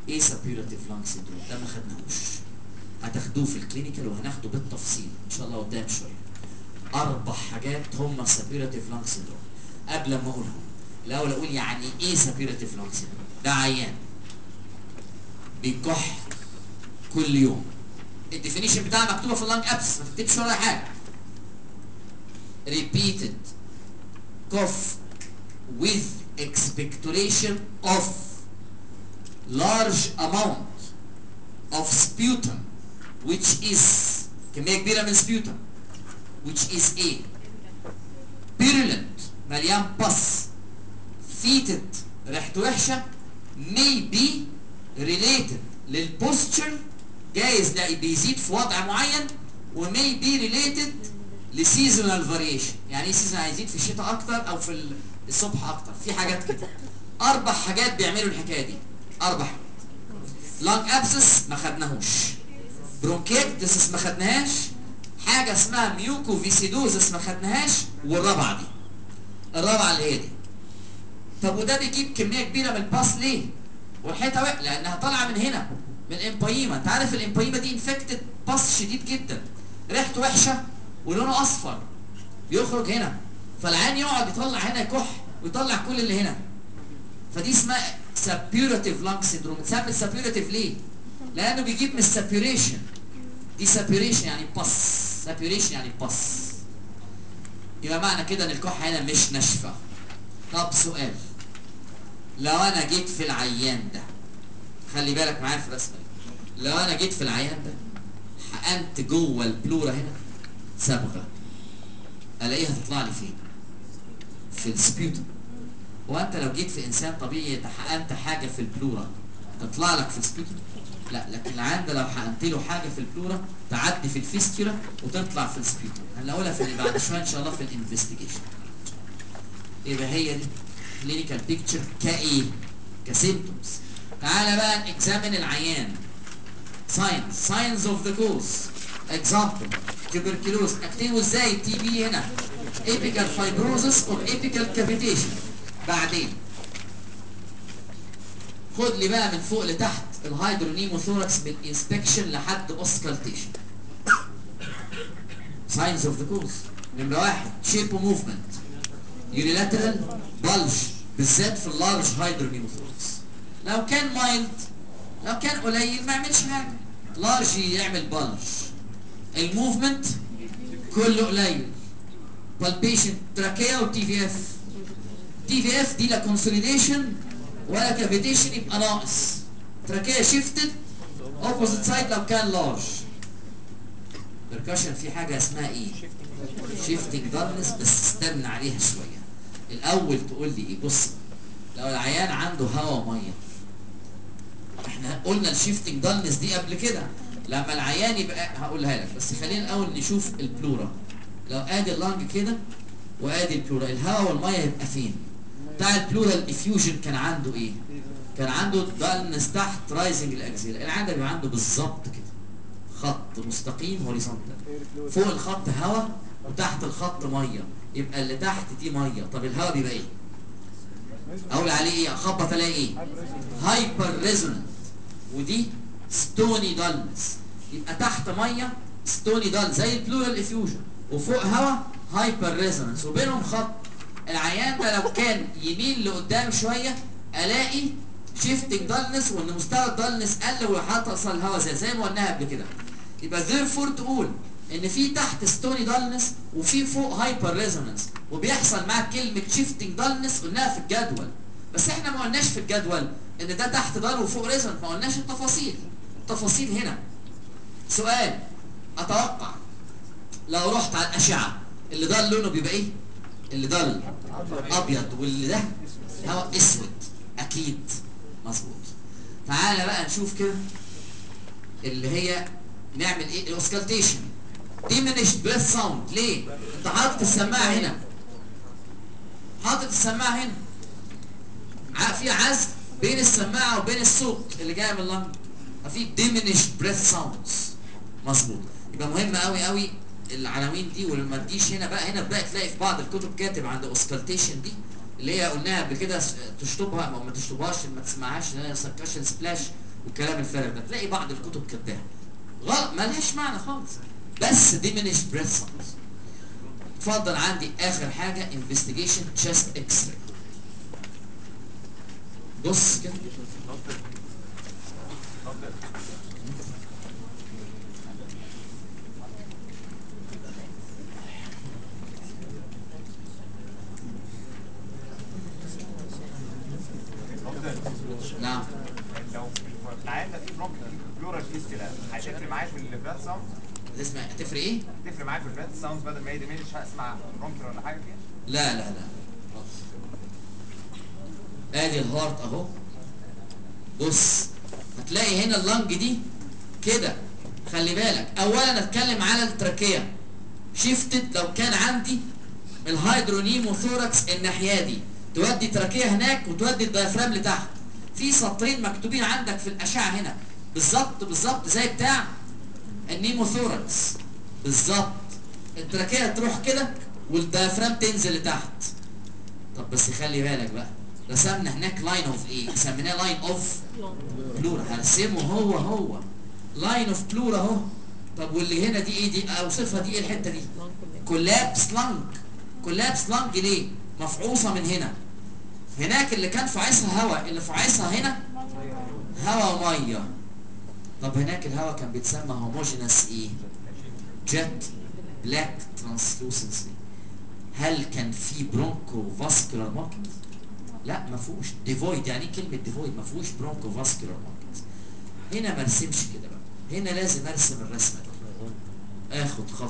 ايه سابيوراتيف لانج سيندروم؟ ده ما خدناهوش، هتاخدوه في الكلينيكال وهناخده بالتفصيل ان شاء الله قدام شويه. اربع حاجات هم سابيوراتيف لانج سيندروم. قبل ما اقولهم الاول اقول يعني ايه سابيوراتيف لانج سيندروم. ده عيان بيكح كل يوم، الديفينيشن بتاعها مكتوبه في اللانج ابس، ما تكتبش ولا حاجه. repeated cough with expectoration of large amount of sputum which is كمية كبيرة من sputum which is a purulent مليان pus fetid ريحته وحشة may be related للبوستشر، جايز لا بيزيد في وضع معين، و may be related لسيزونال فاريشن. يعني ايه سيزون؟ هيزيد في الشتاء اكتر او في الصبح اكتر، في حاجات كده. اربع حاجات بيعملوا الحكايه دي، اربع حاجات. لانج ابسس ما خدناهوش، برونكيتس ما خدناهاش، حاجه اسمها ميوكو فيسيدوزس ما خدناهاش، والرابعه دي الرابعه اللي هي دي. طب وده بيجيب كميه كبيره من الباس ليه؟ وريحتها وحشه لانها طالعه من هنا من الامبايما. انت عارف الامبايما دي انفكتد باس شديد جدا، ريحته وحشه ولونه اصفر، بيخرج هنا، فالعين يقعد يطلع هنا يكح ويطلع كل اللي هنا. فدي اسمها سابيوراتيف لانج سيندروم. اتسمت سابيوراتيف ليه؟ لانه بيجيب من السابيوريشن. دي سابيوريشن يعني باس، سابيوريشن يعني باس. يبقى معنى كده ان الكحه هنا مش ناشفه. طب سؤال، لو انا جيت في العيان ده، خلي بالك معايا في الرسمه دي، لو انا جيت في العيان ده حقنت جوه البلورا هنا صبغه، الاقيها تطلع لي فين؟ في السبيوتم. هو انت لو جيت في انسان طبيعي حقنت حاجه في البلورا تطلع لك في السبيوتم؟ لا، لكن العيان ده لو حقنت له حاجه في البلورا تعدي في الفيستيولا وتطلع في السبيوتم. هنقولها في اللي بعد شويه ان شاء الله في الانفستيجيشن. يبقى هي دي كلينيكال بيكتشر كايه؟ كسيمتومز. تعالى بقى نكزامن العيان. ساينز ساينز اوف ذا كوز. اكزامبل تيوبركلوز، اكتبه ازاي؟ تي بي هنا ايبيكال فايبروزس اور ايبيكال كافيتيشن. بعدين خد لي بقى من فوق لتحت الهايدرونيموثوركس بالانسبكشن لحد اوسكالتيشن. ساينز اوف ذا كوز. نمره واحد شيب وموفمنت، يونيلاترال بلج بالذات في اللارج هايدرونيموثوركس. لو كان مايلد، لو كان قليل ما يعملش حاجه. لارج يعمل بلج. الموفمنت كله قليل. بالبيشن تراكيا وتي في اف. تي في اف دي لا كونسوليديشن ولا كافيتيشن، يبقى ناقص. تراكيا شيفتد اوبوزيت سايد لو كان لارج. بركشن في حاجه اسمها ايه؟ شيفتنج دارنس، بس استنى عليها شويه. الاول تقول لي ايه؟ بص، لو العيان عنده هواء وميه، احنا قلنا الشيفتنج دارنس دي قبل كده. لما العيان يبقى، هقولها لك بس خلينا الاول نشوف البلورا. لو ادي اللانج كده وادي البلورا، الهواء والميه يبقى فين؟ بتاع البلورا الافيوجن كان عنده ايه؟ كان عنده دارنس تحت رايزنج الاكزيلا. العيان ده بيبقى عنده بالظبط كده خط مستقيم هوريزونتال، فوق الخط هواء وتحت الخط ميه، يبقى اللي تحت دي ميه. طب الهواء بيبقى ايه؟ اقول عليه ايه؟ اخبط الاقي ايه؟ هايبر ريزونانت. ودي ستوني دالنس، يبقى تحت ميه ستوني دال زي البلورال افيوجن، وفوق هواء هايبر ريزونانس، وبينهم خط. العيان ده لو كان يميل لقدام شويه الاقي شيفتنج دالنس، وان مستوى الدالنس قل وحصل الهواء زي زي ما قلناها قبل كده. يبقى ذيرفور تقول ان في تحت ستوني دالنس وفي فوق هايبر ريزونانس، وبيحصل معاك كلمه شيفتنج دالنس قلناها في الجدول، بس احنا ما قلناش في الجدول ان ده تحت دال وفوق ريزونانس، ما قلناش التفاصيل. التفاصيل هنا. سؤال، اتوقع لو رحت على الاشعه اللي ده لونه بيبقى ايه؟ اللي ده ابيض واللي ده هواء اسود، اكيد مظبوط. تعالى بقى نشوف كده اللي هي نعمل ايه؟ الاوسكالتيشن. diminished breath sound. ليه؟ انت حاطط السماعه هنا، حاطط السماعه هنا، في عزل بين السماعه وبين الصوت اللي جاي من اللنج، ففي diminished breath sounds. مظبوط. يبقى مهم قوي قوي العناوين دي، ولما تجيش هنا بقى، هنا بقى تلاقي في بعض الكتب كاتب عند اوسكالتيشن دي اللي هي قلناها قبل كده، تشطبها او ما تشطبهاش، ما تسمعهاش، اللي هي سكشن سبلاش والكلام الفارغ ده، تلاقي بعض الكتب كاتباها غلط، مالهاش معنى خالص، بس diminished breath sounds. اتفضل عندي اخر حاجه investigation chest x-ray. بص كده نعم. لو في العيان ده في برونكيال بلورال فيستيلا هتفرق معايا في البريث ساوند؟ تسمع هتفرق ايه؟ هتفرق معايا في البريث ساوند بدل ما هي دي مش هسمع برونكيال ولا حاجه فيها؟ لا لا لا خالص. ادي الهارت اهو، بص هتلاقي هنا اللنج دي كده، خلي بالك. اولا اتكلم على التراكيه، شفتت لو كان عندي الهيدرونيموثوركس الناحيه دي تودي تراكيه هناك وتودي الديافرام لتحت، في سطرين مكتوبين عندك في الاشعه هنا بالظبط بالظبط زي بتاع النيموثوركس بالظبط. التراكيه تروح كده والديافرام تنزل لتحت. طب بس خلي بالك بقى، رسمنا هناك لاين اوف ايه؟ سميناه لاين اوف بلورا، هرسمه هو هو لاين اوف بلورا اهو. طب واللي هنا دي ايه؟ دي اوصفها دي ايه الحته دي؟ كولابس لانج. كولابس لانج ليه؟ مفعوصه من هنا. هناك اللي كان فعيصها هواء، اللي فعيصها هنا هواء وميه. طب هناك الهواء كان بيتسمى هوموجينس ايه؟ جيت بلاك ترانسلوسنسي. هل كان في برونكو فاسكولار ماركت؟ لا ما فيهوش. ديفويد، يعني ايه كلمه ديفويد؟ ما فيهوش برونكو فاسكولار ماركت. هنا ما ارسمش كده بقى، هنا لازم ارسم الرسمه دي، اخد خط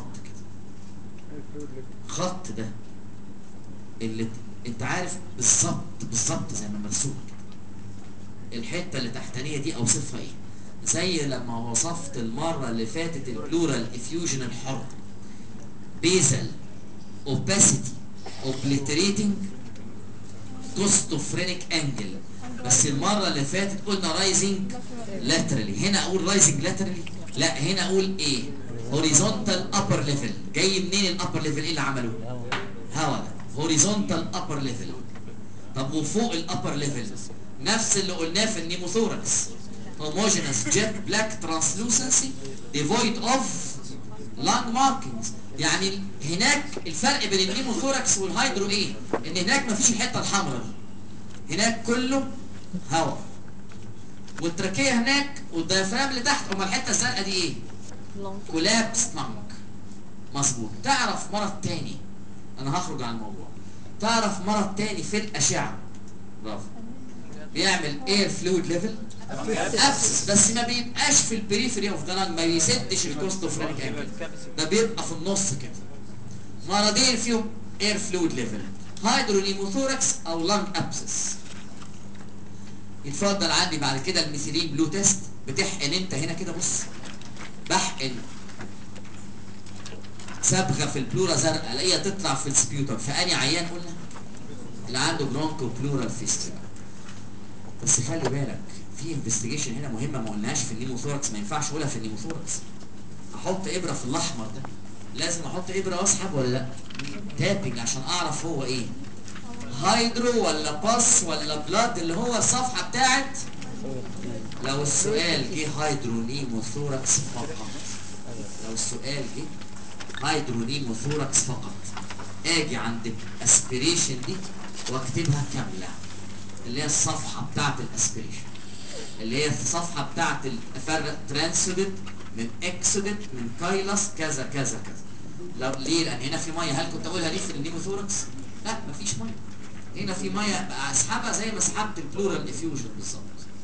كده، خط ده اللي انت عارف بالظبط بالظبط زي ما مرسوم كده. الحته اللي تحتانيه دي اوصفها ايه؟ زي لما وصفت المره اللي فاتت البلورال افيوجن الحر، بيزل اوباسيتي اوبليتريتنج كوستوفرينيك انجل. بس المره اللي فاتت قلنا رايزنج لاترالي، هنا اقول رايزنج لاترالي؟ لا، هنا اقول ايه؟ هوريزونتال ابر ليفل. جاي منين الابر ليفل؟ ايه اللي عمله؟ هوا ده هوريزونتال ابر ليفل. طب وفوق الابر ليفل نفس اللي قلناه في النيموثوركس، homogeneous jet black translucency devoid of lung markings. يعني هناك الفرق بين النيموثوركس والهيدرو ايه؟ ان هناك مفيش الحته الحمراء دي، هناك كله هواء. والتراكيه هناك والديافرام اللي تحت، امال الحته الزرقاء دي ايه؟ كولابس لانج. مظبوط. تعرف مرض تاني، انا هخرج عن الموضوع، تعرف مرض تاني في الاشعه؟ برافو. بيعمل اير فلويد ليفل ابسس، بس ما بيبقاش في البريفري اوف ذا لانج، ما بيسدش الكوستوفرينيك انجل، ده بيبقى في النص كده. مرضين فيهم اير فلويد ليفل، هيدرونيموثوركس او لانج ابسس. يتفضل عندي بعد كده الميثيلين بلو تيست. بتحقن انت هنا كده، بص بحقن صبغه في البلورا زرقاء، الاقيها تطلع في السبيوتر. فاني عيان قلنا اللي عنده برونكو بلورال فيستولا. بس خلي بالك في انفستيجيشن هنا مهمه ما قلناهاش في النيموثوركس، ما ينفعش اقولها في النيموثوركس. احط ابره في الاحمر ده، لازم احط ابره واسحب ولا لا؟ تابنج عشان اعرف هو ايه، هيدرو ولا باس ولا بلاد، اللي هو الصفحه بتاعت. لو السؤال جه هيدرونيموثوركس فقط، لو السؤال جه هيدرونيموثوركس فقط، اجي عند الاسبريشن دي واكتبها كامله، اللي هي الصفحه بتاعت الاسبريشن، اللي هي الصفحه بتاعت افرق ترانسودت من اكسودت من كايلس كذا كذا كذا. لو ليه؟ لان هنا في ميه. هل كنت اقولها دي في النيموثوركس؟ لا مفيش ميه. هنا في ميه اسحبها زي ما سحبت البلورال افيوجن بالظبط.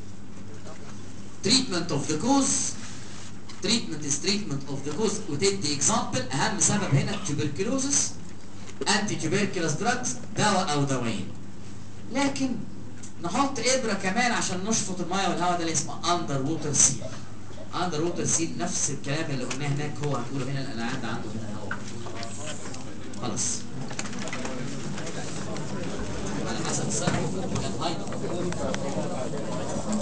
تريتمنت اوف ذا كوز، تريتمنت از تريتمنت اوف ذا كوز. وتدي اكزامبل، اهم سبب هنا التوبركلوزس، انتي توبركلوز دراجز، دواء او دوايين. لكن نحط ابره كمان عشان نشفط الميه والهواء، ده اللي اسمه اندر ووتر سيل. اندر ووتر سيل نفس الكلام اللي قلناه هناك هو هنقوله هنا، لان عنده عنده هنا هواء. خلاص على حسب السبب كان هايدرو.